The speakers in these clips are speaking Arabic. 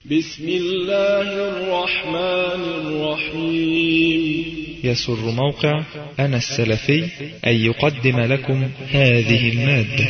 بسم الله الرحمن الرحيم. يسر موقع أنا السلفي أن يقدم لكم هذه المادة.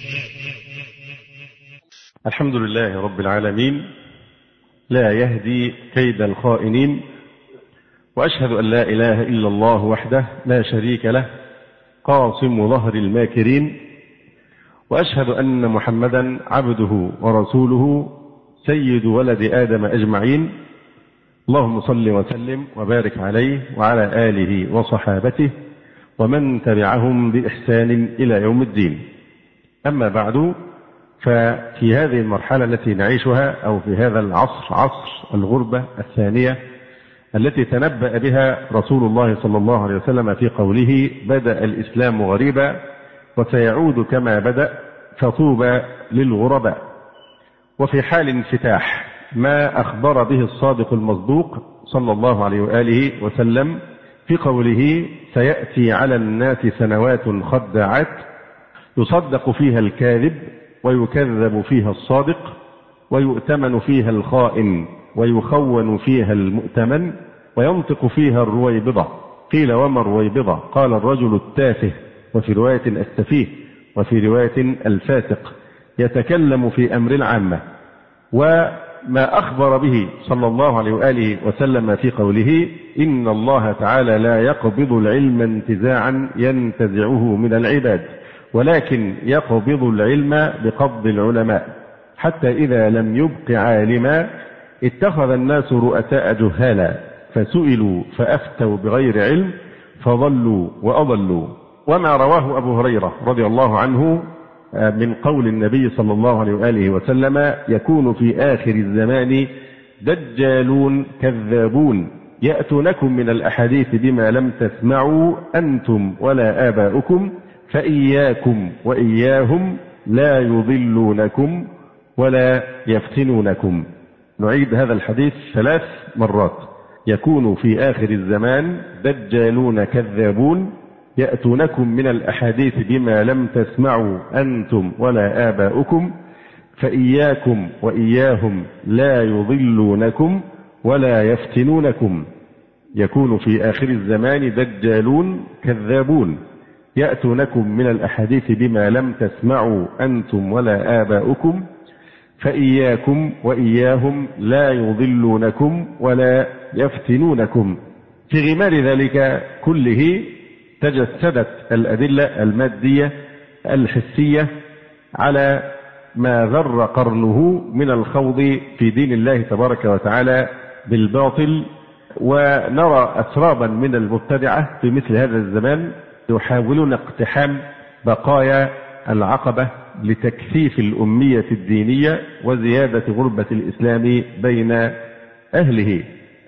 الحمد لله رب العالمين، لا يهدي كيد الخائنين، وأشهد أن لا إله إلا الله وحده لا شريك له قاصم ظهر الماكرين، وأشهد أن محمدا عبده ورسوله سيد ولد آدم أجمعين. اللهم صل وسلم وبارك عليه وعلى آله وصحابته ومن تبعهم بإحسان إلى يوم الدين. أما بعد، ففي هذه المرحلة التي نعيشها أو في هذا العصر، عصر الغربة الثانية التي تنبأ بها رسول الله صلى الله عليه وسلم في قوله: بدأ الإسلام غريبا وسيعود كما بدأ فطوبى للغرباء. وفي حال انفتاح ما أخبر به الصادق المصدوق صلى الله عليه وآله وسلم في قوله: سيأتي على الناس سنوات خداعات يصدق فيها الكاذب ويكذب فيها الصادق ويؤتمن فيها الخائن ويخون فيها المؤتمن وينطق فيها الرويبضة. قيل: وما الرويبضة؟ قال: الرجل التافه، وفي رواية السفيه، وفي رواية الفاسق، يتكلم في أمر العامة. وما أخبر به صلى الله عليه وآله وسلم في قوله: إن الله تعالى لا يقبض العلم انتزاعا ينتزعه من العباد، ولكن يقبض العلم بقبض العلماء، حتى إذا لم يبق عالما اتخذ الناس رؤساء جهالا فسئلوا فأفتوا بغير علم فضلوا وأضلوا. وما رواه أبو هريرة رضي الله عنه من قول النبي صلى الله عليه وآله وسلم: يكون في آخر الزمان دجالون كذابون يأتونكم من الأحاديث بما لم تسمعوا أنتم ولا آباؤكم فإياكم وإياهم لا يضلونكم ولا يفتنونكم. نعيد هذا الحديث 3 مرات: يكون في آخر الزمان دجالون كذابون يأتونكم من الأحاديث بما لم تسمعوا أنتم ولا آباؤكم فإياكم وإياهم لا يضلونكم ولا يفتنونكم. يكون في آخر الزمان دجالون كذابون يأتونكم من الأحاديث بما لم تسمعوا أنتم ولا آباؤكم فإياكم وإياهم لا يضلونكم ولا يفتنونكم. في غمار ذلك كله تجسدت الأدلة المادية الحسية على ما ذر قرنه من الخوض في دين الله تبارك وتعالى بالباطل. ونرى أسرابا من المبتدعة في مثل هذا الزمان يحاولون اقتحام بقايا العقبة لتكثيف الأمية الدينية وزيادة غربة الإسلام بين أهله.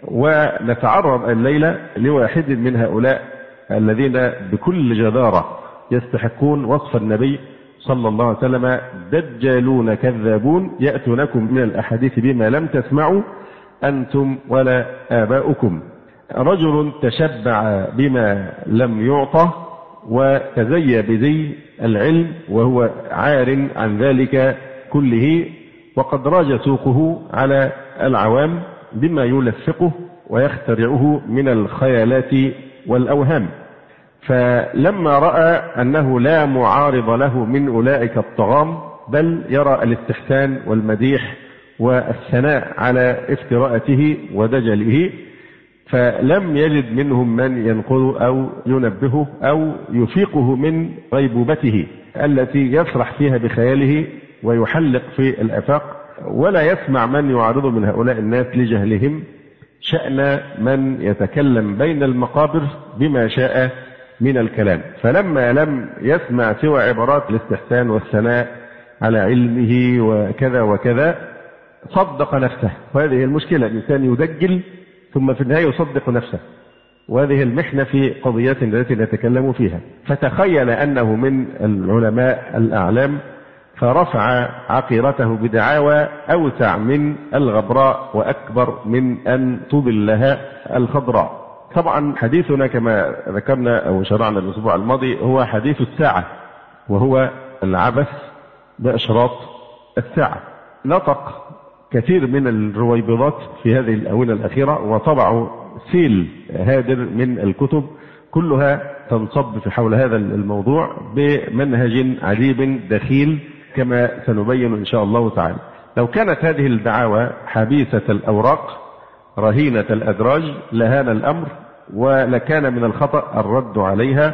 ونتعرض الليلة لواحد من هؤلاء الذين بكل جدارة يستحقون وصف النبي صلى الله عليه وسلم: دجالون كذابون يأتونكم من الأحاديث بما لم تسمعوا أنتم ولا آباؤكم. رجل تشبع بما لم يعطى وتزي بزي العلم وهو عار عن ذلك كله، وقد راج سوقه على العوام بما يلفقه ويخترعه من الخيالات والأوهام. فلما رأى أنه لا معارض له من أولئك الطغام، بل يرى الاستحسان والمديح والثناء على افتراءته ودجله، فلم يجد منهم من ينقذه أو ينبهه أو يفيقه من غيبوبته التي يسرح فيها بخياله ويحلق في الآفاق، ولا يسمع من يعارض من هؤلاء الناس لجهلهم شأن من يتكلم بين المقابر بما شاء من الكلام. فلما لم يسمع سوى عبارات الاستحسان والثناء على علمه وكذا وكذا صدق نفسه. وهذه المشكلة، الإنسان يدجل ثم في النهاية يصدق نفسه، وهذه المحنة في قضيات التي نتكلم فيها. فتخيل أنه من العلماء الأعلام فرفع عقيرته بدعاوى أوسع من الغبراء وأكبر من أن تضلها الخضراء. طبعا حديثنا كما ذكرنا أو شرعنا الأسبوع الماضي هو حديث الساعة، وهو العبث بأشراط الساعة. نطق كثير من الرويبضات في هذه الآونة الأخيرة، وطبعوا سيل هادر من الكتب كلها تنصب في حول هذا الموضوع بمنهج عجيب دخيل كما سنبين إن شاء الله تعالى. لو كانت هذه الدعاوى حبيسة الأوراق رهينة الأدراج لهان الأمر، ولكان من الخطأ الرد عليها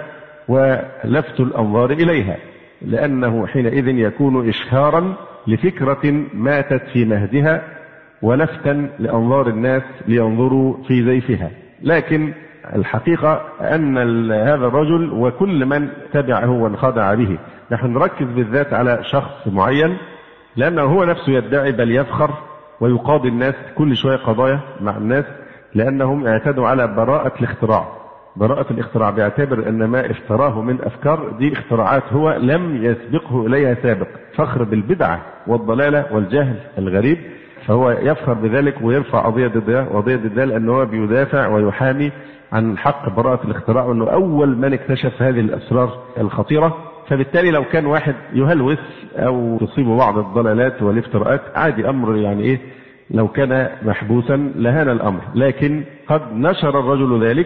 ولفت الأنظار إليها، لأنه حينئذ يكون إشهارا لفكرة ماتت في مهدها ولفتا لأنظار الناس لينظروا في زيفها. لكن الحقيقة أن هذا الرجل وكل من تبعه وانخدع به، نحن نركز بالذات على شخص معين لأنه هو نفسه يدعي بل يفخر ويقاضي الناس كل شوية قضايا مع الناس، لأنهم اعتدوا على براءة الاختراع. براءة الاختراع بيعتبر أن ما افتراه من أفكار دي اختراعات هو لم يسبقه إليها سابق، فخر بالبدعة والضلالة والجهل الغريب، فهو يفخر بذلك ويرفع قضية ضده لأنه بيدافع ويحامي عن حق براءة الاختراع، وأنه أول من اكتشف هذه الأسرار الخطيرة. فبالتالي لو كان واحد يهلوس أو تصيبه بعض الضلالات والافتراءات عادي، أمر يعني إيه، لو كان محبوسا لهان الأمر. لكن قد نشر الرجل ذلك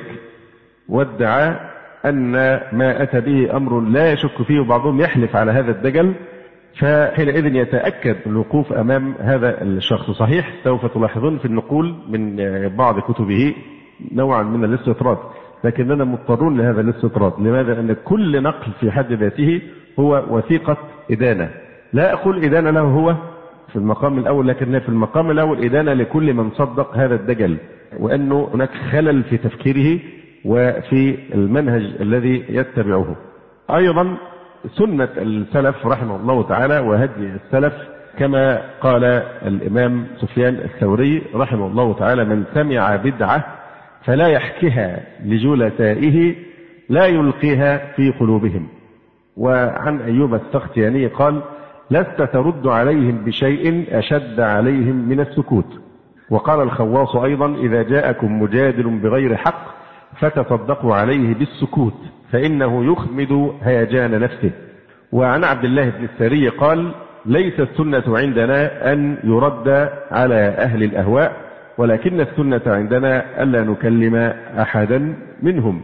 وادعى أن ما أتى به أمر لا يشك فيه، وبعضهم يحلف على هذا الدجل، فحينئذ يتأكد الوقوف أمام هذا الشخص. صحيح سوف تلاحظون في النقول من بعض كتبه نوعا من الاستطراد، لكننا مضطرون لهذا الاستطراد. لماذا؟ أن كل نقل في حد ذاته هو وثيقة إدانة. لا أقول إدانة له هو في المقام الأول، لكن في المقام الأول إدانة لكل من صدق هذا الدجل، وأنه هناك خلل في تفكيره وفي المنهج الذي يتبعه. أيضا سنة السلف رحمه الله تعالى وهدي السلف كما قال الإمام سفيان الثوري رحمه الله تعالى: من سمع بدعة فلا يحكيها لجلسائه لا يلقيها في قلوبهم. وعن أيوب السختياني قال: لست ترد عليهم بشيء أشد عليهم من السكوت. وقال الخواص أيضا: إذا جاءكم مجادل بغير حق فتصدقوا عليه بالسكوت فإنه يخمد هيجان نفسه. وعن عبد الله بن السري قال: ليس السنة عندنا أن يرد على أهل الأهواء، ولكن السنة عندنا ألا نكلم أحدا منهم.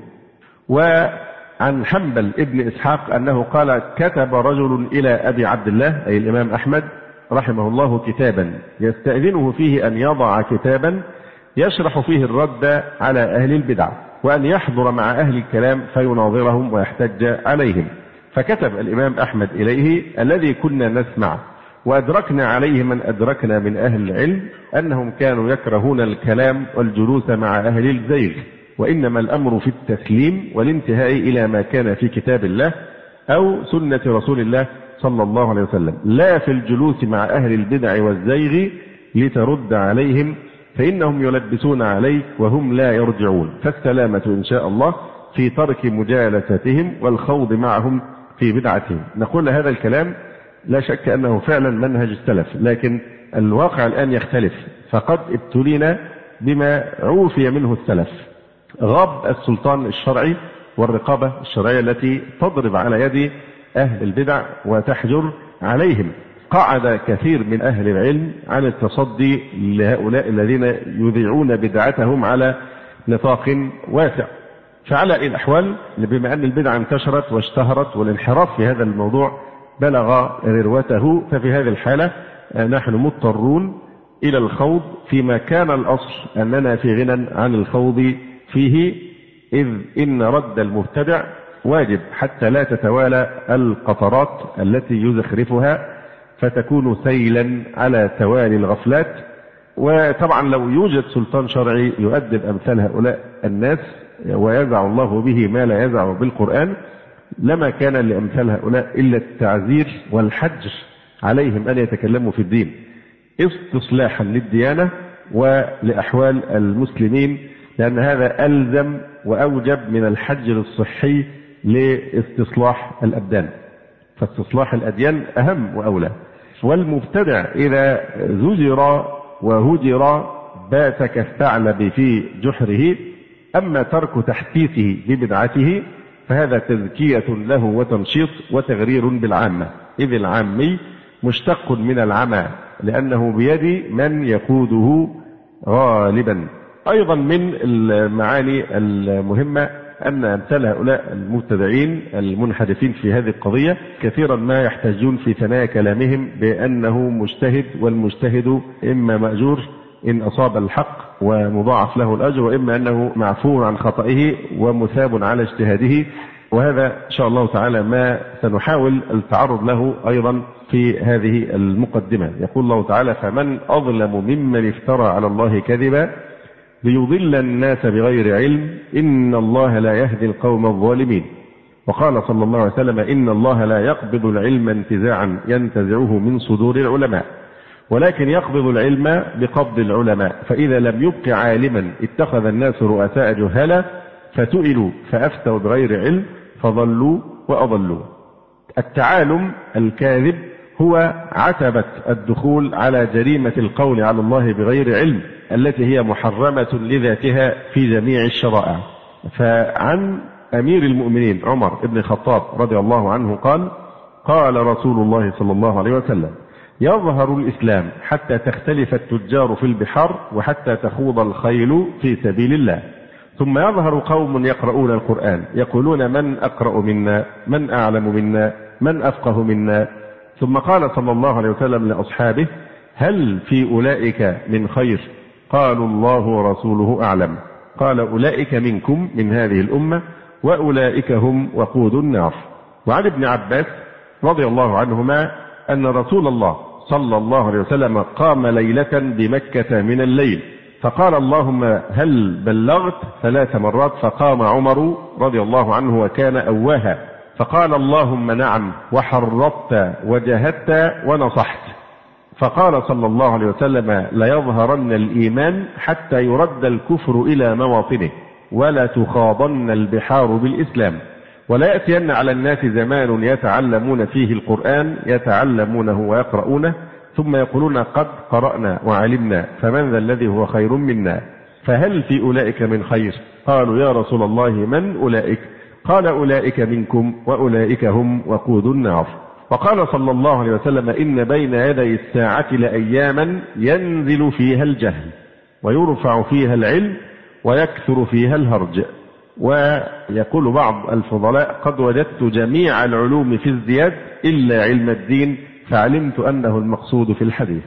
وعن حنبل ابن إسحاق أنه قال: كتب رجل إلى أبي عبد الله أي الإمام أحمد رحمه الله كتابا يستأذنه فيه أن يضع كتابا يشرح فيه الرد على أهل البدع، وأن يحضر مع أهل الكلام فيناظرهم ويحتج عليهم. فكتب الإمام أحمد إليه: الذي كنا نسمع وأدركنا عليه من أدركنا من أهل العلم أنهم كانوا يكرهون الكلام والجلوس مع أهل الزيغ، وإنما الأمر في التسليم والانتهاء إلى ما كان في كتاب الله أو سنة رسول الله صلى الله عليه وسلم، لا في الجلوس مع أهل البدع والزيغ لترد عليهم فإنهم يلبسون عليك وهم لا يرجعون، فالسلامة إن شاء الله في ترك مجالستهم والخوض معهم في بدعتهم. نقول هذا الكلام لا شك أنه فعلا منهج السلف، لكن الواقع الآن يختلف، فقد ابتلينا بما عوفي منه السلف. غاب السلطان الشرعي والرقابة الشرعية التي تضرب على يد أهل البدع وتحجر عليهم. قعد كثير من أهل العلم عن التصدي لهؤلاء الذين يذيعون بدعتهم على نطاق واسع. فعلى الأحوال بما أن البدعة انتشرت واشتهرت والانحراف في هذا الموضوع بلغ ذروته، ففي هذه الحالة نحن مضطرون إلى الخوض فيما كان الأصل أننا في غنى عن الخوض فيه، إذ إن رد المبتدع واجب حتى لا تتوالى القطرات التي يزخرفها فتكون سيلا على توالي الغفلات. وطبعا لو يوجد سلطان شرعي يؤدب أمثال هؤلاء الناس ويزع الله به ما لا يزع بالقرآن لما كان لأمثال هؤلاء إلا التعزير والحجر عليهم أن يتكلموا في الدين استصلاحا للديانة ولأحوال المسلمين، لأن هذا ألزم وأوجب من الحجر الصحي لاستصلاح الأبدان، فاستصلاح الأديان أهم وأولى. والمبتدع إذا زجر وهجر بات كالثعلب في جحره، أما ترك تحديثه ببدعته فهذا تزكية له وتنشيط وتغرير بالعامة، إذ العامي مشتق من العمى لأنه بيد من يقوده غالبا. أيضا من المعاني المهمة أن أمثال هؤلاء المبتدعين المنحرفين في هذه القضية كثيرا ما يحتاجون في ثنايا كلامهم بأنه مجتهد، والمجتهد إما مأجور إن أصاب الحق ومضاعف له الأجر، وإما أنه معفو عن خطئه ومثاب على اجتهاده. وهذا إن شاء الله تعالى ما سنحاول التعرض له أيضا في هذه المقدمة. يقول الله تعالى: فمن أظلم ممن افترى على الله كذبا ليضل الناس بغير علم إن الله لا يهدي القوم الظالمين. وقال صلى الله عليه وسلم: إن الله لا يقبض العلم انتزاعا ينتزعه من صدور العلماء، ولكن يقبض العلم بقبض العلماء، فإذا لم يبق عالما اتخذ الناس رؤساء جهلا فتؤلوا فأفتوا بغير علم فضلوا وأضلوا. التعالم الكاذب هو عتبة الدخول على جريمة القول على الله بغير علم التي هي محرمة لذاتها في جميع الشرائع. فعن أمير المؤمنين عمر بن الخطاب رضي الله عنه قال: قال رسول الله صلى الله عليه وسلم: يظهر الإسلام حتى تختلف التجار في البحار وحتى تخوض الخيل في سبيل الله، ثم يظهر قوم يقرؤون القرآن يقولون: من أقرأ منا، من أعلم منا، من أفقه منا. ثم قال صلى الله عليه وسلم لأصحابه: هل في أولئك من خير؟ قالوا: الله ورسوله أعلم. قال: أولئك منكم من هذه الأمة وأولئك هم وقود النار. وعن ابن عباس رضي الله عنهما أن رسول الله صلى الله عليه وسلم قام ليلة بمكة من الليل فقال: اللهم هل بلغت؟ 3 مرات. فقام عمر رضي الله عنه وكان أواها فقال: اللهم نعم، وحرضت وجاهدت ونصحت. فقال صلى الله عليه وسلم: ليظهرن الإيمان حتى يرد الكفر إلى مواطنه ولا تخاضن البحار بالإسلام، ولا يأتين على الناس زمان يتعلمون فيه القرآن يتعلمونه ويقرؤونه ثم يقولون: قد قرأنا وعلمنا، فمن ذا الذي هو خير منا؟ فهل في أولئك من خير؟ قالوا: يا رسول الله من أولئك؟ قال: أولئك منكم وأولئك هم وقود النار. وقال صلى الله عليه وسلم: إن بين يدي الساعة لأياما ينزل فيها الجهل ويرفع فيها العلم ويكثر فيها الهرج. ويقول بعض الفضلاء: قد وجدت جميع العلوم في ازدياد إلا علم الدين فعلمت أنه المقصود في الحديث.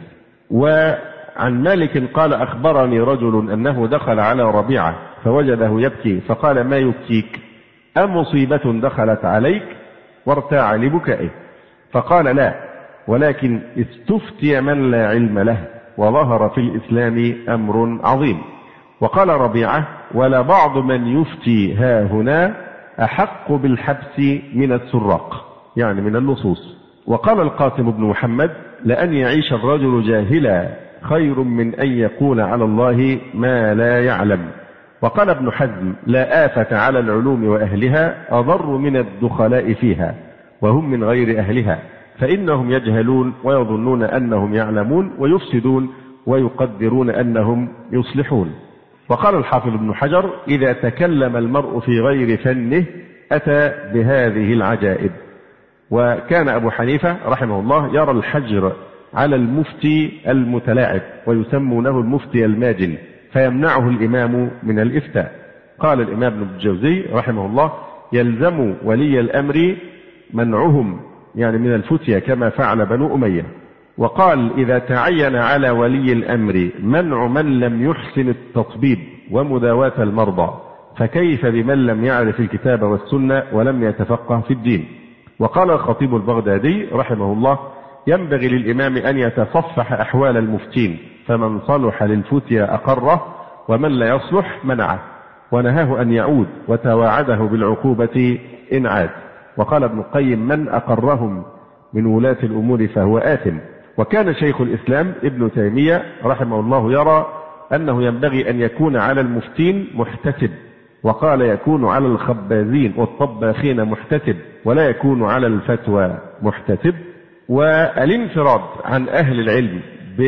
وعن مالك قال: أخبرني رجل أنه دخل على ربيعة فوجده يبكي فقال: ما يبكيك؟ أمصيبة دخلت عليك؟ وارتاع لبكائه. فقال: لا، ولكن استفتي من لا علم له وظهر في الإسلام أمر عظيم. وقال ربيعة: ولا بعض من يفتي ها هنا أحق بالحبس من السراق، يعني من اللصوص. وقال القاسم بن محمد: لأن يعيش الرجل جاهلا خير من أن يقول على الله ما لا يعلم. وقال ابن حزم: لا آفة على العلوم وأهلها أضر من الدخلاء فيها وهم من غير أهلها، فإنهم يجهلون ويظنون أنهم يعلمون ويفسدون ويقدرون أنهم يصلحون. وقال الحافظ ابن حجر: إذا تكلم المرء في غير فنه أتى بهذه العجائب. وكان أبو حنيفة رحمه الله يرى الحجر على المفتي المتلاعب ويسمونه المفتي الماجن فيمنعه الإمام من الإفتاء. قال الإمام ابن الجوزي رحمه الله: يلزم ولي الأمر منعهم، يعني من الفتية كما فعل بنو أمية. وقال: إذا تعين على ولي الأمر منع من لم يحسن التطبيب ومداواة المرضى فكيف بمن لم يعرف الكتاب والسنة ولم يتفقه في الدين. وقال الخطيب البغدادي رحمه الله: ينبغي للإمام أن يتصفح أحوال المفتين، فمن صلح للفتية أقره ومن لا يصلح منعه، ونهاه أن يعود وتواعده بالعقوبة إن عاد. وقال ابن القيم: من أقرهم من ولاة الأمور فهو آثم. وكان شيخ الإسلام ابن تيمية رحمه الله يرى أنه ينبغي أن يكون على المفتين محتسب، وقال: يكون على الخبازين والطباخين محتسب ولا يكون على الفتوى محتسب. والانفراد عن أهل العلم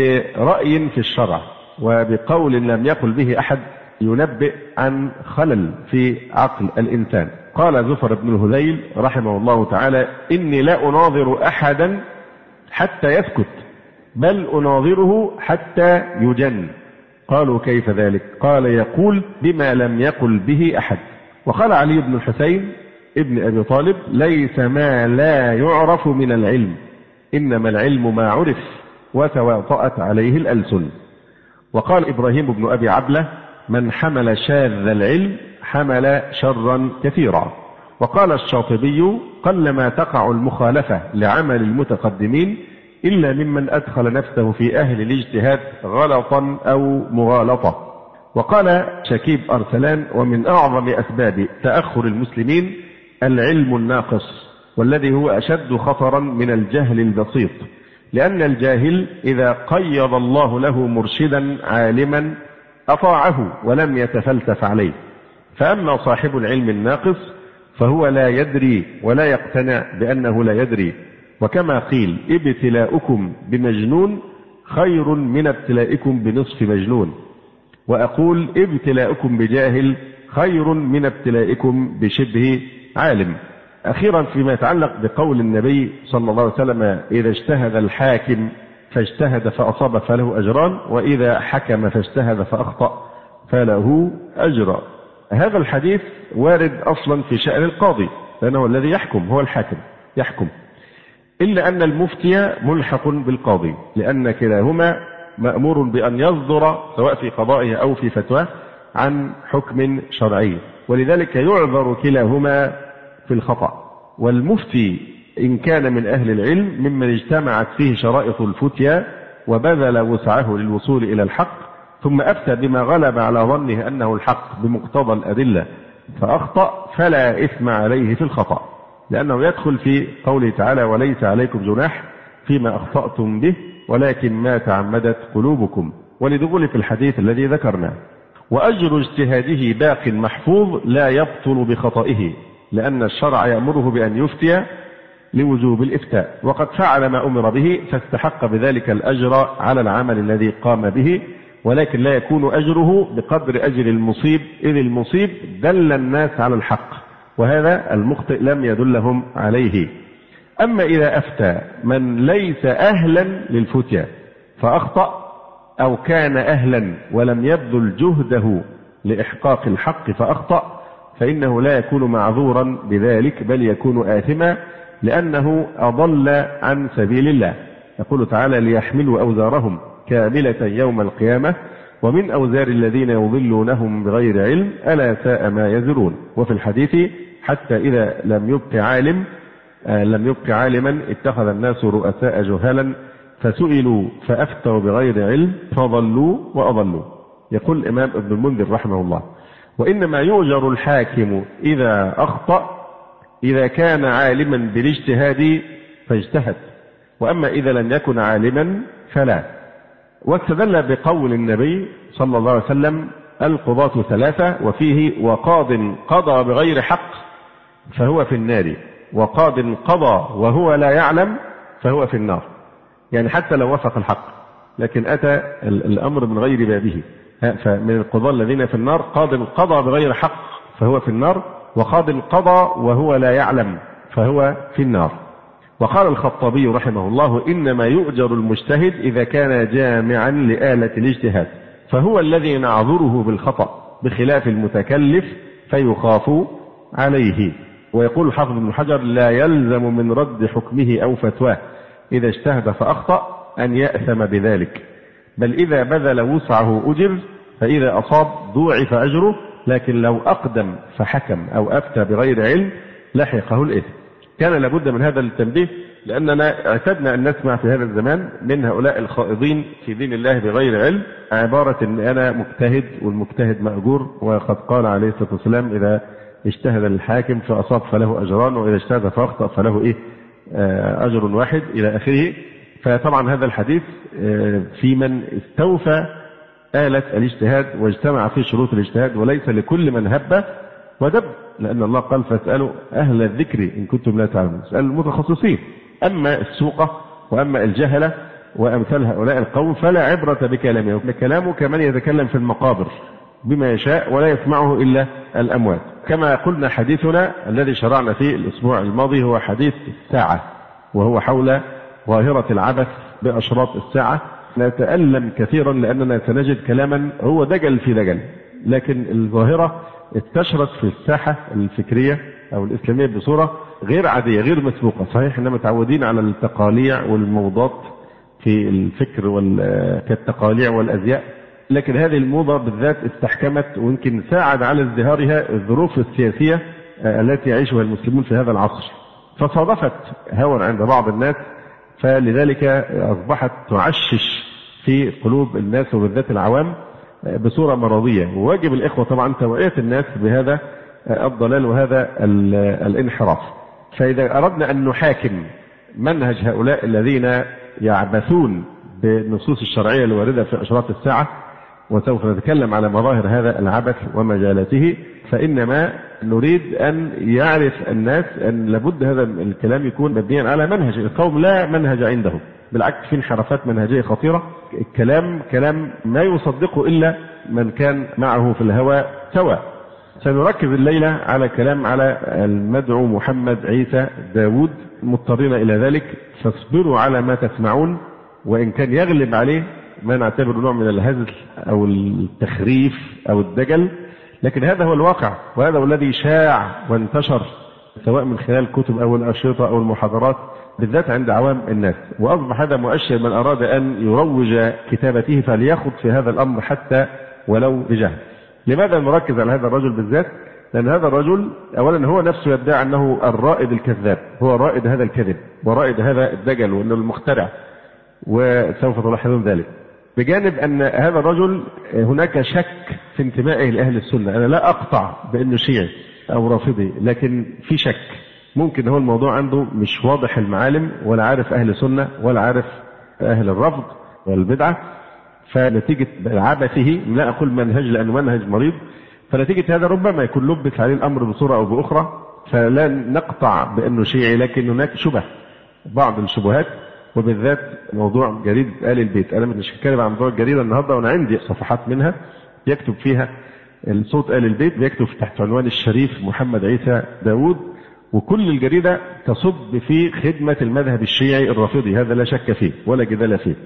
برأي في الشرع وبقول لم يقل به أحد ينبئ عن خلل في عقل الإنسان. قال زفر بن الهذيل رحمه الله تعالى: إني لا أناظر أحدا حتى يسكت، بل أناظره حتى يجن. قالوا كيف ذلك؟ قال يقول بما لم يقل به أحد. وقال علي بن الحسين ابن أبي طالب ليس ما لا يعرف من العلم، إنما العلم ما عرف وتواطأت عليه الألسن. وقال إبراهيم بن أبي عبلة من حمل شاذ العلم حمل شرا كثيرا. وقال الشاطبي قلما تقع المخالفة لعمل المتقدمين إلا ممن أدخل نفسه في أهل الاجتهاد غلطا أو مغالطة. وقال شكيب أرسلان ومن أعظم أسباب تأخر المسلمين العلم الناقص، والذي هو أشد خطرا من الجهل البسيط، لأن الجاهل إذا قيض الله له مرشدا عالما أطاعه ولم يتفلسف عليه، فأما صاحب العلم الناقص فهو لا يدري ولا يقتنع بأنه لا يدري. وكما قيل ابتلاؤكم بمجنون خير من ابتلاءكم بنصف مجنون، وأقول ابتلاؤكم بجاهل خير من ابتلاءكم بشبه عالم. أخيرا فيما يتعلق بقول النبي صلى الله عليه وسلم إذا اجتهد الحاكم فاجتهد فأصاب فله أجران، وإذا حكم فاجتهد فأخطأ فله أجر. هذا الحديث وارد أصلا في شأن القاضي، لأنه الذي يحكم، هو الحاكم يحكم، إلا أن المفتي ملحق بالقاضي، لأن كلاهما مأمور بأن يصدر سواء في قضائه أو في فتواه عن حكم شرعي، ولذلك يعذر كلاهما في الخطأ. والمفتي إن كان من أهل العلم ممن اجتمعت فيه شرائط الفتيا وبذل وسعه للوصول إلى الحق، ثم أفتى بما غلب على ظنه أنه الحق بمقتضى الأدلة فأخطأ، فلا إثم عليه في الخطأ، لأنه يدخل في قوله تعالى وليس عليكم جناح فيما أخطأتم به ولكن ما تعمدت قلوبكم، ولدخول في الحديث الذي ذكرناه. وأجر اجتهاده باق محفوظ لا يبطل بخطئه، لأن الشرع يأمره بأن يفتي لوجوب الإفتاء، وقد فعل ما أمر به فاستحق بذلك الأجر على العمل الذي قام به، ولكن لا يكون أجره بقدر أجر المصيب، إذ المصيب دل الناس على الحق وهذا المخطئ لم يدلهم عليه. أما إذا أفتى من ليس أهلا للفتيا فأخطأ، أو كان أهلا ولم يبذل جهده لإحقاق الحق فأخطأ، فإنه لا يكون معذورا بذلك، بل يكون آثما، لأنه أضل عن سبيل الله. يقول تعالى ليحملوا أوزارهم كاملة يوم القيامة ومن أوزار الذين يضلونهم بغير علم ألا ساء ما يزرون. وفي الحديث حتى إذا لم يبق عالما اتخذ الناس رؤساء جهالا فسئلوا فأفتوا بغير علم فضلوا وأضلوا. يقول الإمام ابن المنذر رحمه الله وإنما يؤجر الحاكم إذا أخطأ إذا كان عالما بالاجتهاد فاجتهد، وأما إذا لم يكن عالما فلا. واستدل بقول النبي صلى الله عليه وسلم القضاة ثلاثة، وفيه وقاض قضى بغير حق فهو في النار، وقاض قضى وهو لا يعلم فهو في النار. يعني حتى لو وفق الحق لكن أتى الأمر من غير بابه، فمن القضاة الذين في النار قاض قضى بغير حق فهو في النار، وقاض قضى وهو لا يعلم فهو في النار. وقال الخطابي رحمه الله إنما يؤجر المجتهد إذا كان جامعا لآلة الاجتهاد، فهو الذي نعذره بالخطأ، بخلاف المتكلف فيخاف عليه. ويقول حافظ ابن حجر لا يلزم من رد حكمه أو فتواه إذا اجتهد فأخطأ أن يأثم بذلك، بل إذا بذل وسعه أجر، فإذا أصاب ضوعف أجره، لكن لو أقدم فحكم أو أفتى بغير علم لحقه الإثم. كان لابد من هذا التنبيه، لأننا اعتدنا أن نسمع في هذا الزمان من هؤلاء الخائضين في دين الله بغير علم عبارة أن أنا مجتهد والمجتهد مأجور، وقد قال عليه الصلاة والسلام إذا اجتهد الحاكم فأصاب فله أجران، وإذا اجتهد فأخطأ فله أجر واحد إلى آخره. فطبعا هذا الحديث في من استوفى آلة الاجتهاد واجتمع في شروط الاجتهاد، وليس لكل من هب ودب، لأن الله قال فاسألوا أهل الذكر إن كنتم لا تعلمون، اسألوا المتخصصين. أما السوقة وأما الجهلة وأمثال هؤلاء القوم فلا عبرة بكلامه، كلامه كمن يتكلم في المقابر بما يشاء ولا يسمعه إلا الأموات. كما قلنا حديثنا الذي شرعنا فيه الأسبوع الماضي هو حديث الساعة، وهو حول ظاهرة العبث بأشراط الساعة نتألم كثيرا، لأننا سنجد كلاما هو دجل في دجل، لكن الظاهرة انتشرت في الساحة الفكرية أو الإسلامية بصورة غير عادية غير مسبوقة. صحيح إحنا متعودين على التقاليع والموضات في الفكر كالتقاليع والأزياء، لكن هذه الموضة بالذات استحكمت، ويمكن ساعد على ازدهارها الظروف السياسية التي يعيشها المسلمون في هذا العصر، فصادفت هوى عند بعض الناس، فلذلك أصبحت تعشش في قلوب الناس وبالذات العوام بصورة مرضية. وواجب الإخوة طبعا توعية الناس بهذا الضلال وهذا الانحراف. فإذا أردنا أن نحاكم منهج هؤلاء الذين يعبثون بالنصوص الشرعية الواردة في أشراط الساعة، وسوف نتكلم على مظاهر هذا العبث ومجالاته، فإنما نريد أن يعرف الناس أن لابد هذا الكلام يكون مبنيا على منهج. القوم لا منهج عندهم، بالعكس في انحرافات منهجية خطيرة. الكلام كلام ما يصدقه إلا من كان معه في الهوى سواء. سنركز الليلة على كلام على المدعو محمد عيسى داود، مضطرين إلى ذلك، فاصبروا على ما تسمعون، وإن كان يغلب عليه ما نعتبر نوع من الهزل أو التخريف أو الدجل، لكن هذا هو الواقع، وهذا هو الذي شاع وانتشر سواء من خلال الكتب أو الأشرطة أو المحاضرات بالذات عند عوام الناس. وأصبح هذا مؤشر من أراد أن يروج كتابته فليأخذ في هذا الأمر حتى ولو بجهل. لماذا نركز على هذا الرجل بالذات؟ لأن هذا الرجل أولا هو نفسه يدعي أنه الرائد الكذاب، هو رائد هذا الكذب ورائد هذا الدجل وأنه المخترع، وسوف تلاحظون ذلك. بجانب أن هذا الرجل هناك شك في انتمائه لأهل السنة. أنا لا أقطع بأنه شيعي أو رافضي، لكن في شك، ممكن هو الموضوع عنده مش واضح المعالم، ولا عارف أهل السنة ولا عارف أهل الرفض والبدعة، فنتيجة عبثه، لا أقول منهج لأنه منهج مريض، فنتيجة هذا ربما يكون لبس عليه الأمر بصورة أو بأخرى، فلا نقطع بأنه شيعي، لكن هناك شبه، بعض الشبهات، وبالذات موضوع جريدة آل البيت. أنا مش هتكلم عن موضوع الجريدة النهاردة، وأنا عندي صفحات منها يكتب فيها الصوت آل البيت، بيكتب تحت عنوان الشريف محمد عيسى داود، وكل الجريدة تصب في خدمة المذهب الشيعي الرافضي، هذا لا شك فيه ولا جدال فيه.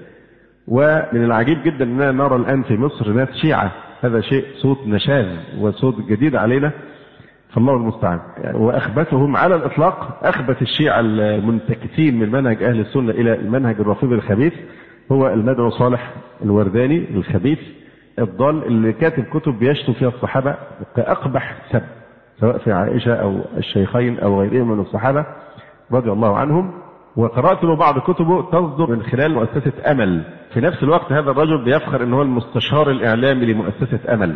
ومن العجيب جدا أننا نرى الآن في مصر ناس شيعة، هذا شيء صوت نشاذ وصوت جديد علينا، فالله المستعان. وأخبثهم على الإطلاق، أخبث الشيعة المنتكسين من منهج أهل السنة إلى المنهج الرافضي الخبيث هو المدعو صالح الورداني الخبيث الضال، اللي كاتب كتب بيشتم فيها الصحابة كأقبح سب، سواء في عائشة أو الشيخين أو غيرهم من الصحابة رضي الله عنهم. وقرأت له بعض كتبه تصدر من خلال مؤسسة أمل. في نفس الوقت هذا الرجل بيفخر أنه هو المستشار الإعلامي لمؤسسة أمل.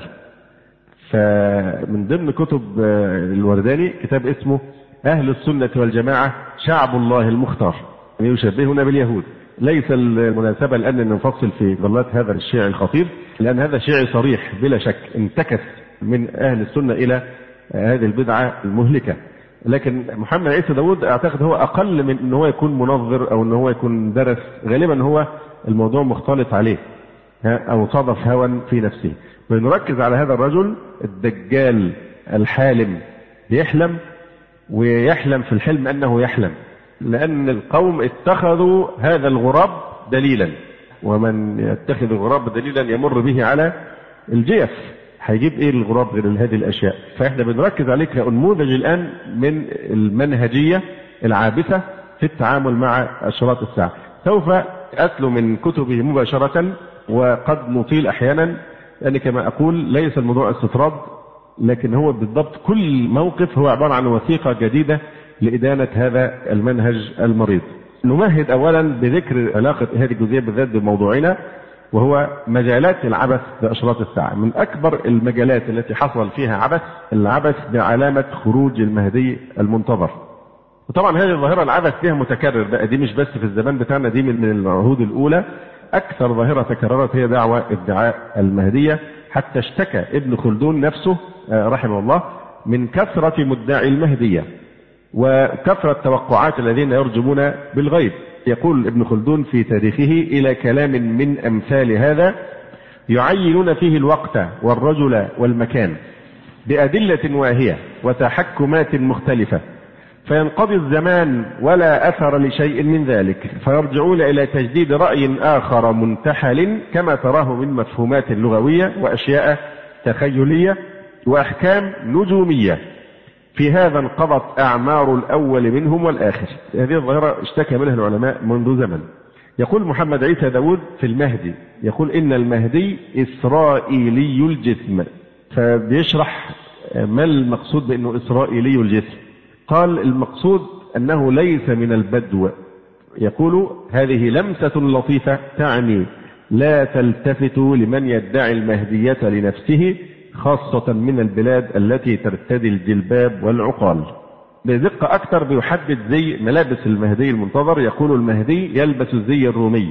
فمن ضمن كتب الورداني كتاب اسمه أهل السنة والجماعة شعب الله المختار، يشبهنا باليهود. ليس المناسبة الآن أن نفصل في ظلات هذا الشيعي الخطير، لأن هذا شيعي صريح بلا شك، انتكس من أهل السنة إلى هذه البدعة المهلكة. لكن محمد عيسى داود أعتقد هو أقل من أنه هو يكون منظر أو أنه هو يكون درس، غالبا هو الموضوع مختلط عليه أو صادف هوى في نفسه. بنركز على هذا الرجل الدجال الحالم، بيحلم ويحلم في الحلم أنه يحلم، لأن القوم اتخذوا هذا الغراب دليلا، ومن يتخذ الغراب دليلا يمر به على الجيف، هيجيب ايه الغراب غير هذه الاشياء؟ فاحنا بنركز عليه كنموذج الان من المنهجيه العابثه في التعامل مع اشراط الساعه. سوف اتلو من كتبه مباشره، وقد نطيل احيانا، لان كما اقول ليس الموضوع استطراد، لكن هو بالضبط كل موقف هو عباره عن وثيقه جديده لادانه هذا المنهج المريض. نمهد اولا بذكر علاقه هذه الجزئيه بالذات بموضوعنا، وهو مجالات العبث بأشراط الساعة. من أكبر المجالات التي حصل فيها عبث العبث بعلامة خروج المهدي المنتظر. وطبعا هذه الظاهرة العبث فيها متكرر بقى، دي مش بس في الزمان بتاعنا، دي من العهود الأولى. أكثر ظاهرة تكررت هي دعوة ادعاء المهدية، حتى اشتكى ابن خلدون نفسه رحمه الله من كثرة مدعي المهدية وكثرة توقعات الذين يرجمون بالغيب. يقول ابن خلدون في تاريخه إلى كلام من أمثال هذا يعينون فيه الوقت والرجل والمكان بأدلة واهية وتحكمات مختلفة، فينقضي الزمان ولا أثر لشيء من ذلك، فيرجعون إلى تجديد رأي آخر منتحل كما تراه من مفهومات لغوية وأشياء تخيلية وأحكام نجومية. في هذا انقضت أعمار الأول منهم والآخر. هذه الظاهرة اشتكى منها العلماء منذ زمن. يقول محمد عيسى داود في المهدي، يقول إن المهدي إسرائيلي الجسم، فبيشرح ما المقصود بأنه إسرائيلي الجسم. قال المقصود أنه ليس من البدو. يقول هذه لمسة لطيفة تعني لا تلتفت لمن يدعي المهدية لنفسه، خاصة من البلاد التي ترتدي الجلباب والعقال. بدقة أكثر بيحدد زي ملابس المهدي المنتظر. يقول المهدي يلبس الزي الرومي،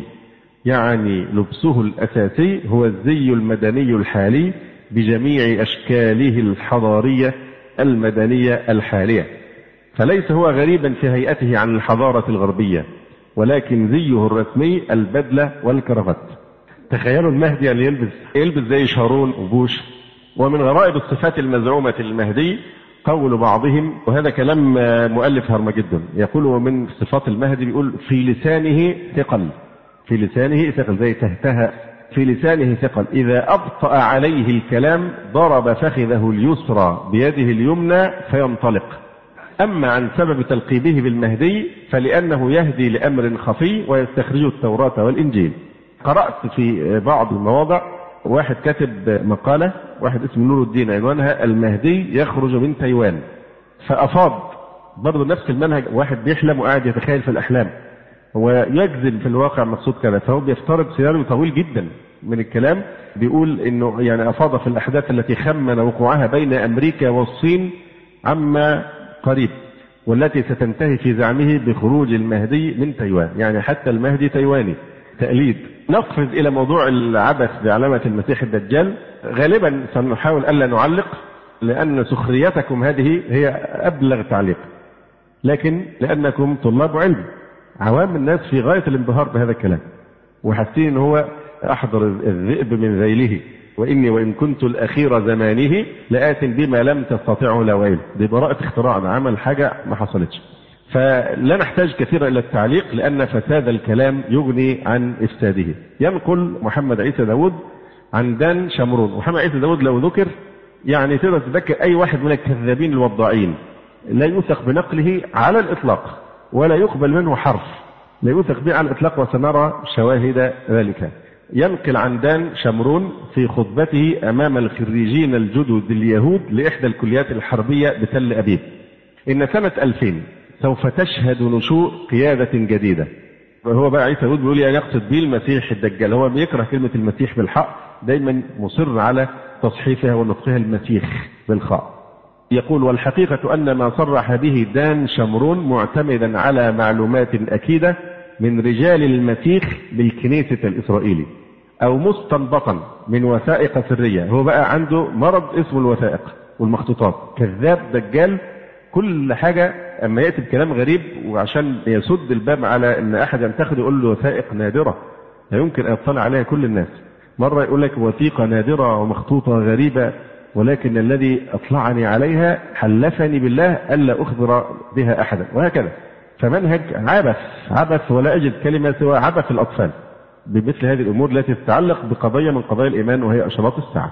يعني لبسه الأساسي هو الزي المدني الحالي بجميع أشكاله الحضارية المدنية الحالية، فليس هو غريبا في هيئته عن الحضارة الغربية، ولكن زيه الرسمي البدلة والكرافات. تخيلوا المهدي اللي يلبس زي شارون وبوش. ومن غرائب الصفات المزعومة للمهدي قول بعضهم، وهذا كلام مؤلف هرمجدون، يقول من صفات المهدي بيقول في لسانه ثقل، في لسانه ثقل زي تهتها، في لسانه ثقل، إذا أبطأ عليه الكلام ضرب فخذه اليسرى بيده اليمنى فينطلق. أما عن سبب تلقيبه بالمهدي فلأنه يهدي لأمر خفي ويستخرج التوراة والإنجيل. قرأت في بعض المواضع واحد كاتب مقالة، واحد اسمه نور الدين، عنوانها المهدي يخرج من تايوان، فأفاض برضه نفس المنهج. واحد بيحلم وقاعد يتخيل في الأحلام، هو يجزم في الواقع مقصود كذا، فهو بيفترض سيناريو طويل جدا من الكلام، بيقول انه يعني افاض في الاحداث التي خمن وقوعها بين امريكا والصين عما قريب، والتي ستنتهي في زعمه بخروج المهدي من تايوان، يعني حتى المهدي تايواني تقليد. نقفز الى موضوع العبث بعلامة المسيح الدجال. غالبا سنحاول الا نعلق، لان سخريتكم هذه هي ابلغ تعليق، لكن لانكم طلاب علم عوام الناس في غاية الانبهار بهذا الكلام، وحاسين ان هو احضر الذئب من ذيله، واني وان كنت الاخير زمانه لآت بما لم تستطعه لويل. دي براءة اختراع، عمل حاجة ما حصلتش. فلا نحتاج كثيرا الى التعليق، لان فساد الكلام يغني عن افساده. ينقل محمد عيسى داود عن دان شمرون. محمد عيسى داود لو ذكر يعني تقدر تذكر اي واحد من الكذابين الوضاعين، لا يوثق بنقله على الاطلاق ولا يقبل منه حرف، لا يوثق به على الإطلاق، وسنرى شواهد ذلك. ينقل عن دان شمرون في خطبته أمام الخريجين الجدد اليهود لإحدى الكليات الحربية بتل أبيب إن سنة 2000 سوف تشهد نشوء قيادة جديدة. وهو بقى عيسى داود بيقول يعني يقصد به المسيح الدجال، هو بيكره كلمة المسيح بالحق، دايما مصر على تصحيفها ونطقها المسيح بالخاء. يقول والحقيقة أن ما صرح به دان شمرون معتمدا على معلومات أكيدة من رجال المسيح بالكنيسة الإسرائيلي، أو مستنبطا من وثائق سرية. هو بقى عنده مرض اسمه الوثائق والمخطوطات، كذاب دجال كل حاجة. أما يأتي بكلام غريب وعشان يسد الباب على أن أحد ينتقد يقول له وثائق نادرة لا يمكن أن يطلع عليها كل الناس. مرة يقول لك وثيقة نادرة ومخطوطة غريبة، ولكن الذي أطلعني عليها حلفني بالله ألا أخبر بها أحدا، وهكذا. فمنهج عبث ولا أجد كلمة سوى عبث الأطفال بمثل هذه الأمور التي تتعلق بقضية من قضايا الإيمان وهي أشراط الساعة.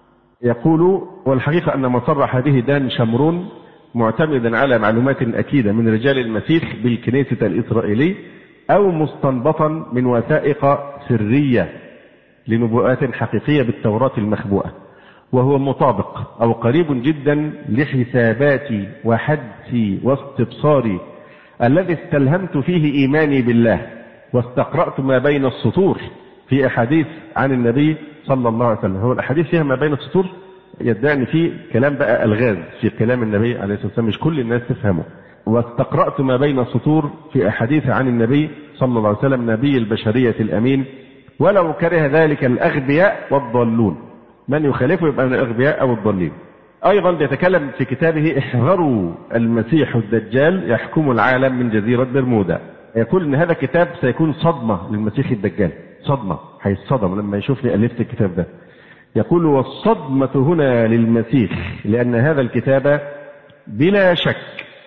يقول والحقيقة أن ما صرح به دان شمرون معتمدا على معلومات أكيدة من رجال المسيح بالكنيسة الإسرائيلي، أو مستنبطا من وثائق سرية لنبوءات حقيقية بالتوراة المخبوءة، وهو مطابق أو قريب جدا لحساباتي وحدسي واستبصاري الذي استلهمت فيه إيماني بالله، واستقرأت ما بين السطور في أحاديث عن النبي صلى الله عليه وسلم. هو الأحاديث فيها ما بين السطور، يدعني فيه كلام بقى ألغاز في كلام النبي عليه الصلاة والسلام مش كل الناس تفهمه. واستقرأت ما بين السطور في أحاديث عن النبي صلى الله عليه وسلم نبي البشرية الأمين، ولو كره ذلك الأغبياء والضالون. من يخالفه يبقى من الأغبياء أو الضالين. أيضا بيتكلم في كتابه احذروا المسيح الدجال يحكم العالم من جزيرة برمودا. يقول إن هذا الكتاب سيكون صدمة للمسيح الدجال، صدمة، هيتصدم لما يشوفني ألفت الكتاب ده. يقول والصدمة هنا للمسيح، لأن هذا الكتاب بلا شك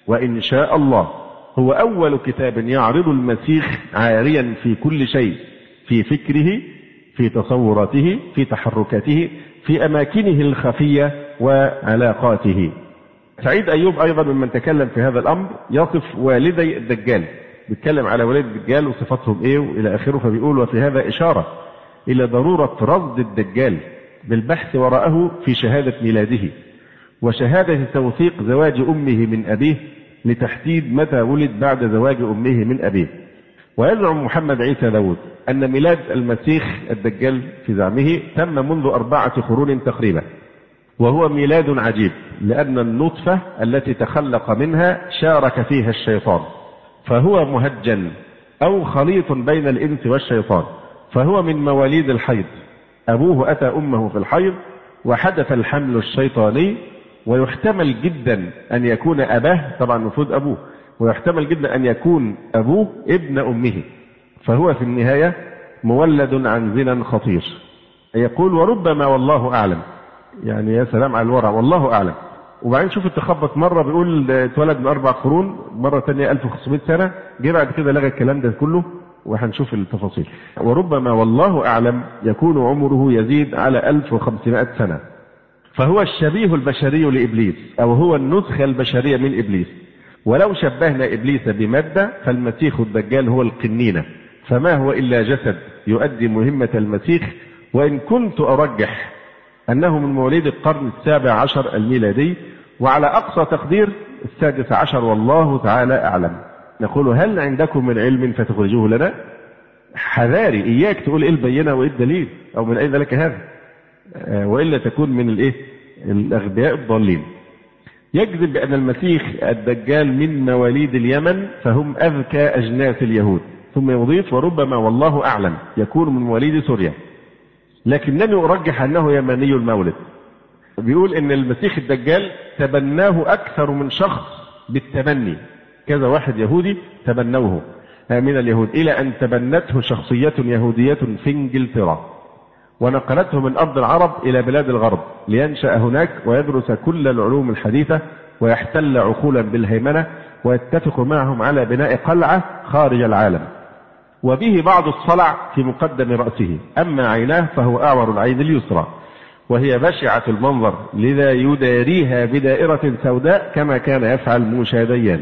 وإن شاء الله هو أول كتاب يعرض المسيح عاريا في كل شيء، في فكره، في تصوراته، في تحركاته، في أماكنه الخفية وعلاقاته. سعيد أيوب أيضا ممن تكلم في هذا الأمر يصف والدي الدجال، بيتكلم على والد الدجال وصفاتهم إيه وإلى آخره، فبيقول: وفي هذا إشارة إلى ضرورة رصد الدجال بالبحث وراءه في شهادة ميلاده وشهادة توثيق زواج أمه من أبيه لتحديد متى ولد بعد زواج أمه من أبيه. ويزعم محمد عيسى داود أن ميلاد المسيح الدجال في زعمه تم منذ 4 قرون تقريبا، وهو ميلاد عجيب لأن النطفة التي تخلق منها شارك فيها الشيطان، فهو مهجن أو خليط بين الإنس والشيطان، فهو من مواليد الحيض، أبوه أتى أمه في الحيض وحدث الحمل الشيطاني، ويحتمل جدا أن يكون أباه، طبعا المفروض أبوه، ويحتمل جدا أن يكون أبوه ابن أمه، فهو في النهاية مولد عن زنا خطير. يقول: وربما والله أعلم، يعني يا سلام على الورع، والله أعلم. وبعدين شوف التخبط، مرة بيقول اتولد من 4 قرون، مرة تانية 1500 سنة، جه بعد كده لغى الكلام ده كله، وهنشوف التفاصيل. وربما والله أعلم يكون عمره يزيد على 1500 سنة، فهو الشبيه البشري لإبليس، أو هو النسخة البشرية من إبليس. ولو شبهنا إبليس بمادة فالمسيح الدجال هو القنينة، فما هو إلا جسد يؤدي مهمة المسيح. وإن كنت أرجح أنه من مواليد القرن 17 الميلادي، وعلى أقصى تقدير 16، والله تعالى أعلم. نقول: هل عندكم من علم فتخرجوه لنا؟ حذاري، إياك تقول إيه البينة وإيه الدليل أو من أين لك هذا، وإلا تكون من الأغبياء الضالين. يكذب بأن المسيح الدجال من مواليد اليمن، فهم أذكى أجناس اليهود. ثم يضيف: وربما والله أعلم يكون من مواليد سوريا، لكنني أرجح أنه يمني المولد. بيقول إن المسيح الدجال تبناه أكثر من شخص بالتبني، كذا واحد يهودي تبنوه من اليهود، إلى أن تبنته شخصية يهودية في إنجلترا، ونقلته من أرض العرب إلى بلاد الغرب لينشأ هناك ويدرس كل العلوم الحديثة ويحتل عقولا بالهيمنة، ويتفق معهم على بناء قلعة خارج العالم، وبه بعض الصلع في مقدم رأسه، أما عيناه فهو أعور العين اليسرى، وهي بشعة المنظر، لذا يداريها بدائرة سوداء كما كان يفعل موشى ديان.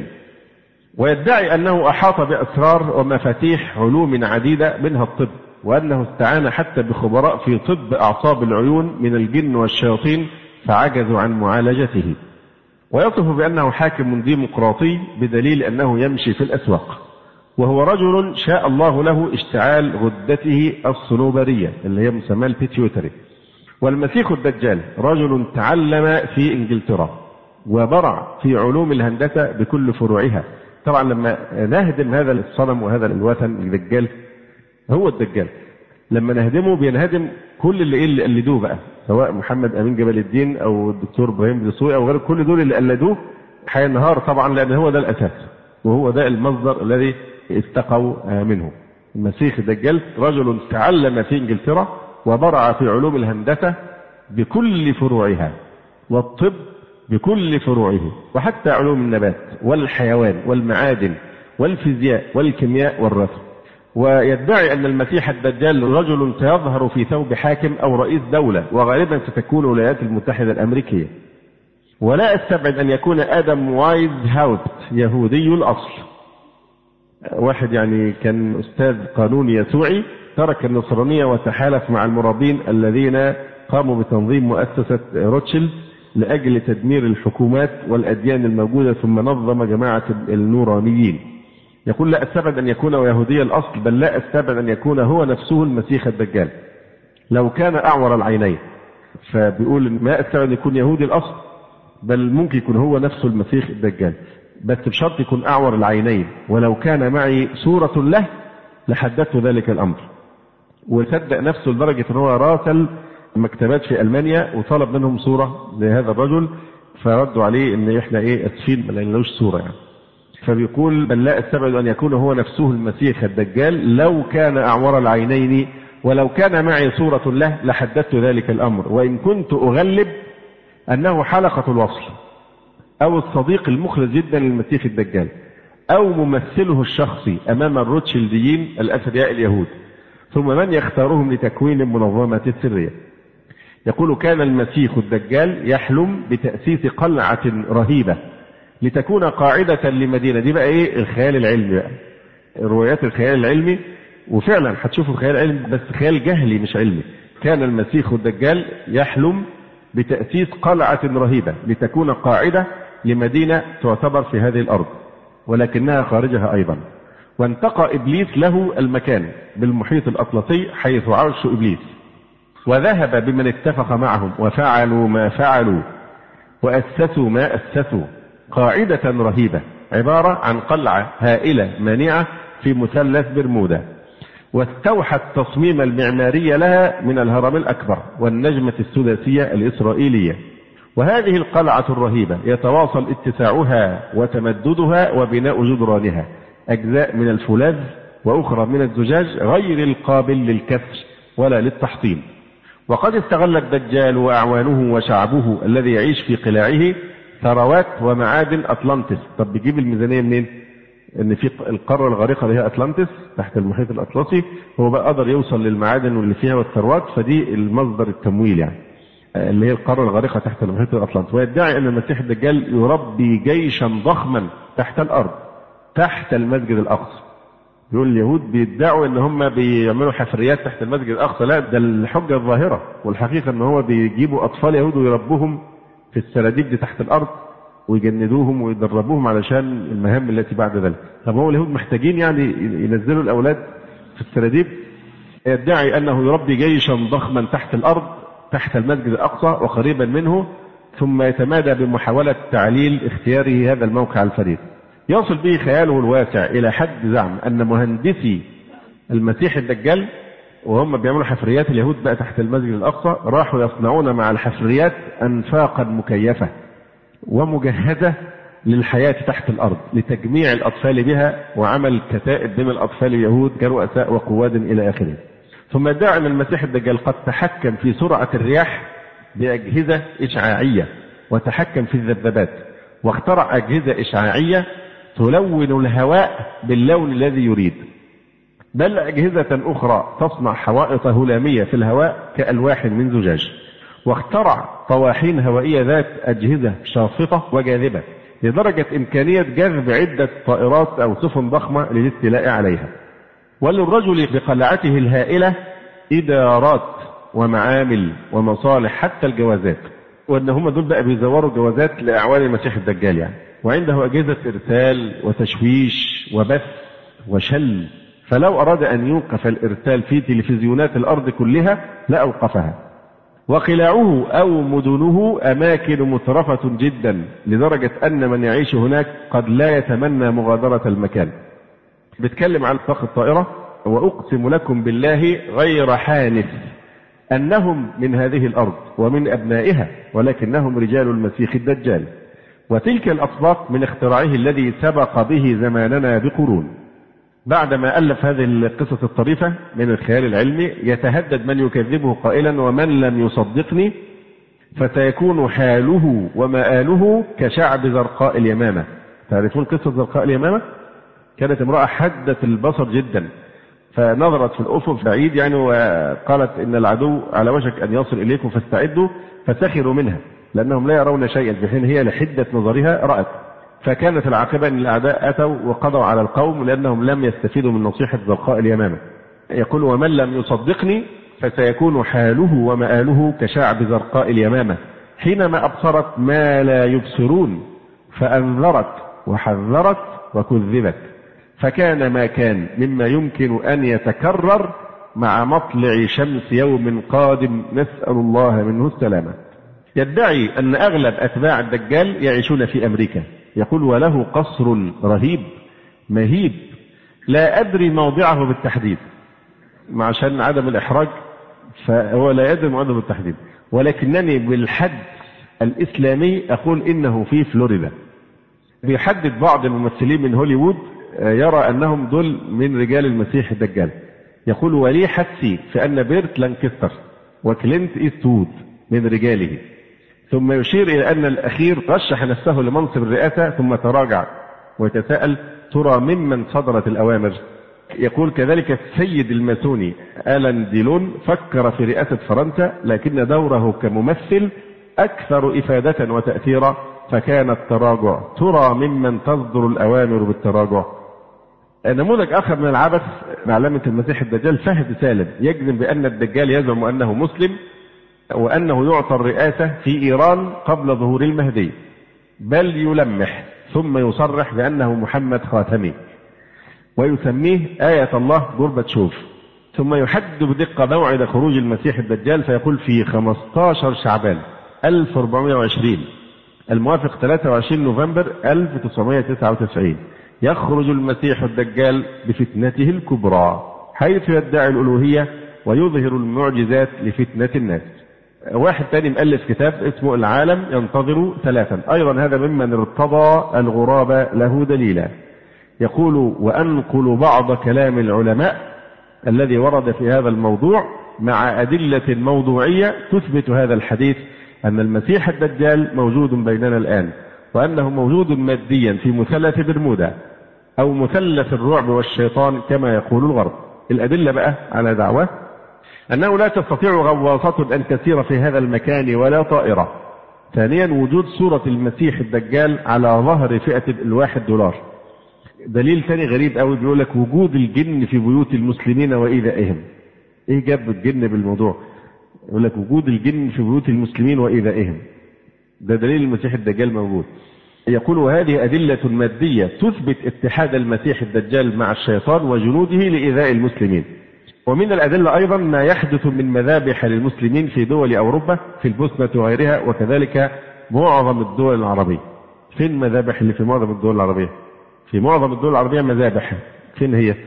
ويدعي أنه أحاط بأسرار ومفاتيح علوم عديدة منها الطب، وأنه استعان حتى بخبراء في طب أعصاب العيون من الجن والشياطين فعجزوا عن معالجته. ويصف بأنه حاكم ديمقراطي بدليل أنه يمشي في الأسواق، وهو رجل شاء الله له اشتعال غدته الصنوبرية اللي هي مسمى البيتيوتري. والمسيح الدجال رجل تعلم في إنجلترا وبرع في علوم الهندسة بكل فروعها. طبعا لما نهدم هذا الصنم وهذا الوثن الدجال، هو الدجال لما نهدمه بينهدم كل اللي قلدوه بقى، سواء محمد أمين جبل الدين أو الدكتور إبراهيم دسوقي أو غيره، كل دول اللي قلدوه هينهار طبعا، لأن هو ده الأساس وهو ده المصدر الذي استقوا منه. المسيح الدجال رجل تعلم في إنجلترا وبرع في علوم الهندسة بكل فروعها، والطب بكل فروعه، وحتى علوم النبات والحيوان والمعادن والفيزياء والكيمياء والرسم. ويدعي أن المسيح الدجال رجل سيظهر في ثوب حاكم أو رئيس دولة، وغالبا ستكون الولايات المتحدة الأمريكية. ولا أستبعد أن يكون آدم وايز هاوبت يهودي الأصل، واحد يعني كان أستاذ قانون يسوعي، ترك النصرانية وتحالف مع المرابين الذين قاموا بتنظيم مؤسسة روتشيلد لأجل تدمير الحكومات والأديان الموجودة، ثم نظم جماعة النورانيين. يقول: لا أستبعد أن يكون يهودي الأصل، بل لا أستبعد أن يكون هو نفسه المسيح الدجال لو كان أعور العينين. فبيقول ما أستبعد أن يكون يهودي الأصل، بل ممكن يكون هو نفسه المسيح الدجال، بس بشرط يكون أعور العينين، ولو كان معي صورة له لحدثت ذلك الأمر. وصدق نفسه لدرجة أنه راسل مكتبات في ألمانيا وطلب منهم صورة لهذا الرجل، فردوا عليه ان احنا اسفين ما لقينالوش صورة يعني. فبيقول: بل لا استبعد ان يكون هو نفسه المسيح الدجال لو كان اعور العينين، ولو كان معي صورة له لحددت ذلك الامر، وان كنت اغلب انه حلقة الوصل، أو الصديق المخلص جدا للمسيح الدجال، أو ممثله الشخصي أمام الروتشيلديين الأثرياء اليهود، ثم من يختارهم لتكوين المنظمة السرية. يقول كان المسيح الدجال يحلم بتأسيس قلعة رهيبة لتكون قاعدة لمدينة. دي بقى إيه؟ الخيال العلمي بقى، روايات الخيال العلمي، وفعلا هتشوفوا الخيال العلمي بس خيال جهلي مش علمي. كان المسيح الدجال يحلم بتأسيس قلعة رهيبة لتكون قاعدة لمدينة تعتبر في هذه الأرض ولكنها خارجها أيضا. وانتقى إبليس له المكان بالمحيط الأطلسي حيث عرش إبليس، وذهب بمن اتفق معهم وفعلوا ما فعلوا وأسسوا ما أسسوا قاعدة رهيبة عبارة عن قلعة هائلة مانعة في مثلث برمودا، واستوحى التصميم المعماري لها من الهرم الأكبر والنجمة السداسية الإسرائيلية. وهذه القلعة الرهيبة يتواصل اتساعها وتمددها وبناء جدرانها أجزاء من الفولاذ وأخرى من الزجاج غير القابل للكسر ولا للتحطيم. وقد استغل الدجال وأعوانه وشعبه الذي يعيش في قلاعه ثروات ومعادن أطلانتس. طب بيجيب الميزانية منين؟ ان في القاره الغارقه اللي هي اطلانتس تحت المحيط الاطلسي، هو بقى قدر يوصل للمعادن واللي فيها والثروات، فدي المصدر التمويل يعني اللي هي القاره الغارقه تحت المحيط الاطلنطي. ويدعي ان المسيح الدجال يربي جيشا ضخما تحت الارض تحت المسجد الاقصى. يقول اليهود بيدعوا ان هم بيعملوا حفريات تحت المسجد الاقصى، لا ده الحجه الظاهره، والحقيقه ان هو بيجيبوا اطفال يهود ويربوهم في السراديب دي تحت الارض ويجندوهم ويدربوهم علشان المهام التي بعد ذلك. طب هو اليهود محتاجين يعني ينزلوا الاولاد في السراديب؟ يدعي انه يربي جيشا ضخما تحت الارض تحت المسجد الاقصى وقريبا منه، ثم يتمادى بمحاوله تعليل اختياره هذا الموقع الفريد. يصل به خياله الواسع الى حد زعم ان مهندسي المسيح الدجال وهم بيعملوا حفريات اليهود بقى تحت المسجد الاقصى راحوا يصنعون مع الحفريات انفاقا مكيفه ومجهزة للحياة تحت الأرض لتجميع الأطفال بها وعمل كتائب بين الأطفال اليهود كرؤساء وقواد إلى آخره. ثم ادعى أن المسيح الدجال قد تحكم في سرعة الرياح بأجهزة إشعاعية وتحكم في الذبذبات، واخترع أجهزة إشعاعية تلون الهواء باللون الذي يريد، بل أجهزة أخرى تصنع حوائط هلامية في الهواء كألواح من زجاج. واخترع طواحين هوائية ذات أجهزة شافطة وجاذبة لدرجة إمكانية جذب عدة طائرات أو سفن ضخمة للاستيلاء عليها. وللرجل بقلعته الهائلة إدارات ومعامل ومصالح حتى الجوازات، وأن هم دول بقى بيزوروا جوازات لأعوان المسيح الدجال يعني. وعنده أجهزة إرسال وتشويش وبث وشل، فلو أراد أن يوقف الإرسال في تلفزيونات الأرض كلها لأوقفها. وقلاعه أو مدنه أماكن مترفة جدا لدرجة أن من يعيش هناك قد لا يتمنى مغادرة المكان. بيتكلم عن طاقة الطائرة: وأقسم لكم بالله غير حانث أنهم من هذه الأرض ومن أبنائها ولكنهم رجال المسيح الدجال، وتلك الأطباق من اختراعه الذي سبق به زماننا بقرون. بعدما ألف هذه القصص الطريفة من الخيال العلمي يتهدد من يكذبه قائلا: ومن لم يصدقني فسيكون حاله ومآله كشعب زرقاء اليمامة. تعرفون قصة زرقاء اليمامة؟ كانت امرأة حادة البصر جدا، فنظرت في الأفق بعيد يعني وقالت إن العدو على وشك أن يصل إليكم فاستعدوا، فسخروا منها لأنهم لا يرون شيئا، في حين هي لحدة نظرها رأت. فكانت العاقبة أن الأعداء أتوا وقضوا على القوم لأنهم لم يستفيدوا من نصيحة زرقاء اليمامة. يقول: ومن لم يصدقني فسيكون حاله ومآله كشعب زرقاء اليمامة حينما أبصرت ما لا يبصرون فأنذرت وحذرت وكذبت، فكان ما كان مما يمكن أن يتكرر مع مطلع شمس يوم قادم نسأل الله منه السلامة. يدعي أن أغلب أتباع الدجال يعيشون في أمريكا. يقول: وله قصر رهيب مهيب لا أدري موضعه بالتحديد، عشان عدم الإحراج فهو لا يدري موضعه بالتحديد، ولكنني بالحد الإسلامي أقول إنه في فلوريدا. بيحدد بعض الممثلين من هوليوود يرى أنهم دول من رجال المسيح الدجال. يقول: ولي حدسي في أن بيرت لانكستر وكلينت إيستوود من رجاله. ثم يشير إلى أن الأخير رشح نفسه لمنصب الرئاسة ثم تراجع ويتساءل ترى ممن صدرت الأوامر. يقول كذلك السيد الماسوني آلان ديلون فكر في رئاسة فرنسا، لكن دوره كممثل أكثر إفادة وتأثيرا فكان التراجع. ترى ممن تصدر الأوامر بالتراجع. نموذج آخر من العبث معلمة المسيح الدجال فهد سالم يجزم بأن الدجال يزعم أنه مسلم وأنه يعطى الرئاسة في إيران قبل ظهور المهدي، بل يلمح ثم يصرح بأنه محمد خاتمي ويسميه آية الله جورباتشوف، ثم يحدد بدقة موعد خروج المسيح الدجال فيقول في 15 شعبان 1420 الموافق 23 نوفمبر 1999 يخرج المسيح الدجال بفتنته الكبرى، حيث يدعي الألوهية ويظهر المعجزات لفتنة الناس. واحد تاني مؤلف كتاب اسمه العالم ينتظر ثلاثا، أيضا هذا ممن ارتضى الغراب له دليلا. يقول وأنقل بعض كلام العلماء الذي ورد في هذا الموضوع مع أدلة موضوعية تثبت هذا الحديث أن المسيح الدجال موجود بيننا الآن، وأنه موجود ماديا في مثلث برمودا أو مثلث الرعب والشيطان كما يقول الغرب. الأدلة بقى على دعوة أنه لا تستطيع غواصة أن تسير في هذا المكان ولا طائرة. ثانيا وجود صورة المسيح الدجال على ظهر فئة $1. دليل ثاني غريب قوي بيقول لك وجود الجن في بيوت المسلمين وإيذائهم. إيه جاب الجن بالموضوع؟ يقول لك وجود الجن في بيوت المسلمين وإيذائهم، ده دليل المسيح الدجال موجود. يقول وهذه أدلة مادية تثبت اتحاد المسيح الدجال مع الشيطان وجنوده لإيذاء المسلمين. ومن الأدلة أيضا ما يحدث من مذابح للمسلمين في دول أوروبا في البوسنة وغيرها، وكذلك معظم الدول العربية. فين مذابح اللي في معظم الدول العربية؟ في معظم الدول العربية مذابح، فين هي؟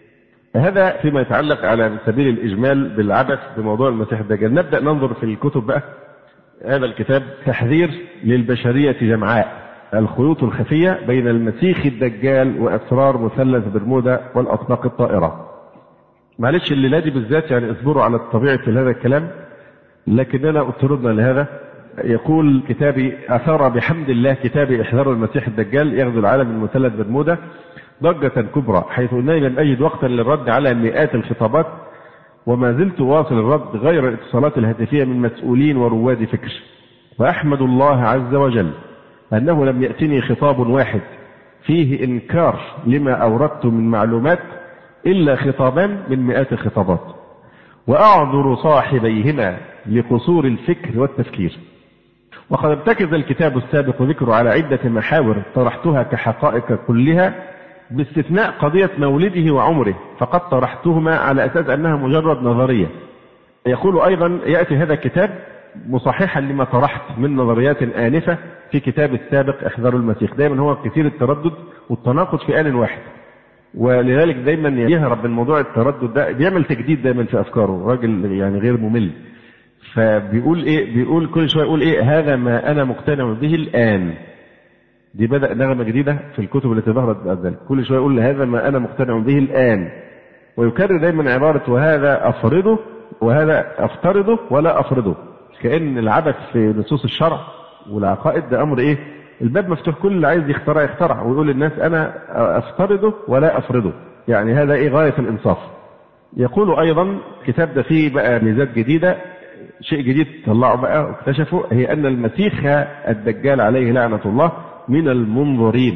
هذا فيما يتعلق على سبيل الإجمال بالعبث بموضوع المسيح الدجال. نبدأ ننظر في الكتب بقى. هذا الكتاب تحذير للبشرية جمعاء، الخيوط الخفية بين المسيح الدجال وأسرار مثلث برمودا والأطباق الطائرة. معلش الليلة دي بالذات يعني اصبروا على الطبيعة في هذا الكلام، لكننا اضطررنا لهذا. يقول كتابي أثار بحمد الله كتابي إحذار المسيح الدجال يغزو العالم من مثلث برمودا ضجة كبرى، حيث أنني لم أجد وقتا للرد على مئات الخطابات، وما زلت واصل الرد غير الاتصالات الهاتفية من مسؤولين ورواد فكر. وأحمد الله عز وجل أنه لم يأتني خطاب واحد فيه إنكار لما أوردت من معلومات إلا خطابان من مئات الخطابات، وأعذر صاحبيهما لقصور الفكر والتفكير. وقد ارتكز الكتاب السابق ذكره على عدة محاور طرحتها كحقائق كلها باستثناء قضية مولده وعمره، فقد طرحتهما على أساس أنها مجرد نظرية. يقول أيضا يأتي هذا الكتاب مصححا لما طرحت من نظريات آنفة في كتاب السابق إحذار المسيح. دائما هو كثير التردد والتناقض في آن واحد، ولذلك دايما يهرب من موضوع التردد ده، بيعمل تجديد دايما في أفكاره، راجل يعني غير ممل. فبيقول إيه؟ بيقول كل شوية يقول إيه؟ هذا ما أنا مقتنع به الآن. دي بدأ نغمة جديدة في الكتب التي ظهرت بعد ذلك، كل شوية يقول هذا ما أنا مقتنع به الآن، ويكرر دايما عبارة وهذا أفرضه وهذا أفترضه ولا أفرضه، كأن العبث في نصوص الشرع والعقائد ده أمر إيه؟ الباب مفتوح، كل اللي عايز يخترع ويقول للناس أنا أفترضه ولا أفرضه، يعني هذا إيه؟ غاية الإنصاف. يقول أيضا الكتاب ده فيه بقى ميزات جديدة، شيء جديد طلعوا بقى واكتشفوا، هي أن المسيح الدجال عليه لعنة الله من المنظرين،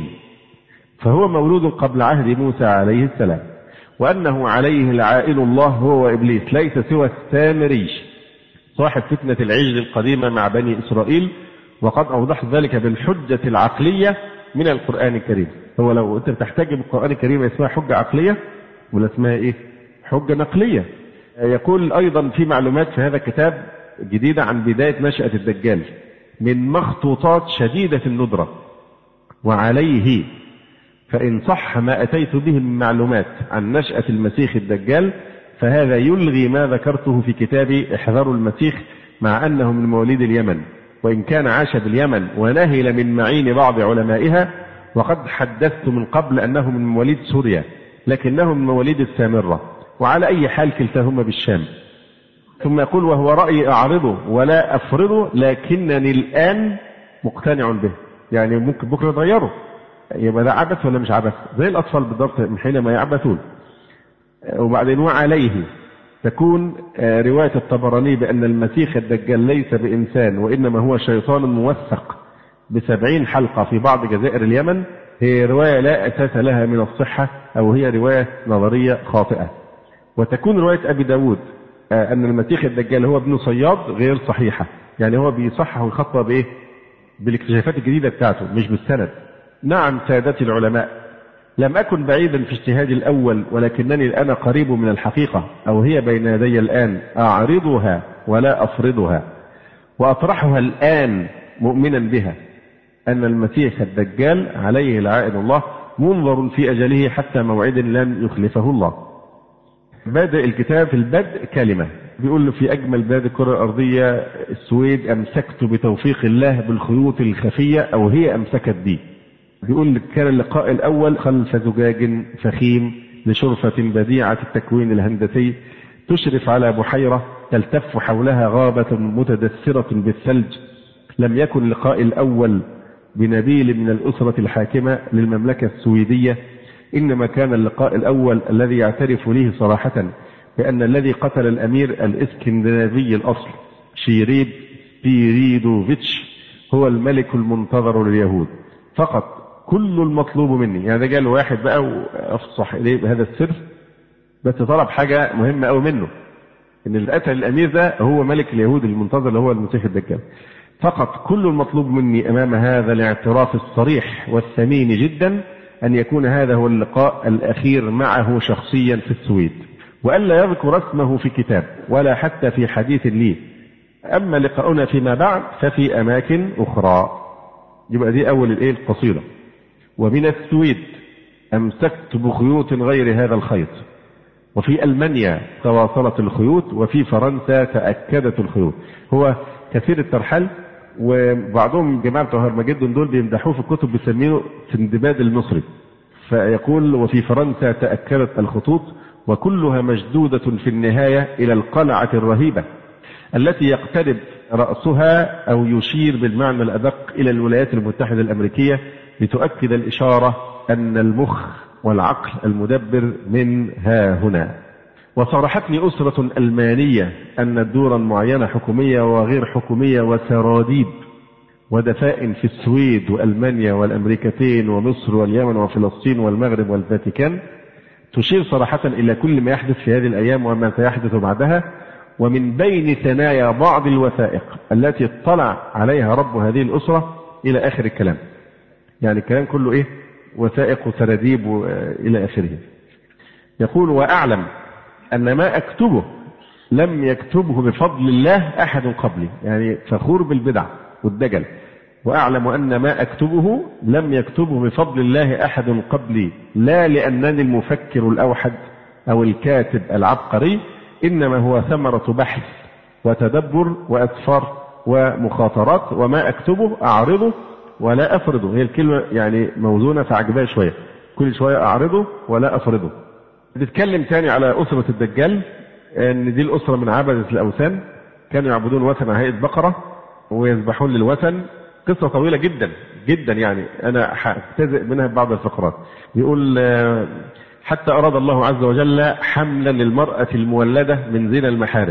فهو مولود قبل عهد موسى عليه السلام، وأنه عليه لعائن الله هو وإبليس، ليس سوى السامري صاحب فتنة العجل القديمة مع بني إسرائيل، وقد أوضح ذلك بالحجة العقلية من القرآن الكريم. هو لو أنت بتحتاج بالقرآن الكريم اسمها حجة عقلية ولا اسمها إيه؟ حجة نقلية. يقول أيضا في معلومات في هذا الكتاب جديدة عن بداية نشأة الدجال من مخطوطات شديدة الندرة، وعليه فإن صح ما أتيت به من معلومات عن نشأة المسيح الدجال فهذا يلغي ما ذكرته في كتابي إحذار المسيح، مع أنه من مواليد اليمن، وإن كان عاش باليمن ونهل من معين بعض علمائها، وقد حدثت من قبل أنه من مواليد سوريا، لكنه من مواليد السامرة، وعلى أي حال كلتاهما بالشام. ثم يقول وهو رأيي أعرضه ولا أفرضه لكنني الآن مقتنع به. يعني ممكن بكرة يغيره، يبقى ده عبث ولا مش عبث؟ زي الأطفال بالضبط حينما يعبثون. وبعدين وعليه تكون رواية الطبراني بأن المسيح الدجال ليس بإنسان وإنما هو شيطان موثق ب70 حلقة في بعض جزائر اليمن، هي رواية لا أساس لها من الصحة، أو هي رواية نظرية خاطئة. وتكون رواية أبي داود أن المسيح الدجال هو ابن صياد غير صحيحة، يعني هو بيصحح ويخطأ بإيه؟ بالاكتشافات الجديدة بتاعته مش بالسند. نعم سادتي العلماء، لم أكن بعيدا في اجتهادي الأول، ولكنني الآن قريب من الحقيقة، أو هي بين يدي الآن، أعرضها ولا أفرضها وأطرحها الآن مؤمنا بها أن المسيح الدجال عليه لعائن الله منظر في أجله حتى موعد لن يخلفه الله. بادئ الكتاب في البدء كلمة بيقول في أجمل بلاد الكرة الأرضية السويد أمسكت بتوفيق الله بالخيوط الخفية، أو هي أمسكت بي. بيقول كان اللقاء الأول خلف زجاج فخيم لشرفة بديعة التكوين الهندسي تشرف على بحيرة تلتف حولها غابة متدثرة بالثلج. لم يكن اللقاء الأول بنبيل من الأسرة الحاكمة للمملكة السويدية، إنما كان اللقاء الأول الذي يعترف له صراحة بأن الذي قتل الأمير الإسكندنافي الأصل شيريب بيريدوفيتش هو الملك المنتظر لليهود فقط. كل المطلوب مني، يعني ده قال واحد بقى وأفصح إليه بهذا السر، بس طلب حاجة مهمة أوي منه، إن اللي قتل الأمير ده هو ملك اليهود المنتظر اللي هو المسيح الدجال فقط. كل المطلوب مني أمام هذا الاعتراف الصريح والثمين جدا أن يكون هذا هو اللقاء الأخير معه شخصيا في السويد، وألا يذكر اسمه في كتاب ولا حتى في حديث لي. أما لقاؤنا فيما بعد ففي أماكن أخرى. يبقى دي أول القصيدة. ومن السويد أمسكت بخيوط غير هذا الخيط، وفي ألمانيا تواصلت الخيوط، وفي فرنسا تأكدت الخيوط. هو كثير الترحال، وبعضهم جماعة هرمجدون دول بيمدحوه في الكتب بيسميه سندباد المصري، فيقول وفي فرنسا تأكدت الخطوط وكلها مشدودة في النهاية إلى القلعة الرهيبة التي يقترب رأسها أو يشير بالمعنى الأدق إلى الولايات المتحدة الأمريكية، لتؤكد الإشارة أن المخ والعقل المدبر من ها هنا. وصرحتني أسرة ألمانية أن دورا معينة حكومية وغير حكومية وسراديب ودفائن في السويد وألمانيا والأمريكتين ومصر واليمن وفلسطين والمغرب والفاتيكان تشير صراحة إلى كل ما يحدث في هذه الأيام وما سيحدث بعدها. ومن بين ثنايا بعض الوثائق التي اطلع عليها رب هذه الأسرة إلى آخر الكلام، يعني الكلام كله وثائق وسراديب وإلى آخره. يقول وأعلم أن ما أكتبه لم يكتبه بفضل الله أحد قبلي، يعني فخور بالبدع والدجل. وأعلم أن ما أكتبه لم يكتبه بفضل الله أحد قبلي، لا لأنني المفكر الأوحد أو الكاتب العبقري، إنما هو ثمرة بحث وتدبر وأسفار ومخاطرات. وما أكتبه أعرضه ولا أفرضه، هي الكلمة يعني موزونة فعجبها شوية، كل شوية أعرضه ولا أفرضه. بتتكلم تاني على أسرة الدجال، أن دي الأسرة من عبدة الأوثان، كانوا يعبدون وثن هيئة بقرة ويذبحون للوثن. قصة طويلة جدا جدا، يعني أنا هجتزئ منها بعض الفقرات. يقول حتى أراد الله عز وجل حملا للمرأة المولدة من زنا المحارم،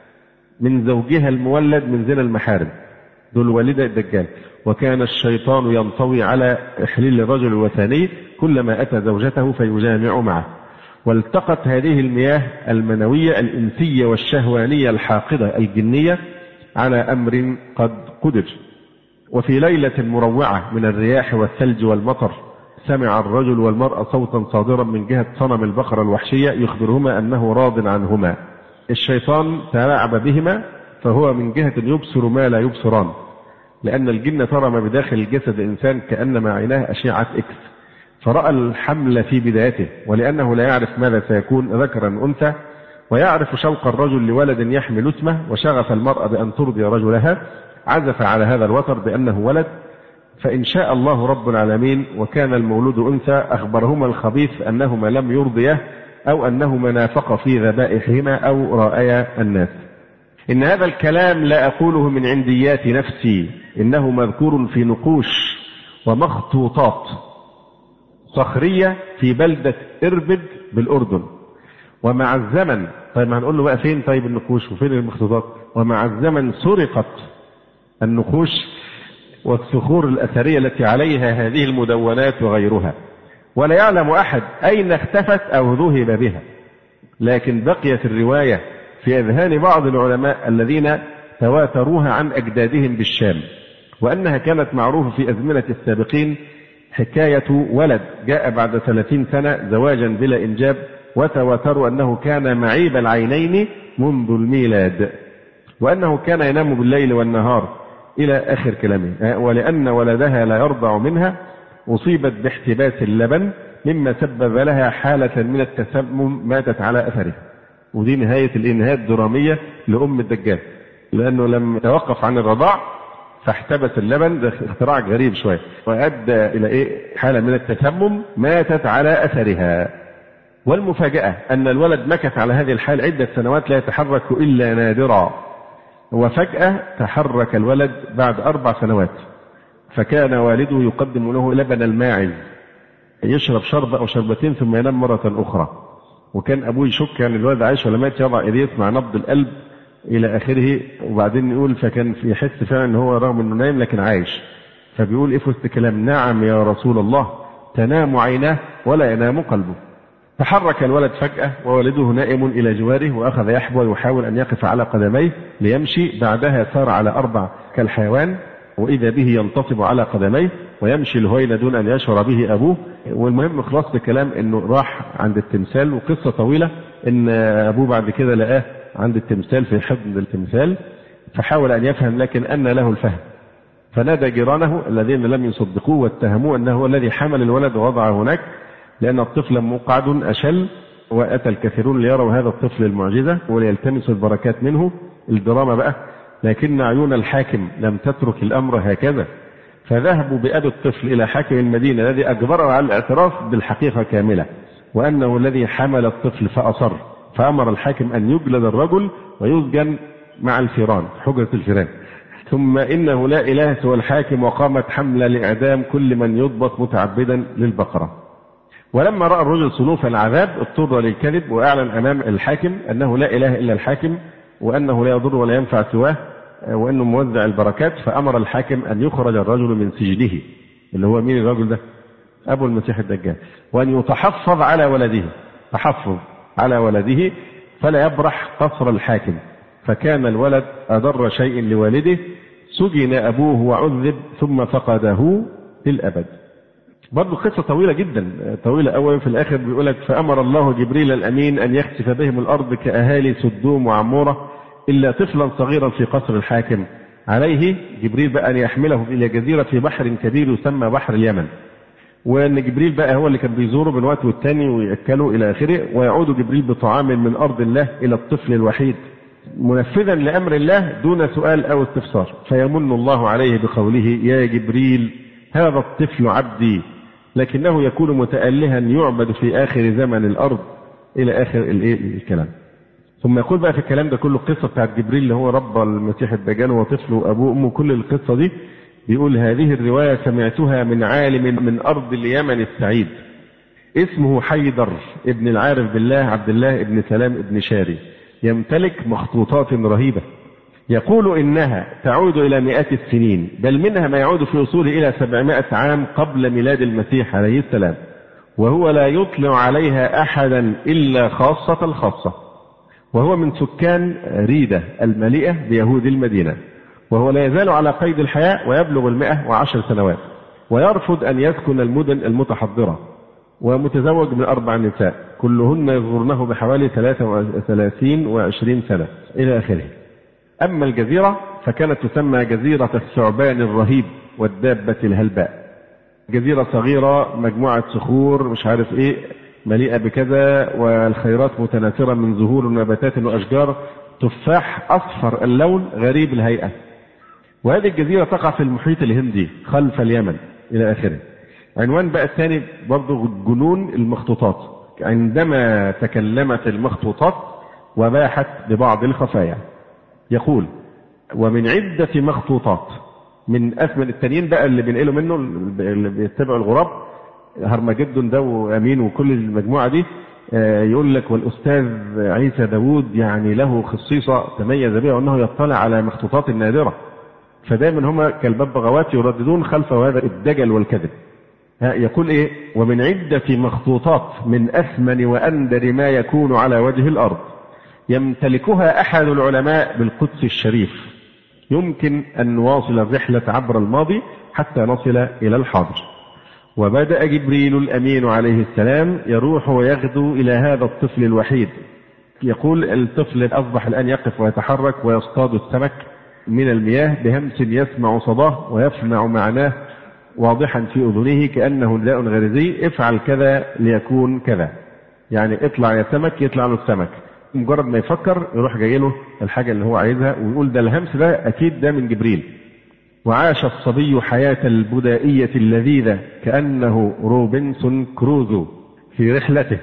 من زوجها المولد من زنا المحارم، دول والدة الدجال. وكان الشيطان ينطوي على إحليل الرجل الوثني كلما أتى زوجته فيجامع معه. والتقت هذه المياه المنوية الإنسية والشهوانية الحاقدة الجنية على أمر قد قدر. وفي ليلة مروعة من الرياح والثلج والمطر سمع الرجل والمرأة صوتا صادرا من جهة صنم البقرة الوحشية يخبرهما أنه راض عنهما. الشيطان تلاعب بهما، فهو من جهة يبصر ما لا يبصران، لأن الجن ترى ما بداخل الجسد الإنسان كأنما عيناه أشعة إكس، فرأى الحمل في بدايته، ولأنه لا يعرف ماذا سيكون ذكرا أنثى، ويعرف شوق الرجل لولد يحمل اسمه وشغف المرأة بأن ترضي رجلها، عزف على هذا الوتر بأنه ولد. فإن شاء الله رب العالمين وكان المولود أنثى أخبرهما الخبيث أنهما لم يرضيه، أو أنهما نافقا في ذبائحهما أو رأيا الناس. إن هذا الكلام لا أقوله من عنديات نفسي، إنه مذكور في نقوش ومخطوطات صخرية في بلدة إربد بالأردن. ومع الزمن، طيب ما هنقول له بقى فين طيب النقوش وفين المخطوطات؟ ومع الزمن سرقت النقوش والصخور الأثرية التي عليها هذه المدونات وغيرها، ولا يعلم أحد أين اختفت أو ذهب بها، لكن بقيت الرواية في أذهان بعض العلماء الذين تواتروها عن أجدادهم بالشام، وأنها كانت معروفة في أزمنة السابقين، حكاية ولد جاء بعد 30 سنة زواجا بلا إنجاب، وتواتروا أنه كان معيب العينين منذ الميلاد، وأنه كان ينام بالليل والنهار إلى آخر كلامه. ولأن ولدها لا يرضع منها أصيبت باحتباس اللبن مما سبب لها حالة من التسمم ماتت على أثره. ودي نهاية الإنهاء الدرامية لأم الدجال، لأنه لم يتوقف عن الرضاع فاحتبس اللبن، ده اختراع غريب شوية، وأدى إلى حالة من التسمم ماتت على أثرها. والمفاجأة أن الولد مكث على هذه الحال عدة سنوات لا يتحرك إلا نادرا، وفجأة تحرك الولد بعد 4 سنوات، فكان والده يقدم له لبن الماعز، يشرب شربة أو شربتين ثم ينام مرة أخرى. وكان أبوه يشك يعني الولد عايش ولا مات، يضع إيديه يسمع نبض القلب إلى آخره، وبعدين يقول فكان يحس فعلا أنه هو رغم أنه نايم لكن عايش، فبيقول إيه في وسط كلام: نعم يا رسول الله، تنام عيناه ولا ينام قلبه. تحرك الولد فجأة ووالده نائم إلى جواره، وأخذ يحبو ويحاول أن يقف على قدميه ليمشي، بعدها سار على 4 كالحيوان، وإذا به ينتصب على قدميه ويمشي الهويل دون أن يشعر به أبوه. والمهم خلاص الكلام أنه راح عند التمثال، وقصة طويلة أن أبوه بعد كده لقاه عند التمثال في حضن التمثال، فحاول أن يفهم لكن أن له الفهم، فنادى جيرانه الذين لم يصدقوه واتهموه أنه هو الذي حمل الولد ووضعه هناك، لأن الطفل مقعد أشل. وأتى الكثيرون ليروا هذا الطفل المعجزة وليلتمسوا البركات منه. الدراما بقى: لكن عيون الحاكم لم تترك الأمر هكذا، فذهبوا بأبي الطفل إلى حاكم المدينة الذي أجبره على الاعتراف بالحقيقة كاملة، وأنه الذي حمل الطفل فأصر، فأمر الحاكم أن يجلد الرجل ويسجن مع الفيران، حجرة الفيران، ثم إنه لا إله سوى الحاكم، وقامت حملة لإعدام كل من يضبط متعبدا للبقرة. ولما رأى الرجل صنوف العذاب اضطر للكذب، وأعلن أمام الحاكم أنه لا إله إلا الحاكم، وأنه لا يضر ولا ينفع سواه، وأنه موزع البركات. فأمر الحاكم أن يخرج الرجل من سجنه، اللي هو مين الرجل ده؟ أبو المسيح الدجال، وأن يتحفظ على ولده، تحفظ على ولده فلا يبرح قصر الحاكم. فكان الولد أضر شيء لوالده، سجن أبوه وعذب ثم فقده للأبد. برضو قصة طويلة جدا، طويلة أولا. في الآخر بيقولك: فأمر الله جبريل الأمين أن يخسف بهم الأرض كأهالي سدوم وعمورة إلا طفلا صغيرا في قصر الحاكم، عليه جبريل بقى أن يحمله إلى جزيرة في بحر كبير يسمى بحر اليمن، وأن جبريل بقى هو اللي كان بيزوره من وقت والتاني ويأكله إلى آخره، ويعود جبريل بطعام من أرض الله إلى الطفل الوحيد منفذا لأمر الله دون سؤال أو استفسار، فيمن الله عليه بقوله: يا جبريل هذا الطفل عبدي، لكنه يكون متألها يعبد في آخر زمن الأرض، إلى آخر الكلام. ثم يقول بقى في الكلام ده كله القصة بتاعت جبريل اللي هو رب المسيح الدجال وطفله وأبوه وأمه، كل القصة دي بيقول: هذه الرواية سمعتها من عالم من أرض اليمن السعيد اسمه حيدر ابن العارف بالله عبد الله ابن سلام ابن شاري، يمتلك مخطوطات رهيبة، يقول إنها تعود إلى مئات السنين، بل منها ما يعود في أصوله إلى 700 عام قبل ميلاد المسيح عليه السلام، وهو لا يطلع عليها أحدا إلا خاصة الخاصة، وهو من سكان ريدة المليئة بيهود المدينة، وهو لا يزال على قيد الحياة ويبلغ 110 سنوات، ويرفض أن يسكن المدن المتحضرة، ومتزوج من 4 نساء كلهن يصغرنه بحوالي 33 و20 سنة إلى آخره. أما الجزيرة فكانت تسمى جزيرة الثعبان الرهيب والدابة الهلباء، جزيرة صغيرة مجموعة صخور مش عارف إيه مليئة بكذا، والخيرات متناثرة من زهور ونباتات وأشجار، تفاح أصفر اللون غريب الهيئة. وهذه الجزيرة تقع في المحيط الهندي خلف اليمن إلى آخره. عنوان بقى الثاني برضو جنون المخطوطات، عندما تكلمت المخطوطات وباحت ببعض الخفايا. يقول ومن عدة مخطوطات من أثمن التانيين بقى اللي بينقلوا منه اللي بيتبعوا الغراب هرمجدون ده وأمين وكل المجموعة دي يقول لك والأستاذ عيسى داوود يعني له خصيصة تميز بها وأنه يطلع على مخطوطات النادرة، فدائما هم كالببغاوات يرددون خلف هذا الدجل والكذب. يقول إيه ومن عدة مخطوطات من أثمن وأندر ما يكون على وجه الأرض يمتلكها أحد العلماء بالقدس الشريف، يمكن أن نواصل الرحلة عبر الماضي حتى نصل إلى الحاضر. وبدأ جبريل الأمين عليه السلام يروح ويغدو إلى هذا الطفل الوحيد. يقول الطفل أصبح الآن يقف ويتحرك ويصطاد السمك من المياه بهمس يسمع صداه ويسمع معناه واضحا في أذنه كأنه نداء غريزي افعل كذا ليكون كذا، يعني اطلع يا سمك يطلع له السمك، مجرد ما يفكر يروح جاي له الحاجة اللي هو عايزها ويقول ده الهمس ده أكيد ده من جبريل. وعاش الصبي حياة البدائية اللذيذة كأنه روبنسون كروزو في رحلته.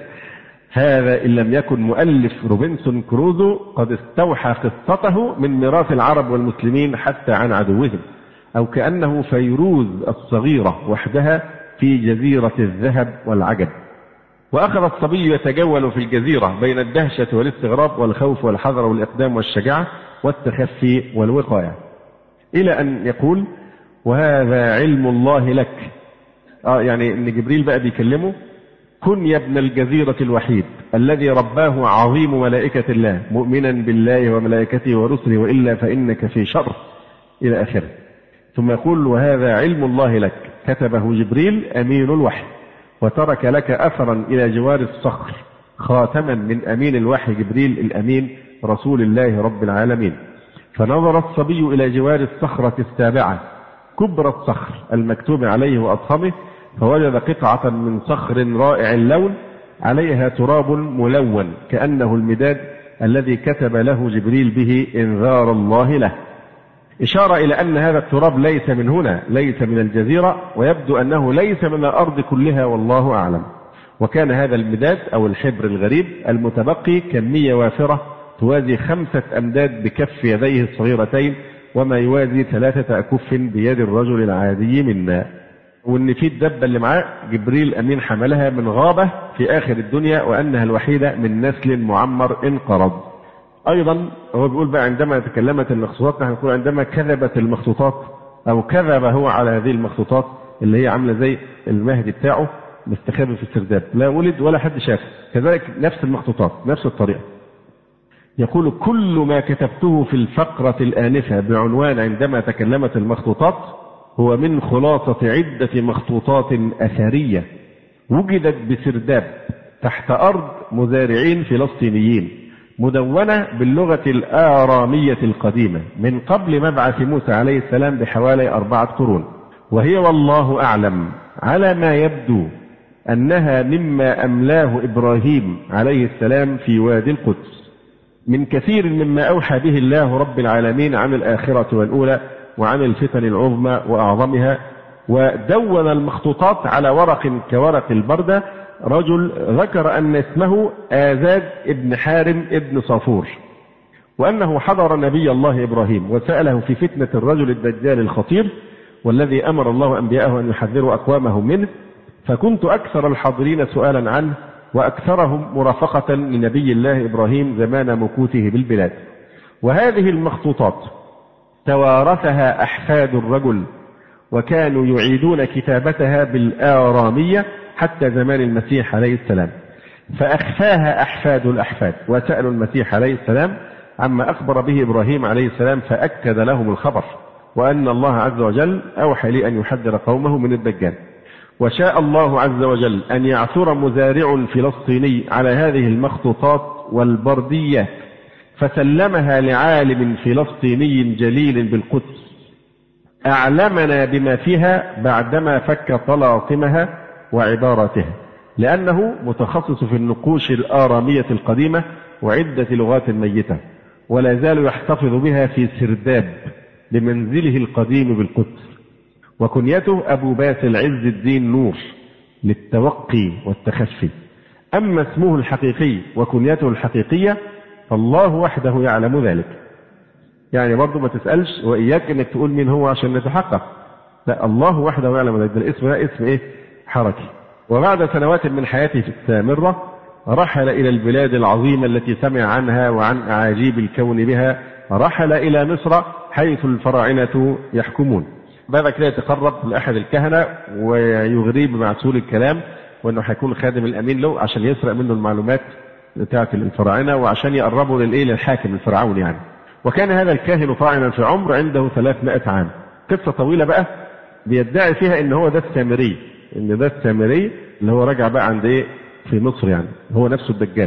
هذا إن لم يكن مؤلف روبنسون كروزو قد استوحى قصته من ميراث العرب والمسلمين حتى عن عدوهم، أو كأنه فيروز الصغيرة وحدها في جزيرة الذهب والعجب. وأخذ الصبي يتجول في الجزيرة بين الدهشة والاستغراب والخوف والحذر والإقدام والشجاعة والتخفي والوقاية، إلى أن يقول وهذا علم الله لك. يعني إن جبريل بقى بيكلمه كن يا ابن الجزيرة الوحيد الذي رباه عظيم ملائكة الله مؤمنا بالله وملائكته ورسله وإلا فإنك في شر إلى آخره. ثم يقول وهذا علم الله لك كتبه جبريل أمين الوحي وترك لك أثرا إلى جوار الصخر خاتما من أمين الوحي جبريل الأمين رسول الله رب العالمين. فنظر الصبي إلى جوار الصخرة السابعة كبر الصخر المكتوب عليه وأضخمه فوجد قطعة من صخر رائع اللون عليها تراب ملون كأنه المداد الذي كتب له جبريل به إنذار الله له، إشارة إلى أن هذا التراب ليس من هنا، ليس من الجزيرة، ويبدو أنه ليس من الأرض كلها والله أعلم. وكان هذا المداد أو الحبر الغريب المتبقي كمية وافرة توازي 5 أمداد بكف يديه الصغيرتين وما يوازي 3 أكف بيد الرجل العادي منا. وإن في الدبة اللي معاه جبريل أمين حملها من غابة في آخر الدنيا وأنها الوحيدة من نسل معمر انقرض. أيضا هو بيقول بقى عندما تكلمت المخطوطات نحن نقول عندما كذبت المخطوطات أو كذب هو على هذه المخطوطات اللي هي عاملة زي المهدي بتاعه مستخبي في السرداب لا ولد ولا حد شافه، كذلك نفس المخطوطات نفس الطريقة. يقول كل ما كتبته في الفقرة الآنفة بعنوان عندما تكلمت المخطوطات هو من خلاصة عدة مخطوطات أثرية وجدت بسرداب تحت أرض مزارعين فلسطينيين مدونة باللغة الآرامية القديمة من قبل مبعث موسى عليه السلام بحوالي 4 قرون، وهي والله أعلم على ما يبدو أنها مما أملاه إبراهيم عليه السلام في وادي القدس من كثير مما أوحى به الله رب العالمين عن الآخرة والأولى وعن الفتن العظمى وأعظمها. ودون المخطوطات على ورق كورق البردة رجل ذكر أن اسمه آزاد ابن حارم ابن صافور، وأنه حضر نبي الله إبراهيم وسأله في فتنة الرجل الدجال الخطير والذي أمر الله أنبياءه أن يحذروا أقوامه منه، فكنت أكثر الحاضرين سؤالا عنه وأكثرهم مرافقة لنبي الله إبراهيم زمان مكوثه بالبلاد. وهذه المخطوطات توارثها أحفاد الرجل وكانوا يعيدون كتابتها بالآرامية حتى زمان المسيح عليه السلام، فأخفاها أحفاد الأحفاد وسألوا المسيح عليه السلام عما أخبر به إبراهيم عليه السلام فأكد لهم الخبر وأن الله عز وجل أوحى لي أن يحذر قومه من الدجال. وشاء الله عز وجل أن يعثر مزارع فلسطيني على هذه المخطوطات والبرديات فسلمها لعالم فلسطيني جليل بالقدس أعلمنا بما فيها بعدما فك طلاقمها وعباراتها، لأنه متخصص في النقوش الآرامية القديمة وعدة لغات ميتة ولا زال يحتفظ بها في سرداب لمنزله القديم بالقدس. وكنيته أبو باسل عز الدين نور للتوقي والتخفي. أما اسمه الحقيقي وكنيته الحقيقية فالله وحده يعلم ذلك. يعني برضه ما تسألش وإياك إنك تقول مين هو عشان نتحقق، لا، الله وحده يعلم ذلك. الاسم ده اسم إيه؟ حركي. وبعد سنوات من حياته السامرة رحل إلى البلاد العظيمة التي سمع عنها وعن أعاجيب الكون بها، رحل إلى مصر حيث الفراعنة يحكمون. بعد كده يتقرب لأحد الكهنة ويغريه بمعسول الكلام، وأنه هيكون خادم الأمين له عشان يسرق منه المعلومات بتاعة الفراعنة وعشان يقربوا للحاكم الفرعون يعني. وكان هذا الكاهن طاعنا في عمر عنده 300 عام. قصة طويلة بقى بيدعي فيها ان هو ده السامري، ان ده السامري اللي هو رجع بقى عند ايه في مصر، يعني هو نفسه الدجال.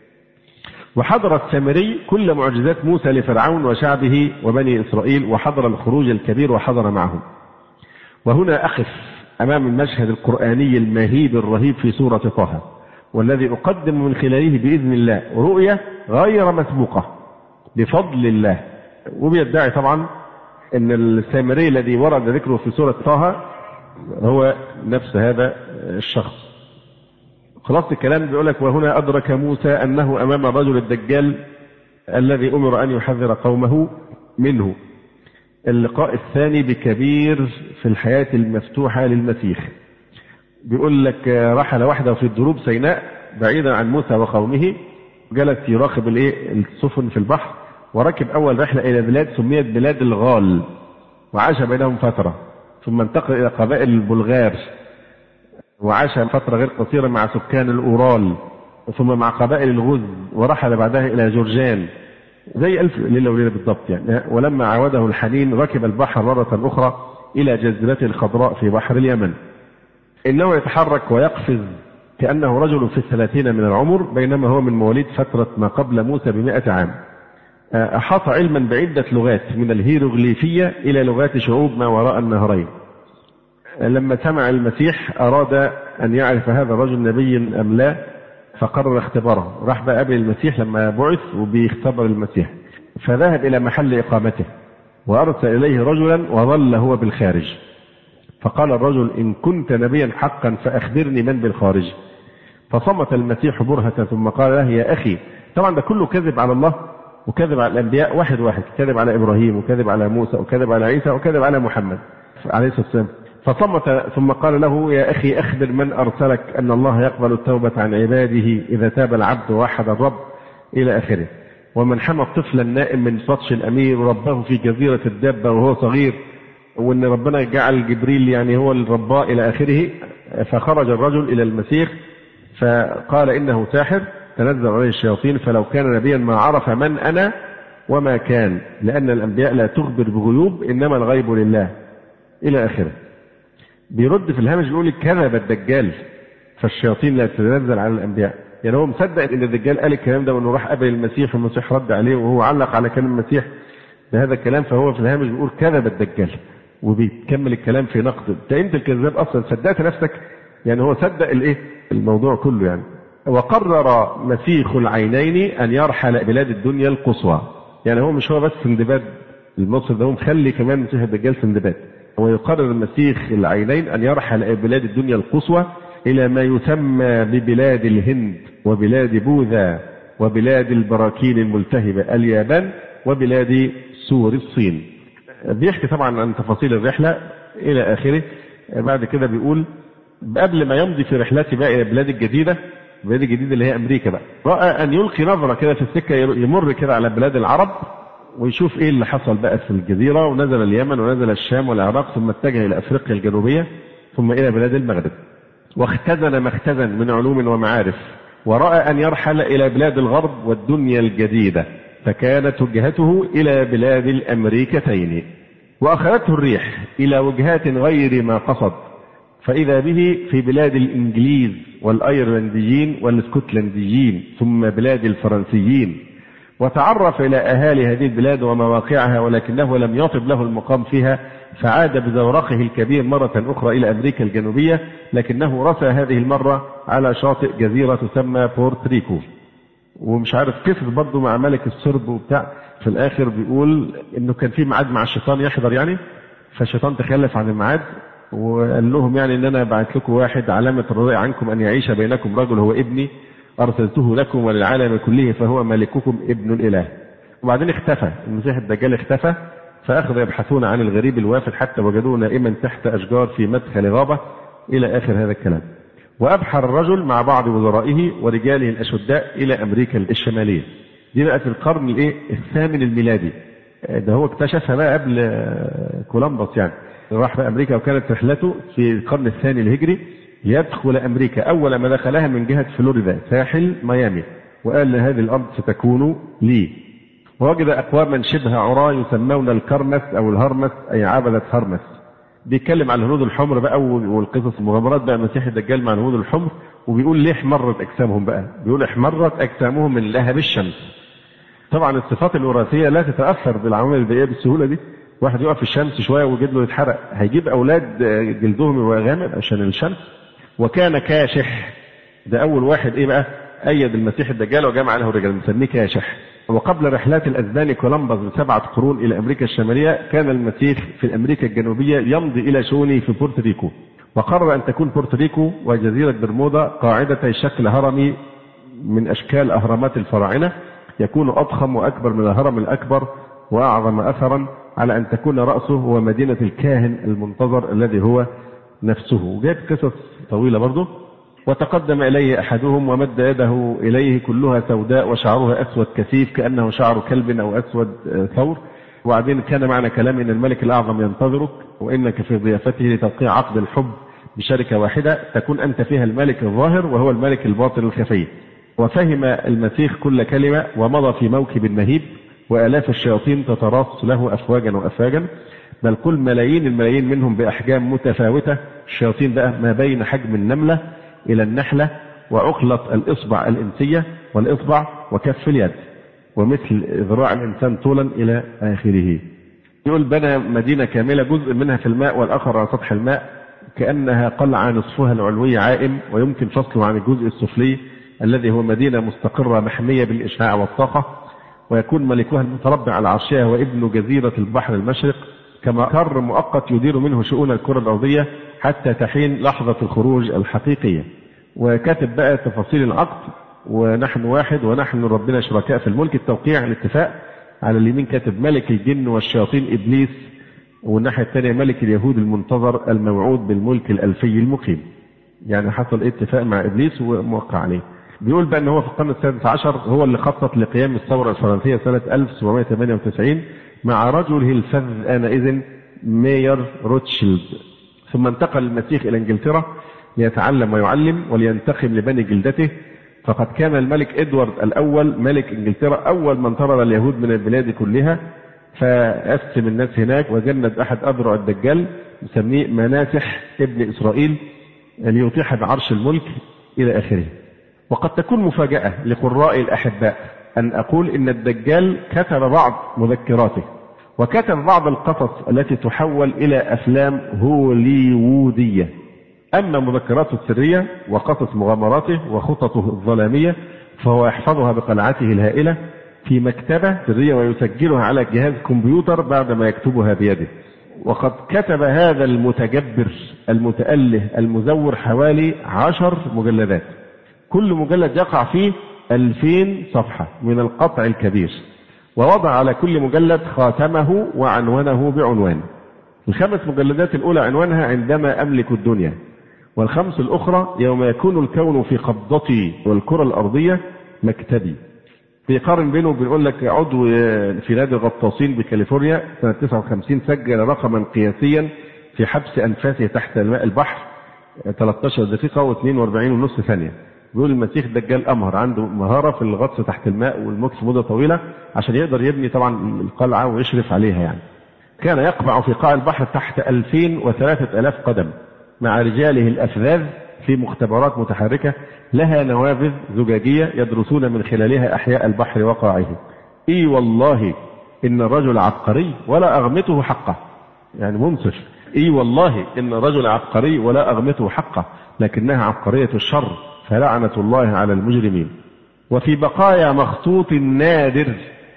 وحضر السامري كل معجزات موسى لفرعون وشعبه وبني إسرائيل، وحضر الخروج الكبير وحضر معهم. وهنا أقف أمام المشهد القرآني المهيب الرهيب في سورة طه، والذي أقدم من خلاله بإذن الله رؤية غير مسبوقة بفضل الله. وبيدعي طبعا أن السامري الذي ورد ذكره في سورة طه هو نفس هذا الشخص. خلاص الكلام بيقول لك: وهنا أدرك موسى أنه أمام الرجل الدجال الذي أمر أن يحذر قومه منه. اللقاء الثاني بكبير في الحياة المفتوحة للمسيح. بيقول لك رحل وحده في الدروب سيناء بعيدا عن موسى وقومه، جلس يراقب السفن في البحر، وركب أول رحلة إلى بلاد سميت بلاد الغال، وعاش بينهم فترة، ثم انتقل إلى قبائل البلغار، وعاش فترة غير قصيرة مع سكان الأورال، ثم مع قبائل الغز، ورحل بعدها إلى جورجان، زي 1000 ليلة وليلة بالضبط يعني. ولما عاوده الحنين ركب البحر مرة أخرى إلى جزيرته الخضراء في بحر اليمن. إنه يتحرك ويقفز كأنه رجل في 30 من العمر، بينما هو من مواليد فترة ما قبل موسى ب100 عام. أحاط علما بعدة لغات من الهيروغليفية إلى لغات شعوب ما وراء النهرين. لما سمع المسيح أراد أن يعرف هذا الرجل نبي أم لا، فقرر اختباره. راح بقى قبل المسيح لما بعث وبيختبر المسيح، فذهب إلى محل إقامته وأرسل إليه رجلا وظل هو بالخارج. فقال الرجل: إن كنت نبيا حقا فأخبرني من بالخارج. فصمت المسيح برهة ثم قال له: يا أخي، طبعا ده كله كذب على الله وكذب على الأنبياء واحد واحد، كذب على إبراهيم وكذب على موسى وكذب على عيسى وكذب على محمد عليه الصلاة والسلام. فصمت ثم قال له: يا أخي، أخبر من أرسلك أن الله يقبل التوبة عن عباده إذا تاب العبد ووحد الرب، إلى آخره. ومن حمى الطفل النائم من بطش الأمير ورباه في جزيرة الدابة وهو صغير، وأن ربنا جعل جبريل يعني هو الرباء، إلى آخره. فخرج الرجل إلى المسيح فقال: إنه ساحر تنزل عليه الشياطين، فلو كان نبيا ما عرف من أنا وما كان، لأن الأنبياء لا تخبر بغيوب، إنما الغيب لله، إلى آخره. بيرد في الهامش بيقول: كذب الدجال، فالشياطين لا تتنزل على الأنبياء. يعني هو مصدق ان الدجال قال الكلام ده، وانه راح قابل المسيح والمسيح رد عليه، وهو علق على كلام المسيح بهذا الكلام. فهو في الهامش بيقول: كذب الدجال، وبيكمل الكلام في نقد. انت الكذاب اصلا، صدقت نفسك. يعني هو صدق الموضوع كله يعني. وقرر مسيح العينين ان يرحل بلاد الدنيا القصوى. يعني هو مش هو بس سندباد المصري ده، هو مخلي كمان مسيح الدجال سندباد. ويقرر المسيح العينين ان يرحل الى بلاد الدنيا القصوى، إلى ما يسمى ببلاد الهند وبلاد بوذا وبلاد البراكين الملتهبة اليابان وبلاد سور الصين. بيحكي طبعا عن تفاصيل الرحلة إلى آخره. بعد كده بيقول: قبل ما يمضي في رحلته بقى إلى البلاد الجديدة اللي هي أمريكا بقى، رأى أن يلقي نظرة كده في السكة، يمر كده على بلاد العرب ويشوف إيه اللي حصل بقى في الجزيرة. ونزل اليمن ونزل الشام والعراق، ثم اتجه إلى أفريقيا الجنوبية، ثم إلى بلاد المغرب. واختزن ما اختزن من علوم ومعارف، ورأى أن يرحل إلى بلاد الغرب والدنيا الجديدة، فكانت وجهته إلى بلاد الأمريكتين. وأخذته الريح إلى وجهات غير ما قصد، فإذا به في بلاد الإنجليز والأيرلنديين والاسكتلنديين، ثم بلاد الفرنسيين. وتعرف إلى أهالي هذه البلاد ومواقعها، ولكنه لم يطب له المقام فيها، فعاد بزورقه الكبير مرة أخرى إلى أمريكا الجنوبية، لكنه رسى هذه المرة على شاطئ جزيرة تسمى بورتريكو. ومش عارف كيف برضه مع ملك الصرب وبتاع. في الآخر بيقول إنه كان في ميعاد مع الشيطان يحضر يعني، فالشيطان تخلف عن الميعاد وقال لهم يعني إن أنا بعت لكم واحد علامة الرضاء عنكم أن يعيش بينكم رجل هو ابني، أرسلته لكم وللعالم كله، فهو ملككم ابن الإله. وبعدين اختفى المسيح الدجال، اختفى، فأخذوا يبحثون عن الغريب الوافد حتى وجدوه نائما تحت أشجار في مدخل غابة إلى آخر هذا الكلام. وأبحر الرجل مع بعض وزرائه ورجاله الأشداء إلى أمريكا الشمالية. دي بقى في القرن الثامن الميلادي. ده هو اكتشفها بقى قبل كولومبوس، يعني راح في أمريكا، وكانت رحلته في القرن الثاني الهجري ليدخل أمريكا. أول ما دخلها من جهة فلوريدا ساحل ميامي، وقال هذه الأرض ستكون لي. ووجد أقواما شبه عراة يسمون الكرمس أو الهرمس، أي عبدة هرمس. بيتكلم عن الهنود الحمر بقى والقصص المغامرات بقى المسيح الدجال مع الهنود الحمر، وبيقول ليه احمرت أجسامهم بقى؟ بيقول احمرت أجسامهم من لهب الشمس. طبعا الصفات الوراثية لا تتأثر بالعوامل البيئية بالسهولة دي. واحد يقف في الشمس شوية ويجد له يتحرق، هيجيب أولاد جلدهم يبقى غامق عشان الشمس. وكان كاشح، ده أول واحد بقى أيد المسيح الدجال وجمع له رجال، مسميه كاشح. وقبل رحلات الأسباني كولومبوس ب7 قرون إلى أمريكا الشمالية، كان المسيح في أمريكا الجنوبية يمضي إلى شؤونه في بورتوريكو، وقرر أن تكون بورتوريكو وجزيرة برمودا قاعدة شكل هرمي من أشكال أهرامات الفراعنة، يكون أضخم وأكبر من الهرم الأكبر وأعظم أثرا، على أن تكون رأسه هو مدينة الكاهن المنتظر الذي هو نفسه. وجاب قصص طويلة برضه. وتقدم إليه أحدهم ومد يده إليه، كلها سوداء وشعرها أسود كثيف كأنه شعر كلب أو أسود ثور. وبعدين كان معنى كلام إن الملك الأعظم ينتظرك، وإنك في ضيافته لتوقيع عقد الحب بشركة واحدة تكون أنت فيها الملك الظاهر وهو الملك الباطن الخفي. وفهم المسيح كل كلمة ومضى في موكب مهيب، وآلاف الشياطين تتراص له أفواجا وأفواجا، بل كل ملايين الملايين منهم بأحجام متفاوتة. الشياطين بقى ما بين حجم النملة إلى النحلة، وعقلة الإصبع الإنسية والإصبع وكف اليد، ومثل ذراع الإنسان طولا إلى آخره. يقول بنى مدينة كاملة، جزء منها في الماء والآخر على سطح الماء، كأنها قلعة نصفها العلوي عائم، ويمكن فصله عن الجزء السفلي الذي هو مدينة مستقرة محمية بالإشعاع والطاقة. ويكون ملكها المتربع على عرشها وابن جزيرة البحر المشرق، كما قرر مؤقت يدير منه شؤون الكرة الأرضية حتى تحين لحظة الخروج الحقيقية. وكاتب بقى تفاصيل العقد، ونحن واحد ونحن ربنا شركاء في الملك. التوقيع الاتفاق على اليمين كاتب ملك الجن والشياطين إبليس، والناحية الثانية ملك اليهود المنتظر الموعود بالملك الألفي المقيم. يعني حصل اتفاق مع إبليس وموقع عليه. بيقول بقى ان هو في القرن السادس عشر هو اللي خطط لقيام الثورة الفرنسية سنة 1798 مع رجله الفذ آنئذ ماير روتشيلد. ثم انتقل المسيح إلى إنجلترا ليتعلم ويعلم ولينتقم لبني جلدته. فقد كان الملك إدوارد الأول ملك إنجلترا أول من طرد اليهود من البلاد كلها، فأسم الناس هناك وجند أحد أذرع الدجال يسميه مناسح ابن إسرائيل ليطيح بعرش الملك إلى آخره. وقد تكون مفاجأة لقراء الأحباء أن أقول إن الدجال كتب بعض مذكراته وكتب بعض القصص التي تحول إلى أفلام هوليوودية. أما مذكراته السرية وقصص مغامراته وخططه الظلامية فهو يحفظها بقلعته الهائلة في مكتبة سرية ويسجلها على جهاز كمبيوتر بعدما يكتبها بيده. وقد كتب هذا المتجبر المتأله المزور حوالي 10 مجلدات، كل مجلد يقع فيه 2000 صفحة من القطع الكبير، ووضع على كل مجلد خاتمه وعنوانه بعنوان. ال5 مجلدات الأولى عنوانها عندما أملك الدنيا، وال5 الأخرى يوم يكون الكون في قبضتي والكرة الأرضية مكتبي. بيقارن بينه وبنقول لك عضو في نادي الغطاسين بكاليفورنيا سنة 59 سجل رقما قياسيا في حبس أنفاسه تحت الماء البحر 13 دقيقة و42.5 ثانية. بيقول المسيح الدجال أمهر، عنده مهارة في الغطس تحت الماء والمكث مدة طويلة عشان يقدر يبني طبعا القلعة ويشرف عليها. يعني كان يقبع في قاع البحر تحت 2000 و3000 قدم مع رجاله الأفذاذ في مختبرات متحركة لها نوافذ زجاجية يدرسون من خلالها أحياء البحر وقاعه. إي والله إن الرجل عبقري ولا أغمته حقه، يعني منصف. إي والله إن الرجل عبقري ولا أغمته حقه، لكنها عبقرية الشر فلعنة الله على المجرمين. وفي بقايا مخطوط نادر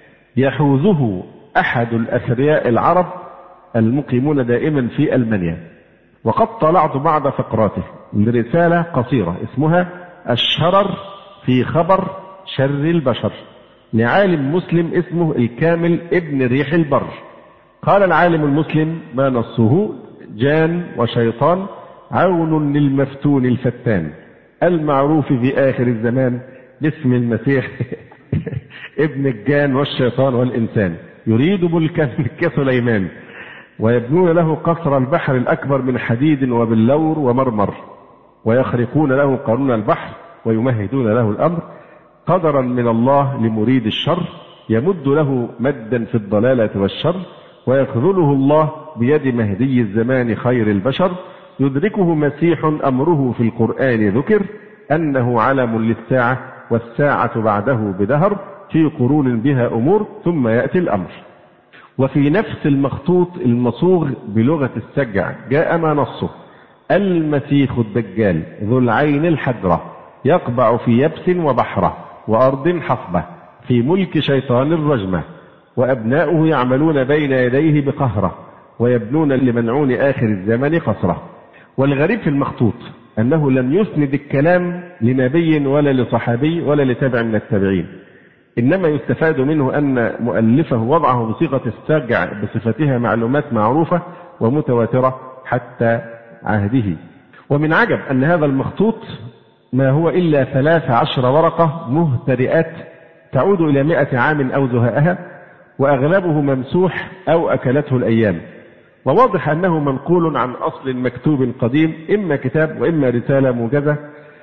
يحوزه أحد الأثرياء العرب المقيمون دائما في ألمانيا. وقد طلعت بعض فقراته لرسالة قصيرة اسمها الشرر في خبر شر البشر، لعالم مسلم اسمه الكامل ابن ريح البر. قال العالم المسلم: ما نصه؟ جان وشيطان عون للمفتون الفتان، المعروف في آخر الزمان باسم المسيح ابن الجان والشيطان والإنسان، يريد ملكا كسليمان، ويبنون له قصر البحر الأكبر من حديد وباللور ومرمر، ويخرقون له قانون البحر ويمهدون له الأمر، قدرا من الله لمريد الشر، يمد له مدا في الضلالة والشر، ويخذله الله بيد مهدي الزمان خير البشر، يدركه مسيح أمره في القرآن ذكر، أنه علم للساعة والساعة بعده بدهر، في قرون بها أمور ثم يأتي الأمر. وفي نفس المخطوط المصوغ بلغة السجع جاء ما نصه: المسيح الدجال ذو العين الحجرة، يقبع في يبس وبحرة وأرض حصبة، في ملك شيطان الرجمة، وأبناؤه يعملون بين يديه بقهرة، ويبنون لمنعون آخر الزمن قصرة. والغريب في المخطوط أنه لم يسند الكلام لنبي ولا لصحابي ولا لتابع من التابعين، إنما يستفاد منه أن مؤلفه وضعه بصيغة السجع بصفتها معلومات معروفة ومتواترة حتى عهده. ومن عجب أن هذا المخطوط ما هو إلا 13 ورقة مهترئات تعود إلى 100 عام أو زهاءها، وأغلبه ممسوح أو أكلته الأيام، وواضح أنه منقول عن أصل مكتوب قديم، إما كتاب وإما رسالة موجزة،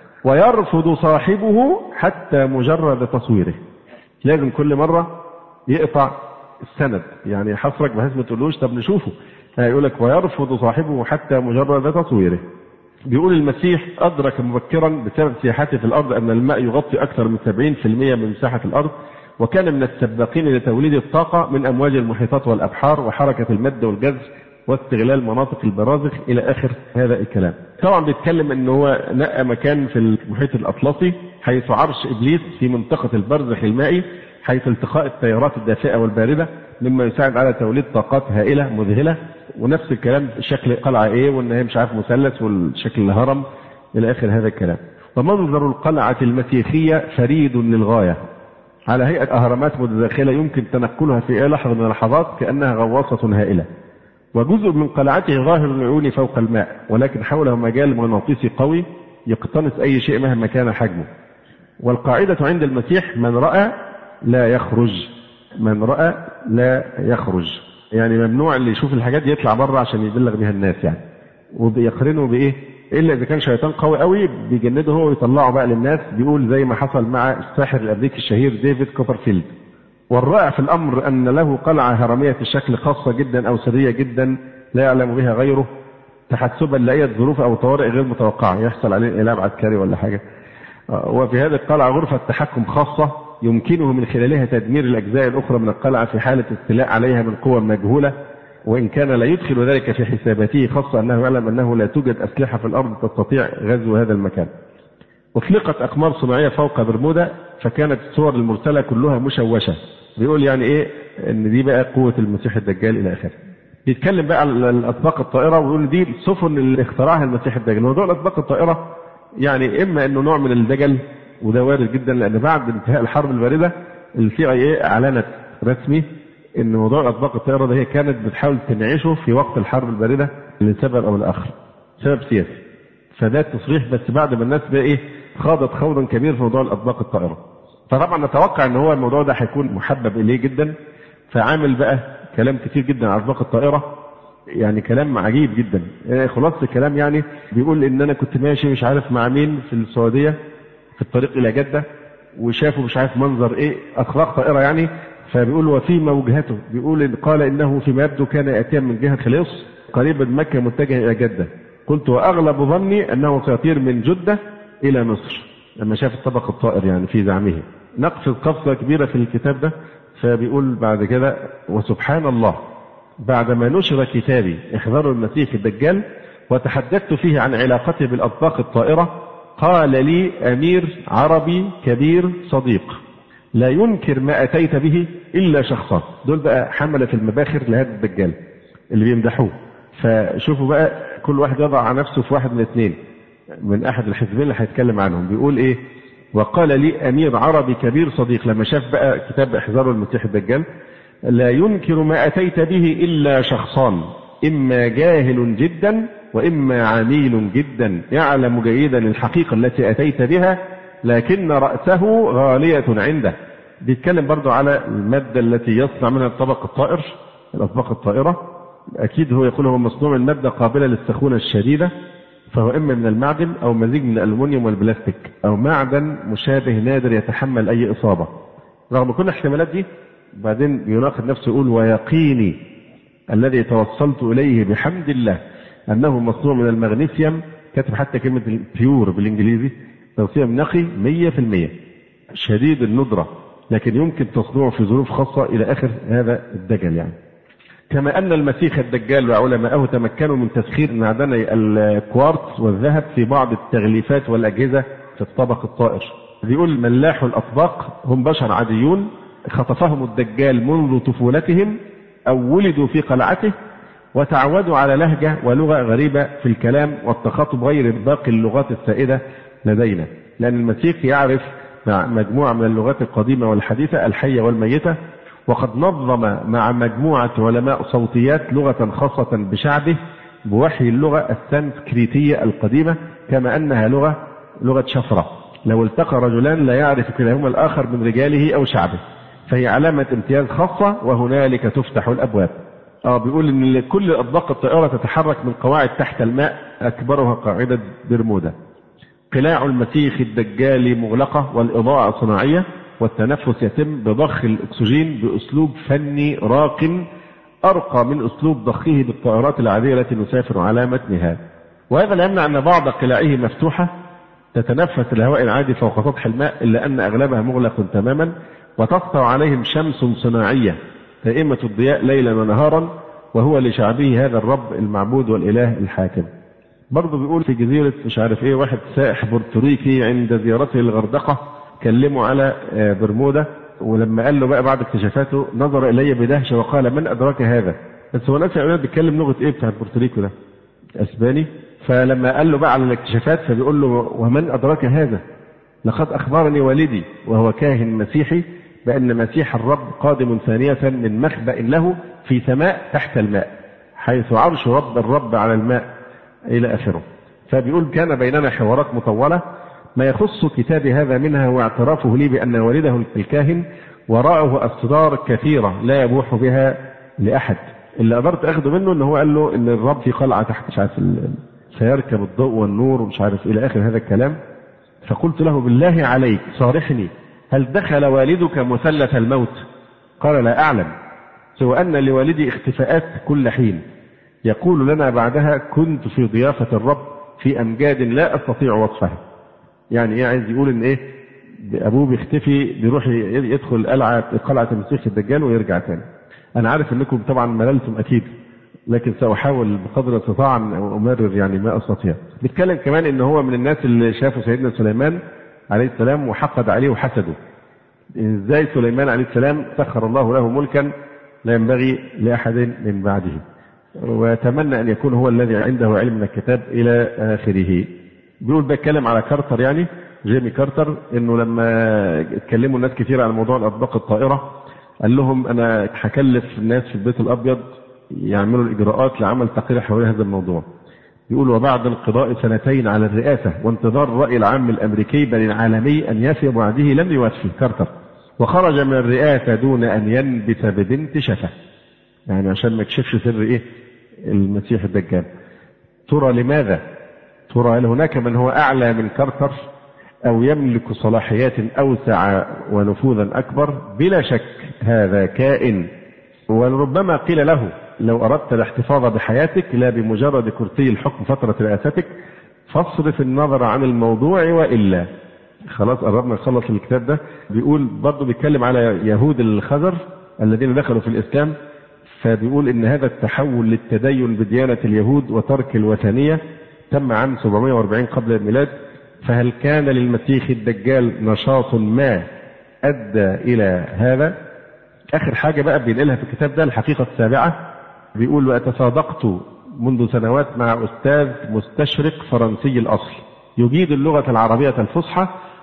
ويرفض صاحبه حتى مجرد تصويره. لازم كل مرة يقطع السند، يعني حصرك بحيث ما تقولوش طب نشوفه، يقول لك ويرفض صاحبه حتى مجرد تصويره. بيقول المسيح أدرك مبكرا بسبب سياحته في الأرض أن الماء يغطي أكثر من 70% من مساحة الأرض، وكان من السباقين لتوليد الطاقة من أمواج المحيطات والأبحار وحركة المد والجزر واستغلال مناطق البرازخ إلى آخر هذا الكلام. طبعا بيتكلم أنه هو نقى مكان في المحيط الأطلسي حيث عرش إبليس في منطقة البرزخ المائي، حيث التقاء التيارات الدافئة والباردة، مما يساعد على توليد طاقات هائلة مذهلة. ونفس الكلام شكل قلعة إيه، وإن هي مش عارف مثلث والشكل الهرم إلى آخر هذا الكلام. ومنظر القلعة المسيحية فريد للغاية، على هيئة أهرامات متداخلة يمكن تنقلها في أي لحظة من اللحظات كأنها غواصة هائلة. وجزء من قلعته ظاهر العيون فوق الماء، ولكن حوله مجال مغناطيسي قوي يقتنص أي شيء مهما كان حجمه. والقاعدة عند المسيح: من رأى لا يخرج، من رأى لا يخرج، يعني ممنوع اللي يشوف الحاجات دي يطلع بره عشان يبلغ بها الناس يعني. وبيقرنه بإيه؟ إلا إذا كان شيطان قوي قوي بيجنده هو ويطلعه بقى للناس، بيقول زي ما حصل مع الساحر الأمريكي الشهير ديفيد كوبرفيلد. والرائع في الأمر أن له قلعة هرمية الشكل خاصة جدا أو سرية جدا لا يعلم بها غيره، تحسبا لأي ظروف أو طوارئ غير متوقعة يحصل عليه انقلاب عسكري ولا حاجة. وفي هذه القلعة غرفة تحكم خاصة يمكنه من خلالها تدمير الأجزاء الأخرى من القلعة في حالة استيلاء عليها من قوى مجهولة، وإن كان لا يدخل ذلك في حساباته، خاصة أنه يعلم أنه لا توجد أسلحة في الأرض تستطيع غزو هذا المكان. أطلقت أقمار صناعية فوق برمودا، فكانت الصور المرسلة كلها مشوشة. بيقول يعني إيه إن دي بقى قوة المسيح الدجال إلى آخره. يتكلم بقى على الأطباق الطائرة ويقول دي السفن اللي اخترعها المسيح الدجال. موضوع الأطباق الطائرة يعني إما إنه نوع من الدجل، وده وارد جدا، لأن بعد انتهاء الحرب الباردة CIA أعلنت رسمي إن موضوع الأطباق الطائرة ده هي كانت بتحاول تنعشه في وقت الحرب الباردة لسبب أو لآخر، سبب سياسي. فده تصريح بس بعد ما الناس بقى إيه خاضت خوضا كبير في موضوع الأطباق الطائرة. فطبعا نتوقع إن هو الموضوع ده هيكون محبب إليه جدا، فعامل بقى كلام كتير جدا عن أطباق الطائرة، يعني كلام عجيب جدا. خلاص الكلام يعني بيقول إن أنا كنت ماشي مش عارف مع مين في السعودية في الطريق إلى جدة، وشافوا مش عارف منظر إيه أطباق طائرة يعني، فبيقول وفي موجهته بيقول قال إنه فيما يبدو كان يأتي من جهة خليص قريبا مكة متجه إلى جدة. قلت وأغلب ظني أنه سيطير من جدة إلى مصر لما شاف الطبق الطائر يعني في زعمه. نقصد قفزة كبيرة في الكتاب ده. فبيقول بعد كده وسبحان الله بعدما نشر كتابي إحذار المسيح الدجال وتحدثت فيه عن علاقته بالأطباق الطائرة، قال لي أمير عربي كبير صديق لا ينكر ما أتيت به إلا شخصان. دول بقى حملة المباخر لهذا الدجال اللي بيمدحوه. فشوفوا بقى كل واحد يضع على نفسه في واحد من الاثنين من أحد الحزبين اللي هيتكلم عنهم. بيقول إيه وقال لي أمير عربي كبير صديق لما شاف بقى كتاب إحذار المسيح الدجال: لا ينكر ما أتيت به إلا شخصان، إما جاهل جدا وإما عميل جدا يعلم جيدا الحقيقة التي أتيت بها لكن رأسه غالية عنده. بيتكلم برضو على المادة التي يصنع منها الطبق الطائر، الأطباق الطائرة. أكيد هو يقول هو مصنوع من مادة قابلة للسخونة الشديدة، فهو إما من المعدن أو مزيج من الألمنيوم والبلاستيك أو معدن مشابه نادر يتحمل أي إصابة. رغم كل الاحتمالات دي بعدين يناقض نفسه يقول: ويقيني الذي توصلت إليه بحمد الله أنه مصنوع من المغنيسيوم. كتب حتى كلمة بيور بالإنجليزي، مغنيسيوم نقي 100% شديد الندرة، لكن يمكن تصنيعه في ظروف خاصة إلى آخر هذا الدجل يعني. كما أن المسيح الدجال وعلماءه تمكنوا من تسخير معدني الكوارتز والذهب في بعض التغليفات والأجهزة في الطبق الطائر. بيقول: ملاح الأطباق هم بشر عاديون خطفهم الدجال منذ طفولتهم أو ولدوا في قلعته وتعودوا على لهجة ولغة غريبة في الكلام والتخاطب غير باقي اللغات السائدة لدينا، لأن المسيح يعرف مجموعة من اللغات القديمة والحديثة الحية والميتة، وقد نظم مع مجموعة علماء صوتيات لغة خاصة بشعبه بوحي اللغة السنسكريتية القديمة، كما أنها لغة شفرة. لو التقى رجلان لا يعرف كلاهما الآخر من رجاله أو شعبه، فهي علامة امتياز خاصة وهنالك تفتح الأبواب. بيقول إن كل أطباق الطائرة تتحرك من قواعد تحت الماء أكبرها قاعدة برمودا. قلاع المسيح الدجال مغلقة والإضاءة صناعية، والتنفس يتم بضخ الأكسجين بأسلوب فني راق أرقى من أسلوب ضخه بالطائرات العادية التي نسافر على متنها. وهذا لا يمنع أن بعض قلاعه مفتوحة تتنفس الهواء العادي فوق سطح الماء، إلا أن أغلبها مغلق تماما، وتسطع عليهم شمس صناعية دائمة الضياء ليلا ونهارا، وهو لشعبه هذا الرب المعبود والإله الحاكم. برضه بيقول في جزيرة مش عارف ايه، واحد سائح بورتوريكي عند زيارته الغردقة كلمه على برمودا، ولما قال له بقى بعد اكتشافاته نظر إلي بدهشة وقال: من أدراك هذا؟ بس هو ناس يقول بيتكلم لغة ايه بتاع بورتوريكو ده؟ اسباني. فلما قال له بقى على الاكتشافات فبيقول له: ومن أدراك هذا؟ لقد أخبرني والدي وهو كاهن مسيحي بأن مسيح الرب قادم ثانية من مخبأ له في سماء تحت الماء حيث عرش رب الرب على الماء إلى آخره. فبيقول: كان بيننا حوارات مطولة. ما يخص كتابي هذا منها هو اعترافه لي بأن والده الكاهن وراءه أسرار كثيرة لا يبوح بها لأحد. اللي قدرت أخذه منه أنه هو قال له أن الرب في قلعة تحت مش عارف سيركب الضوء والنور ومش عارف إلى آخر هذا الكلام. فقلت له: بالله عليك صارحني، هل دخل والدك مثلث الموت؟ قال: لا أعلم، سوى أن لوالدي اختفاءات كل حين يقول لنا بعدها: كنت في ضيافة الرب في أمجاد لا أستطيع وصفها. يعني إيه عايز يقول إن إيه؟ أبوه بيختفي بيروح يدخل قلعة المسيح الدجال ويرجع تاني. أنا عارف إنكم طبعا مللتم أكيد، لكن سأحاول بقدر الاستطاعة أن أمرر يعني ما أستطيع. بيتكلم كمان إن هو من الناس اللي شافوا سيدنا سليمان عليه السلام وحقد عليه وحسده. إزاي سليمان عليه السلام سخر الله له ملكا لا ينبغي لأحد من بعده، وتمنى أن يكون هو الذي عنده علم من الكتاب إلى آخره. بيقول بيتكلم على كارتر، يعني جيمي كارتر، إنه لما اتكلموا الناس كثير عن موضوع الأطباق الطائرة قال لهم: أنا هكلف الناس في البيت الأبيض يعملوا الإجراءات لعمل تقرير حول هذا الموضوع. يقول: وبعد انقضاء 2 على الرئاسة وانتظار الرأي العام الأمريكي بل العالمي أن يفي بعده لم يوفي كارتر، وخرج من الرئاسة دون أن ينبت ببنت شفة، يعني عشان ما يكشفش سر إيه المسيح الدجال. ترى لماذا؟ ترى هل هناك من هو أعلى من كارتر أو يملك صلاحيات أوسع ونفوذا أكبر؟ بلا شك هذا كائن. ولربما قيل له: لو أردت الاحتفاظ بحياتك لا بمجرد كرسي الحكم فترة رئاستك فاصرف النظر عن الموضوع، وإلا. خلاص قربنا نخلص الكتاب ده. بيقول برضه بيتكلم على يهود الخزر الذين دخلوا في الإسلام، فبيقول إن هذا التحول للتدين بديانة اليهود وترك الوثنية تم عام 740 قبل الميلاد. فهل كان للمسيح الدجال نشاط ما أدى إلى هذا؟ آخر حاجة بقى بينقلها في الكتاب ده الحقيقة السابعة. بيقول: وأتصادقت منذ سنوات مع أستاذ مستشرق فرنسي الأصل يجيد اللغة العربية الفصحى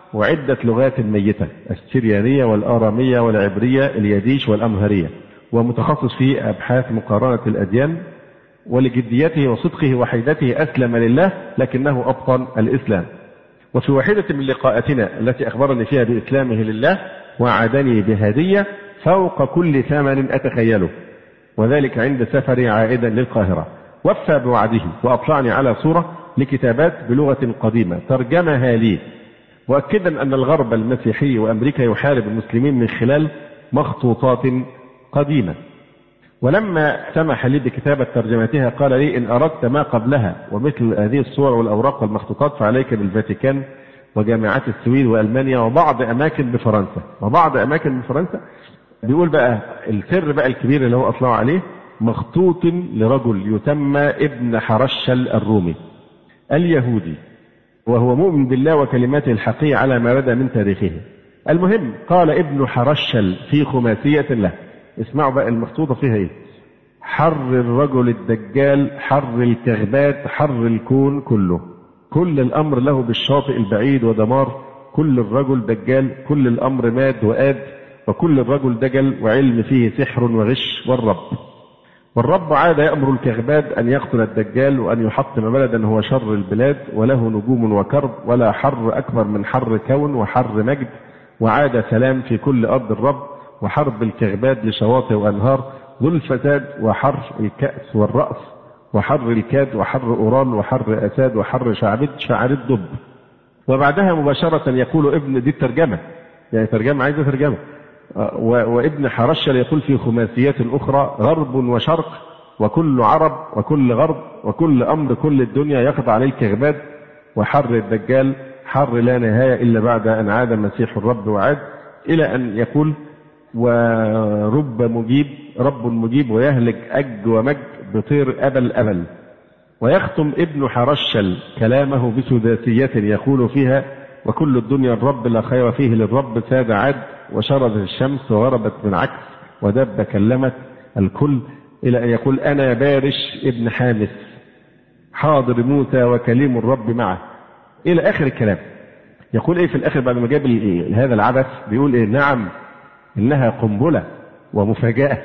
وعدة لغات ميتة، السريانية والآرامية والعبرية، اليديش والأمهرية، ومتخصص في أبحاث مقارنة الأديان. ولجديته وصدقه وحيدته أسلم لله لكنه أبطن الإسلام. وفي واحدة من لقاءاتنا التي أخبرني فيها بإسلامه لله وعدني بهدية فوق كل ثمن أتخيله، وذلك عند سفري عائدا للقاهرة. وفى بوعده وأطلعني على صورة لكتابات بلغة قديمة ترجمها لي، مؤكدا أن الغرب المسيحي وأمريكا يحارب المسلمين من خلال مخطوطات قديمة. ولما سمح لي بكتابة ترجمتها قال لي: إن أردت ما قبلها ومثل هذه الصور والأوراق والمخطوطات فعليك بالفاتيكان وجامعات السويد وألمانيا وبعض أماكن بفرنسا. بيقول بقى السر بقى الكبير اللي هو أطلعوا عليه: مخطوط لرجل يسمى ابن حرشل الرومي اليهودي، وهو مؤمن بالله وكلماته الحقيقية على ما بدا من تاريخه. المهم قال ابن حرشل في خماسية له، اسمعوا بقى المخطوطة فيها ايه: حر الرجل الدجال، حر الكغبات، حر الكون كله، كل الأمر له بالشاطئ البعيد ودمار، كل الرجل دجال، كل الأمر ماد وآد، وكل الرجل دجل، وعلم فيه سحر وغش. والرب عاد يأمر الكغباد أن يقتل الدجال وأن يحطم بلدا هو شر البلاد وله نجوم وكرب، ولا حر أكبر من حر كون وحر مجد، وعاد سلام في كل أرض الرب، وحرب الكغباد لشواطئ وأنهار، ذو الفساد وحر الكأس والرأس، وحر الكاد وحر أوران وحر أساد وحر شعر الدب. وبعدها مباشرة يقول ابن، دي الترجمة يعني ترجمة عايزة ترجمة، وابن حرشل يقول في خماسيات أخرى: غرب وشرق وكل عرب وكل غرب وكل أمر كل الدنيا يخضع عليه الكغباد، وحر الدجال حر لا نهاية إلا بعد أن عاد مسيح الرب وعاد، إلى أن يقول: ورب مجيب، رب مجيب ويهلك أج ومج بطير أبل. ويختم ابن حرشل كلامه بسداسية يقول فيها: وكل الدنيا الرب لا خير فيه للرب، ساد عاد وشردت الشمس وغربت بالعكس ودب كلمت الكل، إلى أن يقول: أنا بارش ابن حامس حاضر موسى وكليم الرب معه، إلى آخر الكلام. يقول إيه في الآخر بعد ما جاب هذا العبث؟ بيقول إيه: نعم إنها قنبلة ومفاجأة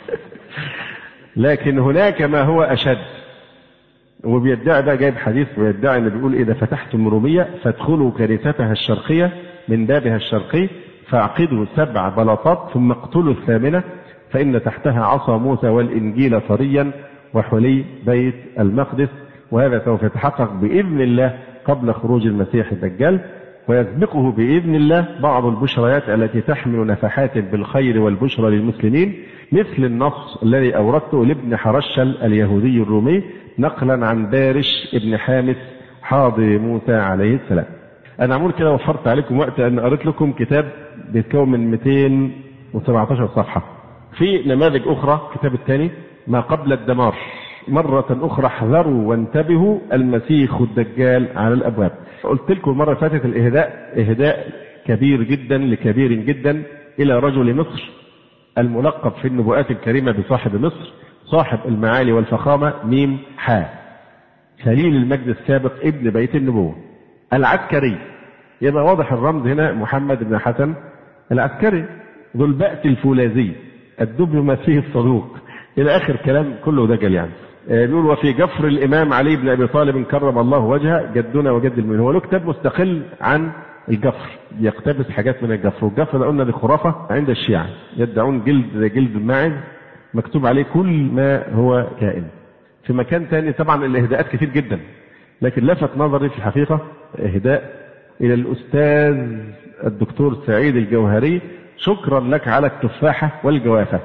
لكن هناك ما هو أشد. وبيدعي بقى، جايب حديث ويدعي إنه بيقول: إذا فتحتم رومية فادخلوا كنيستها الشرقية من بابها الشرقي فاعقدوا 7 بلاطات ثم اقتلوا 8 فإن تحتها عصا موسى والإنجيل طريا وحلي بيت المقدس. وهذا سوف يتحقق بإذن الله قبل خروج المسيح الدجال، ويسبقه بإذن الله بعض البشريات التي تحمل نفحات بالخير والبشرى للمسلمين، مثل النص الذي أوردته لابن حرشل اليهودي الرومي نقلا عن بارش ابن حامس حاضر موسى عليه السلام. أنا عمول كده وفرت عليكم وقت أن قريت لكم كتاب بيتكون من 217 صفحة. في نماذج أخرى، كتاب الثاني ما قبل الدمار، مرة أخرى احذروا وانتبهوا المسيح الدجال على الأبواب. قلت لكم المرة فاتت الإهداء إهداء كبير جدا لكبير جدا إلى رجل مصر الملقب في النبوءات الكريمة بصاحب مصر، صاحب المعالي والفخامة ميم حا، خليل المجد السابق ابن بيت النبوة العسكري. يبقى واضح الرمز هنا: محمد بن حسن العسكري ذو البأس الفولاذي الدبلوماسي الصدوق، إلى آخر كلام كله دجل يعني. بيقول: وفي جفر الإمام علي بن أبي طالب كرم الله وجهه جدنا وجد المؤمنين. هو له كتاب مستقل عن الجفر، يقتبس حاجات من الجفر. والجفر ده قلنا دي خرافة عند الشيعة، يدعون جلد الماعز مكتوب عليه كل ما هو كائن. في مكان تاني طبعا الإهداءات كتير جدا، لكن لفت نظري في الحقيقة إهداء إلى الأستاذ الدكتور سعيد الجوهري: شكرا لك على التفاحة والجوافة.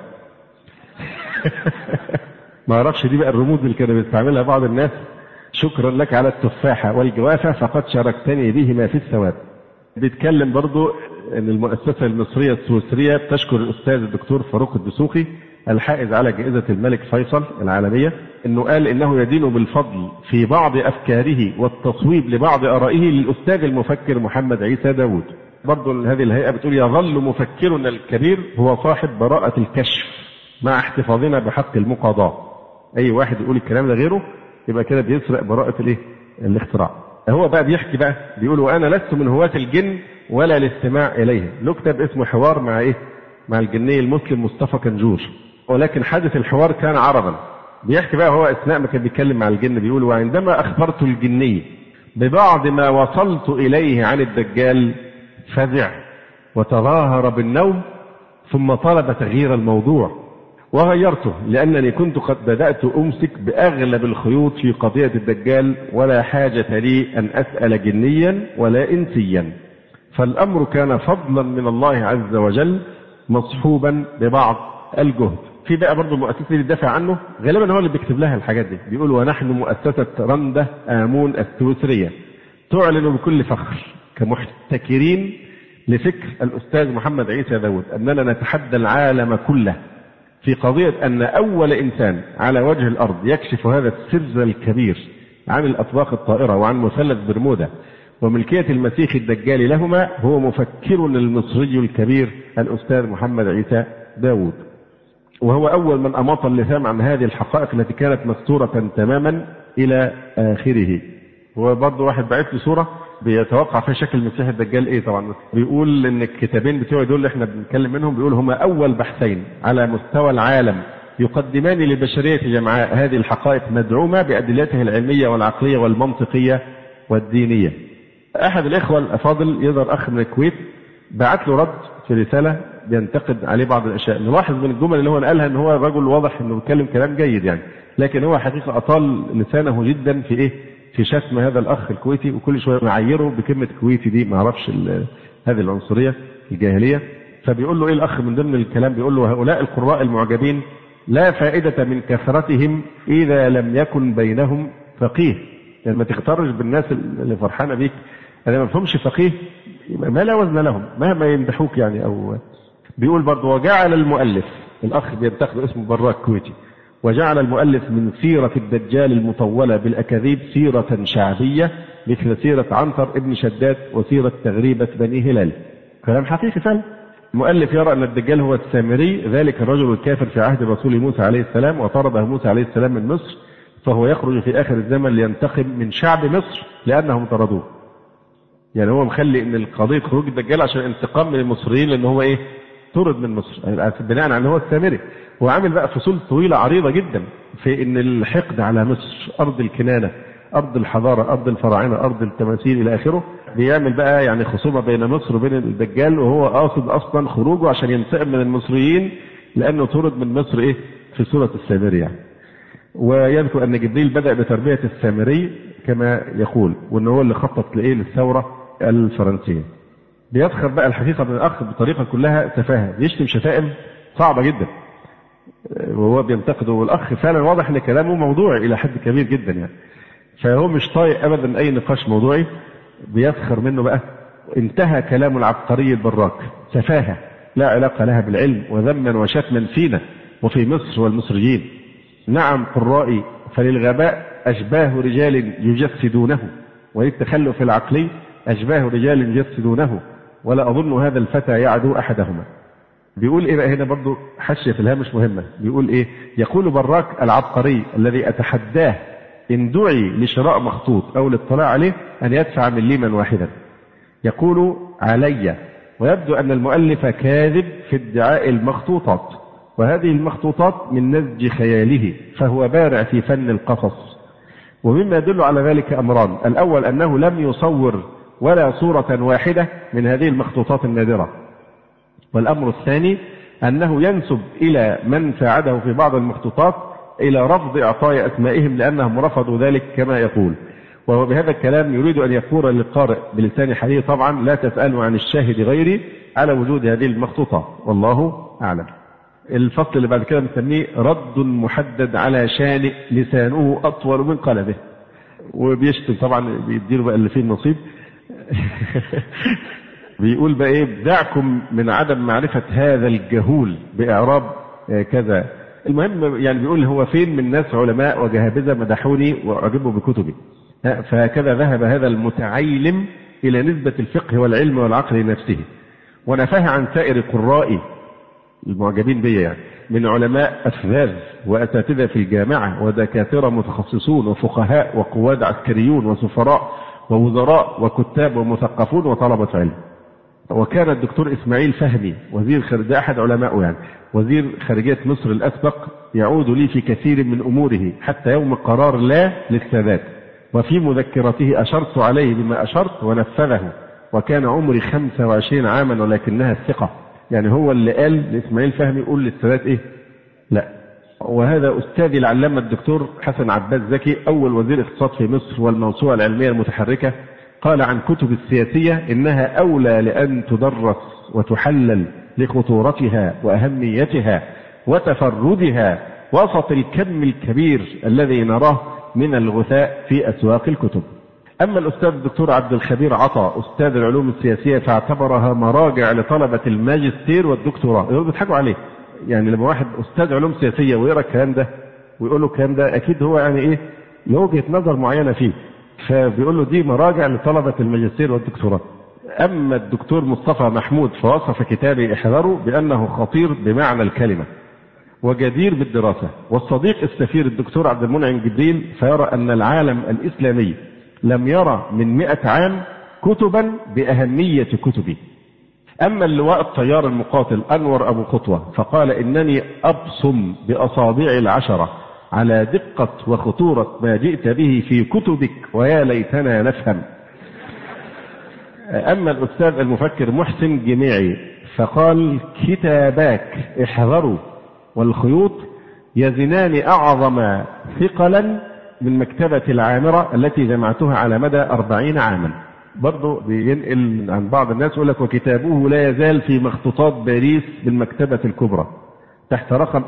ما أعرفش دي بقى الرموز اللي كانوا بيستعملها بعض الناس. شكرا لك على التفاحة والجوافة فقد شاركتني بهما في الثواب. بيتكلم برضو أن المؤسسة المصرية السويسرية بتشكر الأستاذ الدكتور فاروق الدسوقي الحائز على جائزة الملك فيصل العالمية، أنه قال إنه يدين بالفضل في بعض أفكاره والتصويب لبعض آرائه للأستاذ المفكر محمد عيسى داود. برضو هذه الهيئة بتقول: يظل مفكرنا الكبير هو صاحب براءة الكشف مع احتفاظنا بحق المقاضاة. أي واحد يقول الكلام ده غيره يبقى كده بيسرق براءة الاختراع. هو بقى بيحكي بقى بيقول وأنا لست من هواة الجن ولا الاستماع إليه. له كتاب اسمه حوار مع إيه؟ مع الجني المسلم مصطفى كنجور، ولكن حدث الحوار كان عربا. بيحكي بقى هو أثناء ما كان بيتكلم مع الجن بيقول وعندما أخبرت الجني ببعض ما وصلت إليه عن الدجال فزع وتظاهر بالنوم، ثم طلب تغيير الموضوع وغيرته لأنني كنت قد بدأت أمسك بأغلب الخيوط في قضية الدجال ولا حاجة لي أن أسأل جنيا ولا إنسيا، فالأمر كان فضلا من الله عز وجل مصحوبا ببعض الجهد. في بقى برضه مؤسسة اللي بتدافع عنه غالبا هو اللي بيكتب لها الحاجات دي. بيقول ونحن مؤسسة رندة آمون السويسرية تعلن بكل فخر كمحتكرين لفكر الأستاذ محمد عيسى داود أننا نتحدى العالم كله في قضية أن أول إنسان على وجه الأرض يكشف هذا السر الكبير عن الأطباق الطائرة وعن مثلث برمودا وملكية المسيح الدجال لهما هو مفكرنا المصري الكبير الأستاذ محمد عيسى داود، وهو أول من أماط اللسان عن هذه الحقائق التي كانت مستورة تماما إلى آخره. هو برضه واحد بعت لي صورة بيتوقع فيها شكل المسيح الدجال ايه. طبعا بيقول ان الكتابين بتوعي دول اللي احنا بنتكلم منهم بيقول هما اول بحثين على مستوى العالم يقدمان للبشرية جمعاء هذه الحقائق مدعومة بأدلتها العلمية والعقلية والمنطقية والدينية. احد الاخوة الافاضل يظهر اخ من الكويت بعت له رد في رسالة بينتقد عليه بعض الاشياء. نلاحظ من الجمل اللي هو نقالها ان هو الرجل واضح انه بيتكلم كلام جيد يعني، لكن هو حقيقة اطال لسانه جدا في ايه؟ في شتم هذا الاخ الكويتي، وكل شويه معايره بكلمه كويتي دي ما اعرفش هذه العنصريه الجاهليه. فبيقول له ايه الاخ من ضمن الكلام بيقول له هؤلاء القراء المعجبين لا فائده من كثرتهم اذا لم يكن بينهم فقيه. يعني ما تختارش بالناس اللي فرحانه بيك انا ما فهمش فقيه ما لا وزن لهم مهما يمدحوك يعني. او بيقول برضه وجعل المؤلف الاخ بينتقد اسمه براك كويتي وجعل المؤلف من سيرة الدجال المطولة بالأكاذيب سيرة شعبية مثل سيرة عنتر ابن شداد وسيرة تغريبة بني هلال. كلام حقيقي فعلا. المؤلف يرى أن الدجال هو السامري ذلك الرجل الكافر في عهد رسول موسى عليه السلام وطرده موسى عليه السلام من مصر، فهو يخرج في آخر الزمن لينتقم من شعب مصر لأنهم طردوه. يعني هو مخلي أن القضية خروج الدجال عشان انتقام من المصريين لأن هو إيه؟ طرد من مصر بناء على أن هو السامري. وعامل بقى فصول طويلة عريضة جدا في ان الحقد على مصر ارض الكنانة ارض الحضارة ارض الفراعنة ارض التماثيل الى اخره. بيعمل بقى يعني خصومة بين مصر وبين الدجال وهو قاصد اصلا خروجه عشان ينتقم من المصريين لانه طرد من مصر ايه في سورة السامري يعني. ويذكر ان جبريل بدأ بتربية السامري كما يقول وان هو اللي خطط لايه للثورة الفرنسية. بيدخل بقى الحقيقة من الاخ بطريقة كلها تفاهة بيشتم شتائم صعبة جدا وهو بينتقده، والاخ فعلا واضح ان كلامه موضوعي الى حد كبير جدا يعني. فهو مش طايق ابدا اي نقاش موضوعي بيسخر منه بقى. انتهى كلام العبقري البراك سفاهة لا علاقة لها بالعلم وذما وشتما فينا وفي مصر والمصريين. نعم قرائي فللغباء أشباه رجال يجسدونه وللتخلف العقلي أشباه رجال يجسدونه ولا أظن هذا الفتى يعدو أحدهما. بيقول ايه بقى هنا برضو حاشية في الهامش مهمة. بيقول ايه؟ يقول براك العبقري الذي اتحداه ان دعي لشراء مخطوط او الاطلاع عليه ان يدفع مليما واحدا. يقول علي ويبدو ان المؤلف كاذب في ادعاء المخطوطات وهذه المخطوطات من نسج خياله فهو بارع في فن القصص. ومما يدل على ذلك امران. الاول انه لم يصور ولا صورة واحدة من هذه المخطوطات النادرة. والأمر الثاني أنه ينسب إلى من ساعده في بعض المخطوطات إلى رفض إعطاء أسمائهم لأنهم رفضوا ذلك كما يقول. وهو بهذا الكلام يريد أن يقول للقارئ بلسان حالي طبعا لا تسألوا عن الشاهد غيري على وجود هذه المخطوطات والله أعلم. الفصل اللي بعد كده بنسميه رد محدد على شانئ لسانه أطول من قلبه. وبيشتم طبعا بيديله بقى اللي فيه النصيب. بيقول بقى ايه دعكم من عدم معرفة هذا الجهول بإعراب كذا. المهم يعني بيقول هو فين من ناس علماء وجهابذة مدحوني وأعجبوا بكتبي. فهكذا ذهب هذا المتعيلم إلى نسبة الفقه والعلم والعقل لنفسه ونفاه عن سائر قرائي المعجبين بي يعني من علماء أفذاذ وأساتذة في الجامعة ودكاترة متخصصون وفقهاء وقواد عسكريون وسفراء ووزراء وكتاب ومثقفون وطلبة علم. وكان الدكتور إسماعيل فهمي وزير خارجية، أحد علمائه يعني، وزير خارجية مصر الأسبق، يعود لي في كثير من أموره حتى يوم قرار لا للسادات، وفي مذكرته أشرت عليه بما أشرت ونفذه، وكان عمري 25 عاما ولكنها الثقة. يعني هو اللي قال لإسماعيل فهمي قول للسادات إيه؟ لا. وهذا أستاذي العلامة الدكتور حسن عباس زكي، أول وزير اقتصاد في مصر والموسوعة العلمية المتحركة، قال عن كتب السياسية إنها أولى لأن تدرس وتحلل لخطورتها وأهميتها وتفردها وسط الكم الكبير الذي نراه من الغثاء في أسواق الكتب. أما الأستاذ الدكتور عبد الخبير عطا أستاذ العلوم السياسية فاعتبرها مراجع لطلبة الماجستير والدكتوراه. يقولوا بيضحكوا عليه، يعني لما واحد أستاذ علوم سياسية ويقرأ الكلام ده ويقول له الكلام ده أكيد هو يعني إيه له وجهة نظر معينة فيه، فبيقول له دي مراجع لطلبة الماجستير والدكتوراه. أما الدكتور مصطفى محمود فوصف كتابي احذروا بأنه خطير بمعنى الكلمة وجدير بالدراسة. والصديق السفير الدكتور عبد المنعم جبريل فيرى أن العالم الإسلامي لم يرى من 100 عام كتبا بأهمية كتبه. أما اللواء الطيار المقاتل أنور أبو خطوة فقال إنني أبصم بأصابعي العشرة على دقة وخطورة ما جئت به في كتبك ويا ليتنا نفهم. أما الأستاذ المفكر محسن جميعي فقال كتاباك احذروا والخيوط يزنان أعظم ثقلا من مكتبة العامرة التي جمعتها على مدى 40 عاما. برضو بينقل عن بعض الناس يقول لك وكتابه لا يزال في مخطوطات باريس بالمكتبة الكبرى تحت رقم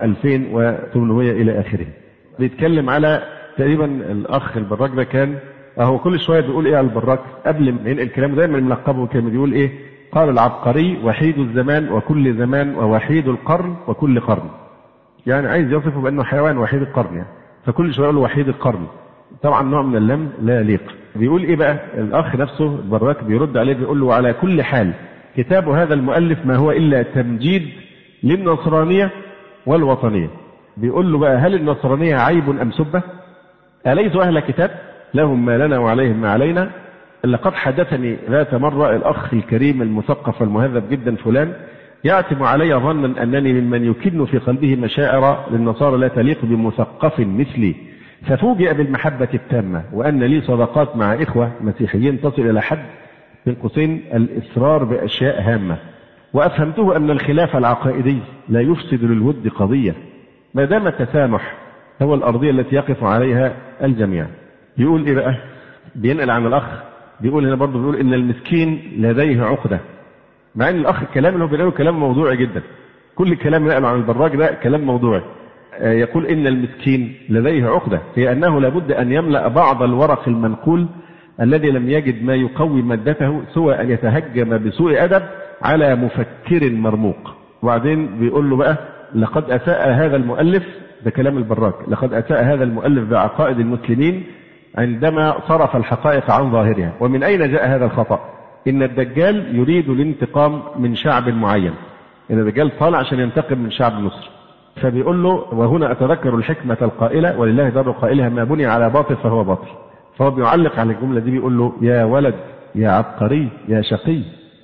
2800 إلى آخره. بيتكلم على تقريبا الأخ البراك ده كان هو كل شوية بيقول إيه على البراك قبل ما ينقل كلامه دايما ملقبه كلمة بيقول إيه؟ قال العبقري وحيد الزمان وكل زمان ووحيد القرن وكل قرن. يعني عايز يصفه بأنه حيوان وحيد القرن يعني. فكل شوية يقول له وحيد القرن، طبعا نوع من اللم لا يليق. بيقول إيه بقى الأخ نفسه البراك بيرد عليه بيقول له على كل حال كتاب هذا المؤلف ما هو إلا تمجيد للنصرانية والوطنية. بيقول له بقى هل النصرانية عيب أم سبة؟ أليسوا أهل كتاب لهم ما لنا وعليهم ما علينا؟ لقد حدثني ذات مرة الأخ الكريم المثقف المهذب جدا فلان يعتم علي ظنا أنني ممن يكن في قلبه مشاعر للنصارى لا تليق بمثقف مثلي، ففوجئ بالمحبة التامة وأن لي صداقات مع إخوة مسيحيين تصل إلى حد بين قوسين الإصرار بأشياء هامة. وأفهمته أن الخلاف العقائدي لا يفسد للود قضية ما دام التسامح هو الأرضية التي يقف عليها الجميع. يقول إيه بقى؟ بينقل عن الأخ بيقول هنا برضه بيقول إن المسكين لديه عقدة، مع أن الأخ الكلام اللي هو بيقوله كلام موضوعي جدا، كل الكلام اللي قاله عن البراك ده كلام موضوعي. يقول إن المسكين لديه عقدة هي أنه لابد أن يملأ بعض الورق المنقول الذي لم يجد ما يقوي مادته سوى أن يتهجم بسوء أدب على مفكر مرموق. وبعدين بيقول له بقى لقد أساء هذا المؤلف، ده كلام البراك، لقد أساء هذا المؤلف بعقائد المسلمين عندما صرف الحقائق عن ظاهرها. ومن أين جاء هذا الخطأ؟ إن الدجال يريد الانتقام من شعب معين، إن الدجال طالع عشان ينتقم من شعب مصر. فبيقول له وهنا أتذكر الحكمة القائلة ولله در قائلها ما بني على باطل فهو باطل. فهو بيعلق على الجملة دي بيقول له يا ولد يا عبقري يا شقي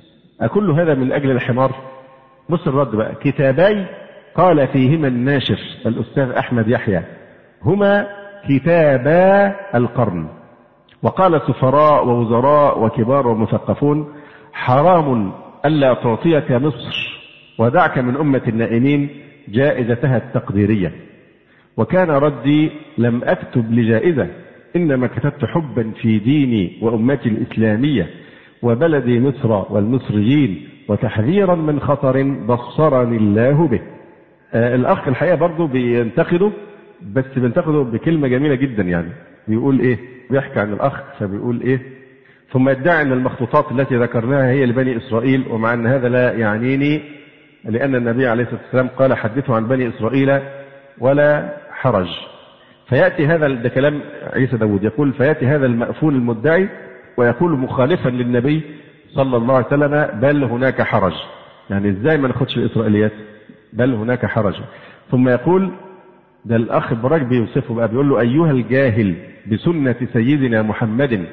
أكل هذا من أجل الحمار؟ بص الرد بقى، كتاباي قال فيهما الناشر الأستاذ أحمد يحيى هما كتابا القرن، وقال سفراء ووزراء وكبار ومثقفون حرام ألا تعطيك مصر ودعك من أمة النائمين جائزتها التقديرية. وكان ردي لم أكتب لجائزة إنما كتبت حبا في ديني وأمتي الإسلامية وبلدي مصر والمصريين وتحذيرا من خطر بصرني الله به. الأخ الحقيقة برضو بينتقده بس بينتقده بكلمة جميلة جدا. يعني بيقول إيه؟ بيحكي عن الأخ فبيقول إيه؟ ثم يدعي أن المخطوطات التي ذكرناها هي لبني إسرائيل، ومع أن هذا لا يعنيني لأن النبي عليه الصلاة والسلام قال حدثوا عن بني إسرائيل ولا حرج. فيأتي هذا ده كلام عيسى داود يقول فيأتي هذا المأفول المدعي ويقول مخالفا للنبي صلى الله عليه وسلم بل هناك حرج. يعني إزاي ما ناخدش الإسرائيليات؟ بل هناك حرج. ثم يقول ده الأخ البراك بيوصفه بقى بيقول له أيها الجاهل بسنة سيدنا محمد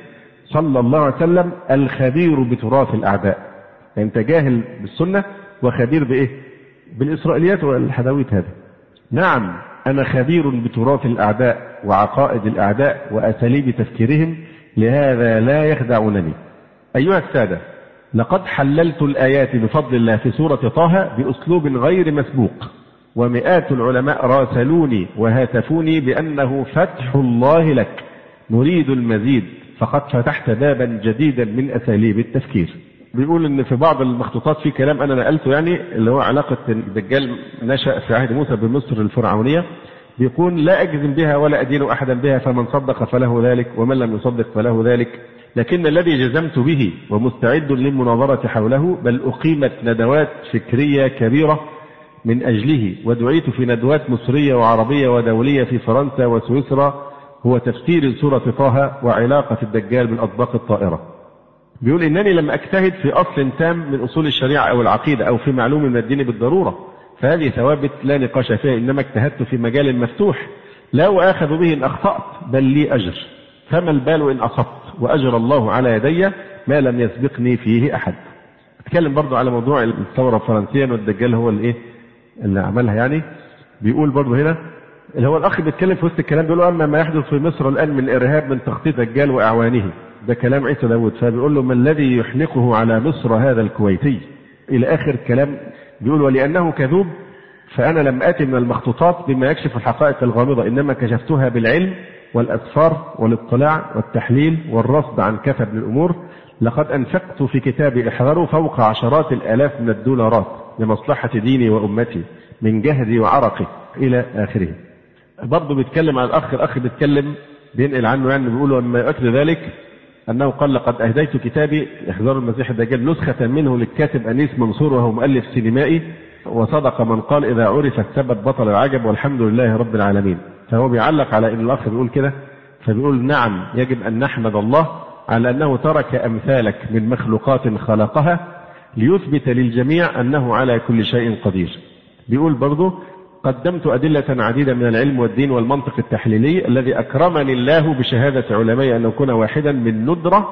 صلى الله عليه وسلم الخبير بتراث الأعداء. يعني أنت جاهل بالسنة وخبير بإيه؟ بالإسرائيليات والحدويت هذا. نعم أنا خبير بتراث الأعداء وعقائد الأعداء وأساليب تفكيرهم، لهذا لا يخدعونني. أيها السادة، لقد حللت الآيات بفضل الله في سورة طه بأسلوب غير مسبوق، ومئات العلماء راسلوني وهاتفوني بأنه فتح الله لك، نريد المزيد، فقد فتحت بابا جديدا من أساليب التفكير. بيقول ان في بعض المخطوطات في كلام انا نقلته، يعني اللي هو علاقة الدجال نشأ في عهد موسى بمصر الفرعونية، بيقول لا أجزم بها ولا أدين أحدا بها، فمن صدق فله ذلك ومن لم يصدق فله ذلك، لكن الذي جزمت به ومستعد للمناظرة حوله، بل أقيمت ندوات فكرية كبيرة من أجله، ودعيت في ندوات مصرية وعربية ودولية في فرنسا وسويسرا، هو تفسير سورة طه وعلاقة الدجال بالأطباق الطائرة. بيقول إنني لم أجتهد في أصل تام من أصول الشريعة أو العقيدة أو في معلوم من الدين بالضرورة، فهذه ثوابت لا نقاش فيها، إنما اجتهدت في مجال مفتوح لا أؤاخذ به إن أخطأت، بل لي أجر، فما البال إن أصبت، وأجر الله على يدي ما لم يسبقني فيه أحد. اتكلم برضو على موضوع الثورة الفرنسية والدجال هو اللي عملها. يعني بيقول برضو هنا اللي هو الأخ بيتكلم في وسط الكلام، بيقول أما ما يحدث في مصر الآن من إرهاب من تخطيط دجال وأعوانه، ده كلام عيسى داود. فبيقول له ما الذي يحنقه على مصر هذا الكويتي، إلى آخر الكلام. بيقول ولأنه كذوب فأنا لم آتي من المخطوطات بما يكشف الحقائق الغامضة، إنما كشفتها بالعلم والأسفار والاطلاع والتحليل والرصد عن كثب الأمور. لقد أنفقت في كتابي احذروا فوق عشرات الآلاف من الدولارات لمصلحة ديني وأمتي من جهدي وعرقي إلى آخره. برضه بيتكلم عن الأخ بيتكلم بينقل عنه، يعني بيقول وما يؤكد ذلك أنه قال لقد أهديت كتابي احذار المسيح الدجال نسخة منه للكاتب أنيس منصور وهو مؤلف سينمائي، وصدق من قال إذا عرف الثبت بطل العجب والحمد لله رب العالمين. فهو بيعلق على إن الأخ بيقول كده، فبيقول نعم يجب أن نحمد الله على أنه ترك أمثالك من مخلوقات خلقها ليثبت للجميع أنه على كل شيء قدير. بيقول برضه قدمت أدلة عديدة من العلم والدين والمنطق التحليلي الذي أكرمني الله بشهادة علماء أن أكون واحدا من ندرة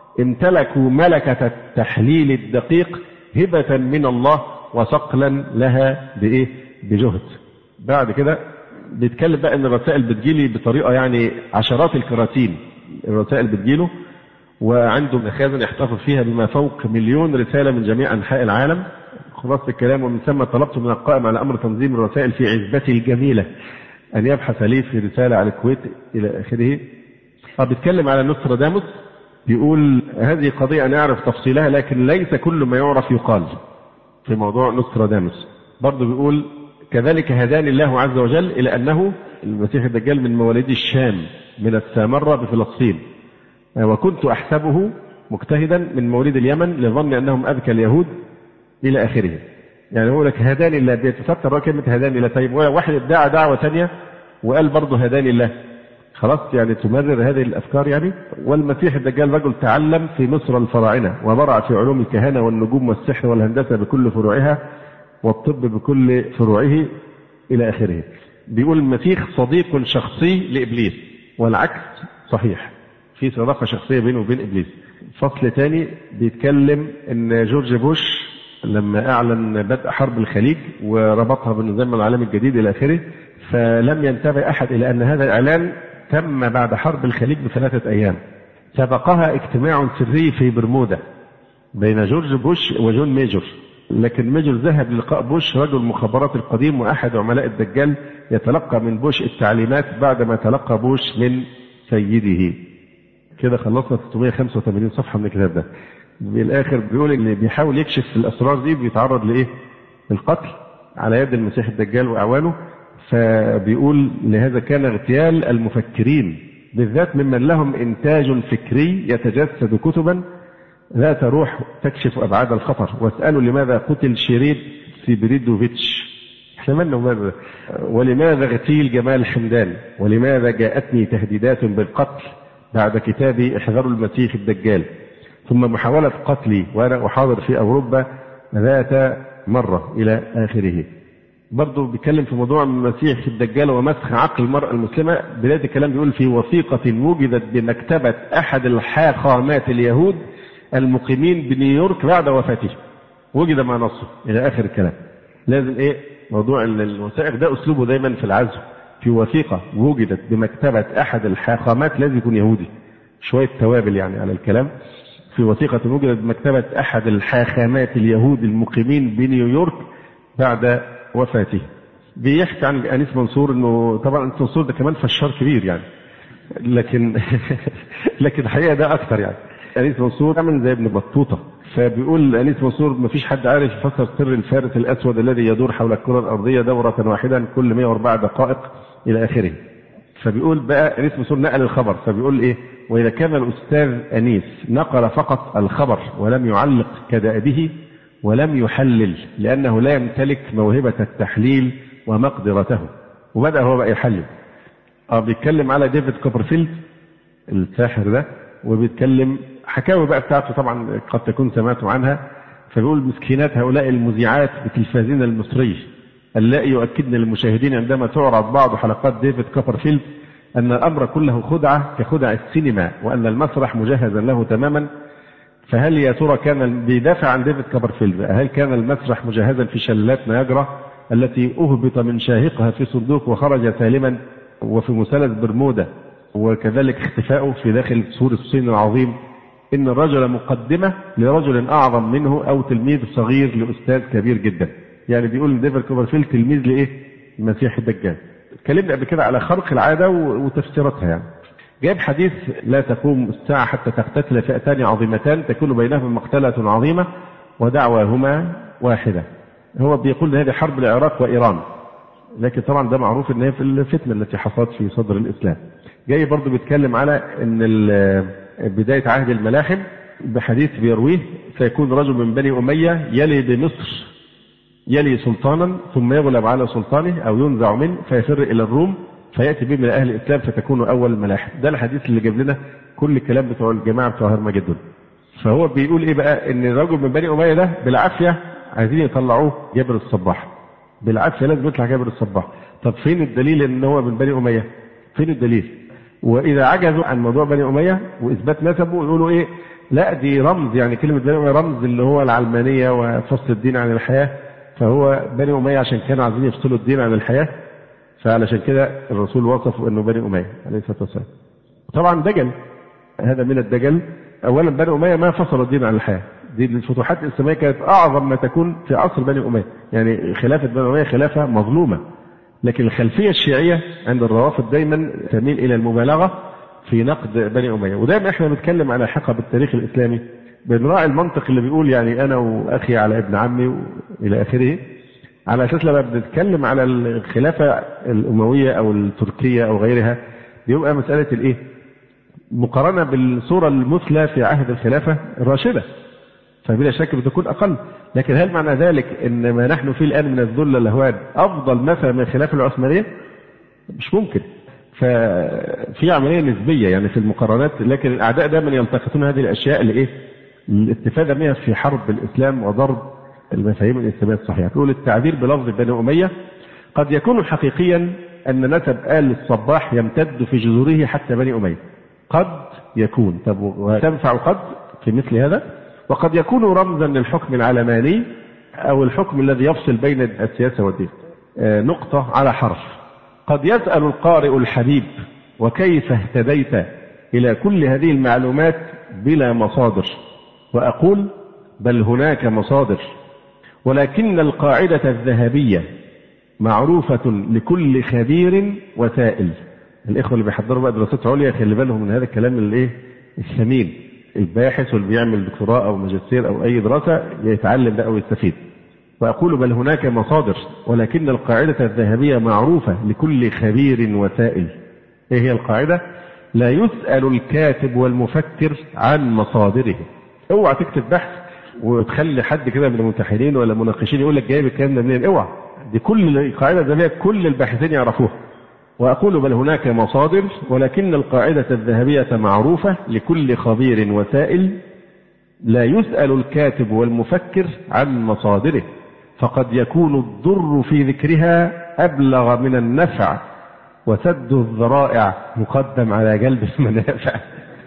امتلكوا ملكة التحليل الدقيق هبة من الله وصقلا لها بجهد. بعد كده بيتكلم بقى ان الرسائل بتجيلي بطريقة يعني عشرات الكراتين الرسائل بتجيله، وعنده مخازن يحتفظ فيها بما فوق 1,000,000 رسالة من جميع أنحاء العالم. خلاص الكلام. ومن ثم طلبت من القائم على أمر تنظيم الرسائل في عزبتي الجميلة أن يبحث لي في رسالة على الكويت إلى آخره. بيتكلم على نوستراداموس، بيقول هذه قضية أنا أعرف تفصيلها لكن ليس كل ما يعرف يقال في موضوع نوستراداموس. برضه بيقول كذلك هداني الله عز وجل إلى أنه المسيح الدجال من مواليد الشام من السامرة بفلسطين، وكنت أحسبه مجتهدا من مواليد اليمن لظن أنهم أذكى اليهود إلى آخره. يعني هو لك هداني الله، بيتستر كلمة هداني الله. طيب واحد ادعى دعوة ثانية وقال برضه هداني الله، خلاص يعني تمرر هذه الأفكار يعني. والمسيح الدجال رجل تعلم في مصر الفراعنة وبرع في علوم الكهنة والنجوم والسحر والهندسة بكل فروعها والطب بكل فروعه إلى آخره. بيقول المسيح صديق شخصي لإبليس والعكس صحيح، في صداقة شخصية بينه وبين إبليس. فصل تاني بيتكلم ان جورج بوش لما اعلن بدء حرب الخليج وربطها بالنظام العالمي الجديد الى اخره، فلم ينتبه احد الى ان هذا الاعلان تم بعد حرب الخليج ب3 أيام. سبقها اجتماع سري في برمودا بين جورج بوش وجون ميجور، لكن ميجور ذهب للقاء بوش رجل المخابرات القديم واحد عملاء الدجال يتلقى من بوش التعليمات بعدما تلقى بوش من سيده. كده خلصنا 685 صفحة من الكتاب ده. بالاخر بيقول ان بيحاول يكشف الاسرار دي بيتعرض لايه؟ القتل على يد المسيح الدجال واعوانه. فبيقول لهذا كان اغتيال المفكرين بالذات ممن لهم انتاج فكري يتجسد كتبا ذات روح تكشف ابعاد الخطر. واسالوا لماذا قتل شيريد سيبريدوفيتش، احنا مالنا وماذا، ولماذا اغتيل جمال حمدان، ولماذا جاءتني تهديدات بالقتل بعد كتابي احذروا المسيح الدجال، ثم محاولة قتلي وأنا أحاضر في أوروبا ذات مرة إلى آخره. برضه بيتكلم في موضوع المسيح الدجال ومسخ عقل المرأة المسلمة. بداية الكلام بيقول في وثيقة وجدت بمكتبة أحد الحاخامات اليهود المقيمين بنيويورك بعد وفاته، وجد ما نصه إلى آخر الكلام. لازم موضوع الوثائق ده أسلوبه دايما في العزو، في وثيقة وجدت بمكتبة أحد الحاخامات لازم يكون يهودي، شوية توابل يعني على الكلام. في وثيقة وجدت بمكتبة أحد الحاخامات اليهود المقيمين بنيويورك بعد وفاته. بيحكي عن أنيس منصور انه طبعا أنيس منصور ده كمان فشار كبير يعني، لكن الحقيقة ده اكتر يعني. أنيس منصور عمل زي ابن بطوطة. فبيقول أنيس منصور ما فيش حد عارف يفسر سر الفارس الاسود الذي يدور حول الكرة الارضية دورة واحدة كل 104 دقائق الى اخره. فبيقول بقى أنيس منصور نقل الخبر، فبيقول واذا كان الاستاذ أنيس نقل فقط الخبر ولم يعلق كدأبه ولم يحلل لأنه لا يمتلك موهبة التحليل ومقدرته، وبدأ هو بقى يحلل. بيتكلم على ديفيد كوبرفيلد الساحر ده، وبيتكلم حكاوي بقى بتاعته طبعا قد تكون سمعتوا عنها. فبيقول مسكينات هؤلاء المذيعات بتلفازنا المصري اللائي يؤكدن للمشاهدين عندما تعرض بعض حلقات ديفيد كوبرفيلد أن الأمر كله خدعة كخدع السينما، وأن المسرح مجهزا له تماما. فهل يا ترى كان بيدافع عن ديفيد كوبرفيلد، هل كان المسرح مجهزا في شلالات نياجرا التي أهبط من شاهقها في صندوق وخرج سالما، وفي مثلث برمودا، وكذلك اختفاؤه في داخل سور الصين العظيم؟ إن الرجل مقدمة لرجل أعظم منه أو تلميذ صغير لأستاذ كبير جدا. يعني بيقول ديفيد كوبرفيلد تلميذ المسيح الدجال. اتكلمنا قبل كده على خرق العادة وتفسيراتها يعني. جايب حديث لا تقوم الساعة حتى تقتتل فئتان عظيمتان تكون بينهما مقتلة عظيمة ودعواهما واحدة. هو بيقول هذه حرب العراق وإيران، لكن طبعا ده معروف ان هي في الفتنة التي حصلت في صدر الإسلام. جاي برضو بيتكلم على ان بداية عهد الملاحم بحديث بيرويه سيكون رجل من بني أمية يلي بمصر يلي سلطانا ثم يغلب على سلطانه أو ينزع منه فيفر إلى الروم فيأتي به من أهل الإسلام فتكون أول الملاحم. ده الحديث اللي جاب لنا كل الكلام بتوع الجماعة بتوع هرمجدون. فهو بيقول بقى ان الرجل من بني أمية ده بالعافية عايزين يطلعوه جابر الصباح، بالعافية لازم يطلع جابر الصباح. طب فين الدليل ان هو من بني أمية؟ فين الدليل؟ وإذا عجزوا عن موضوع بني أمية وإثبات نسبه يقولوا لا دي رمز، يعني كلمة بني أمية رمز اللي هو العلمانية وفصل الدين عن الحياة. فهو بني أمية عشان كانوا عايزين يفصلوا الدين عن الحياة، فعلشان كده الرسول وصفه انه بني أمية عليه الصلاة والسلام. طبعا دجل، هذا من الدجل. اولا بني أمية ما فصلوا الدين عن الحياة، دي الفتوحات الإسلامية كانت اعظم ما تكون في عصر بني أمية، يعني خلافة بني أمية خلافة مظلومة. لكن الخلفية الشيعية عند الروافض دايما تميل الى المبالغة في نقد بني أمية. ودايما احنا بنتكلم على حقب التاريخ الإسلامي بنراعي المنطق اللي بيقول يعني انا واخي على ابن عمي الى اخره، على اساس لما بنتكلم على الخلافة الأموية او التركية او غيرها بيبقى مسألة مقارنة بالصورة المثلى في عهد الخلافة الراشدة، فبلا شك بتكون أقل. لكن هل معنى ذلك ان ما نحن فيه الآن من الذل والهوان أفضل مثلا من الخلافة العثمانية؟ مش ممكن. ففي عملية نسبية يعني في المقارنات، لكن الأعداء دائما يلتقطون هذه الأشياء الاستفادة منها في حرب الإسلام وضرب المفاهيم الإسلامية الصحيحة. تقول التعبير بلفظ بني أمية قد يكون حقيقيا أن نسب آل الصباح يمتد في جذوره حتى بني أمية، قد يكون. طب وتنفع قد في مثل هذا؟ وقد يكون رمزا للحكم العلماني أو الحكم الذي يفصل بين السياسة والدين. نقطة على حرف. قد يسأل القارئ الحبيب وكيف اهتديت إلى كل هذه المعلومات بلا مصادر؟ وأقول بل هناك مصادر، ولكن القاعدة الذهبية معروفة لكل خبير وسائل. الإخوة اللي بيحضروا بقى دراسات عليا خلي بالهم من هذا الكلام الثمين. الباحث واللي بيعمل دكتوراه أو ماجستير أو أي دراسة يتعلم ده أو يستفيد. وأقول بل هناك مصادر، ولكن القاعدة الذهبية معروفة لكل خبير وسائل. إيه هي القاعدة؟ لا يسأل الكاتب والمفكر عن مصادره. اوعى تكتب بحث وتخلي حد كده من الممتحنين ولا المناقشين يقول لك جايب الكلام ده منين. اوعى، دي كل قاعدة ذهبية كل الباحثين يعرفوها. وأقول بل هناك مصادر، ولكن القاعدة الذهبية معروفة لكل خبير وسائل. لا يسأل الكاتب والمفكر عن مصادره. فقد يكون الضر في ذكرها أبلغ من النفع، وسد الذرائع مقدم على جلب المنافع.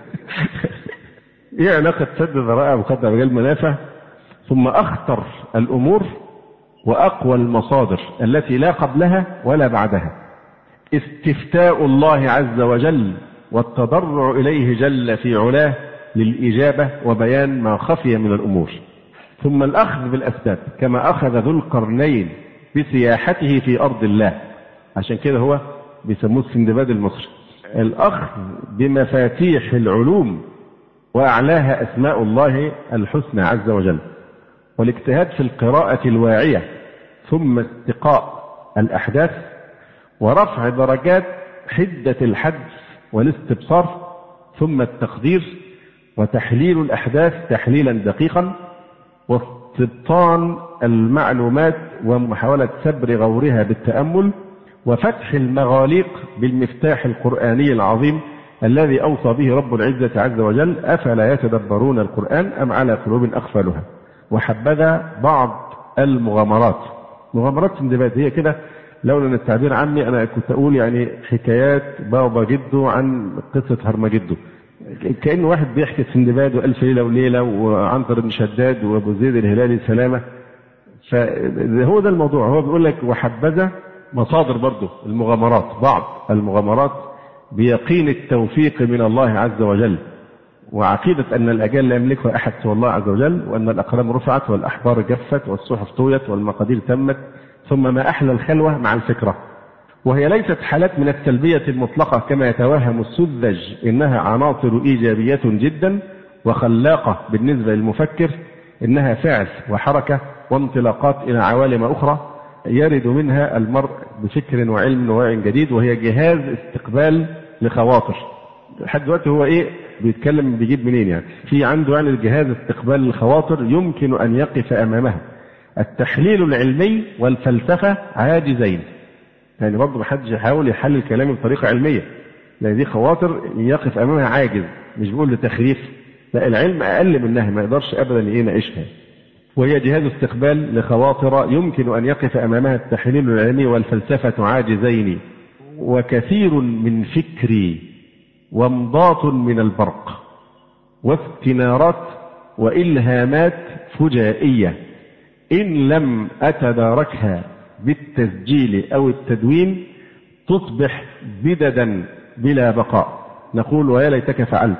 ايه علاقة سد الذرائع مقدم على جلب المنافع؟ ثم أخطر الأمور وأقوى المصادر التي لا قبلها ولا بعدها استفتاء الله عز وجل والتضرع إليه جل في علاه للإجابة وبيان ما خفي من الأمور. ثم الأخذ بالأسباب كما أخذ ذو القرنين بسياحته في أرض الله، عشان كده هو بيسموه السندباد المصري. الأخذ بمفاتيح العلوم وأعلاها أسماء الله الحسنى عز وجل، والاجتهاد في القراءة الواعية، ثم استقاء الأحداث ورفع درجات حدة الحدس والاستبصار، ثم التقدير وتحليل الأحداث تحليلا دقيقا، واستبطان المعلومات ومحاولة سبر غورها بالتأمل، وفتح المغاليق بالمفتاح القرآني العظيم الذي أوصى به رب العزة عز وجل: أفلا يتدبرون القرآن أم على قلوب أقفالها. وحبذا بعض المغامرات، مغامرات سندباد هي كده، لولا ان التعبير عني انا كنت اقول يعني حكايات بابا جده عن قصة هرمجده، كأنه واحد بيحكي سندباد وألف ليلة وليلة وعنتر بن شداد وابو زيد الهلالي سلامة. فهو ده الموضوع، هو بيقول لك وحبذا مصادر برضه المغامرات، بعض المغامرات بيقين التوفيق من الله عز وجل، وعقيدة أن الأجال لا يملكها أحد سوى الله عز وجل، وأن الأقلام رفعت والأحبار جفت والصحف طويت والمقادير تمت، ثم ما أحلى الخلوة مع الفكرة. وهي ليست حالات من السلبية المطلقة كما يتوهم السذج، إنها عناصر إيجابية جدا وخلاقة بالنسبة للمفكر، إنها فعل وحركة وانطلاقات إلى عوالم أخرى يرد منها المرء بفكر وعلم ووعي جديد، وهي جهاز استقبال لخواطر. لحد دلوقتي هو إيه بيتكلم بيجيب منين؟ يعني في عنده يعني الجهاز استقبال الخواطر يمكن أن يقف أمامها التحليل العلمي والفلسفة عاجزين. يعني برضه ما حدش يحاول يحلل كلامي بطريقة علمية، لأن دي خواطر يقف أمامها عاجز، مش بقول لتخريف، لا العلم أقل منها ما يقدرش أبدا يناقشها. وهي جهاز استقبال لخواطر يمكن أن يقف أمامها التحليل العلمي والفلسفة عاجزين، وكثير من فكري وامضاة من البرق واستنارات وإلهامات فجائية إن لم أتداركها بالتسجيل أو التدوين تصبح بددا بلا بقاء. نقول ويا ليتك فعلت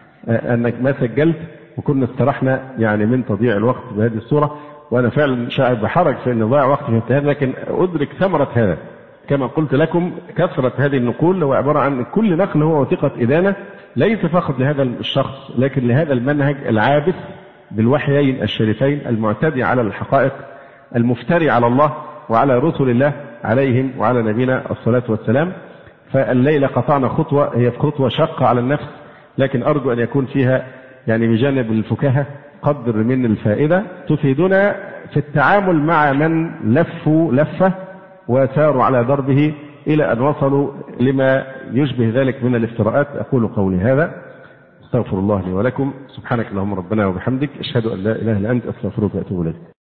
أنك ما سجلت وكنا استرحنا يعني من تضييع الوقت بهذه الصورة. وأنا فعلا شاعر بحرج في أن ضيع وقت في هذا، لكن أدرك ثمرة هذا. كما قلت لكم كثرة هذه النقول هو عبارة عن كل نقل هو وثيقة إدانة، ليس فقط لهذا الشخص لكن لهذا المنهج العابث بالوحيين الشريفين المعتدي على الحقائق، المفتري على الله وعلى رسل الله عليهم وعلى نبينا الصلاة والسلام. فالليلة قطعنا خطوة هي خطوة شاقة على النفس، لكن أرجو أن يكون فيها يعني بجانب الفكاهة قدر من الفائدة تفيدنا في التعامل مع من لفوا لفة وساروا على دربه إلى أن وصلوا لما يشبه ذلك من الافتراءات. أقول قولي هذا، استغفر الله لي ولكم، سبحانك اللهم ربنا وبحمدك، أشهد أن لا إله إلا أنت، أستغفرك وأتوب إليك.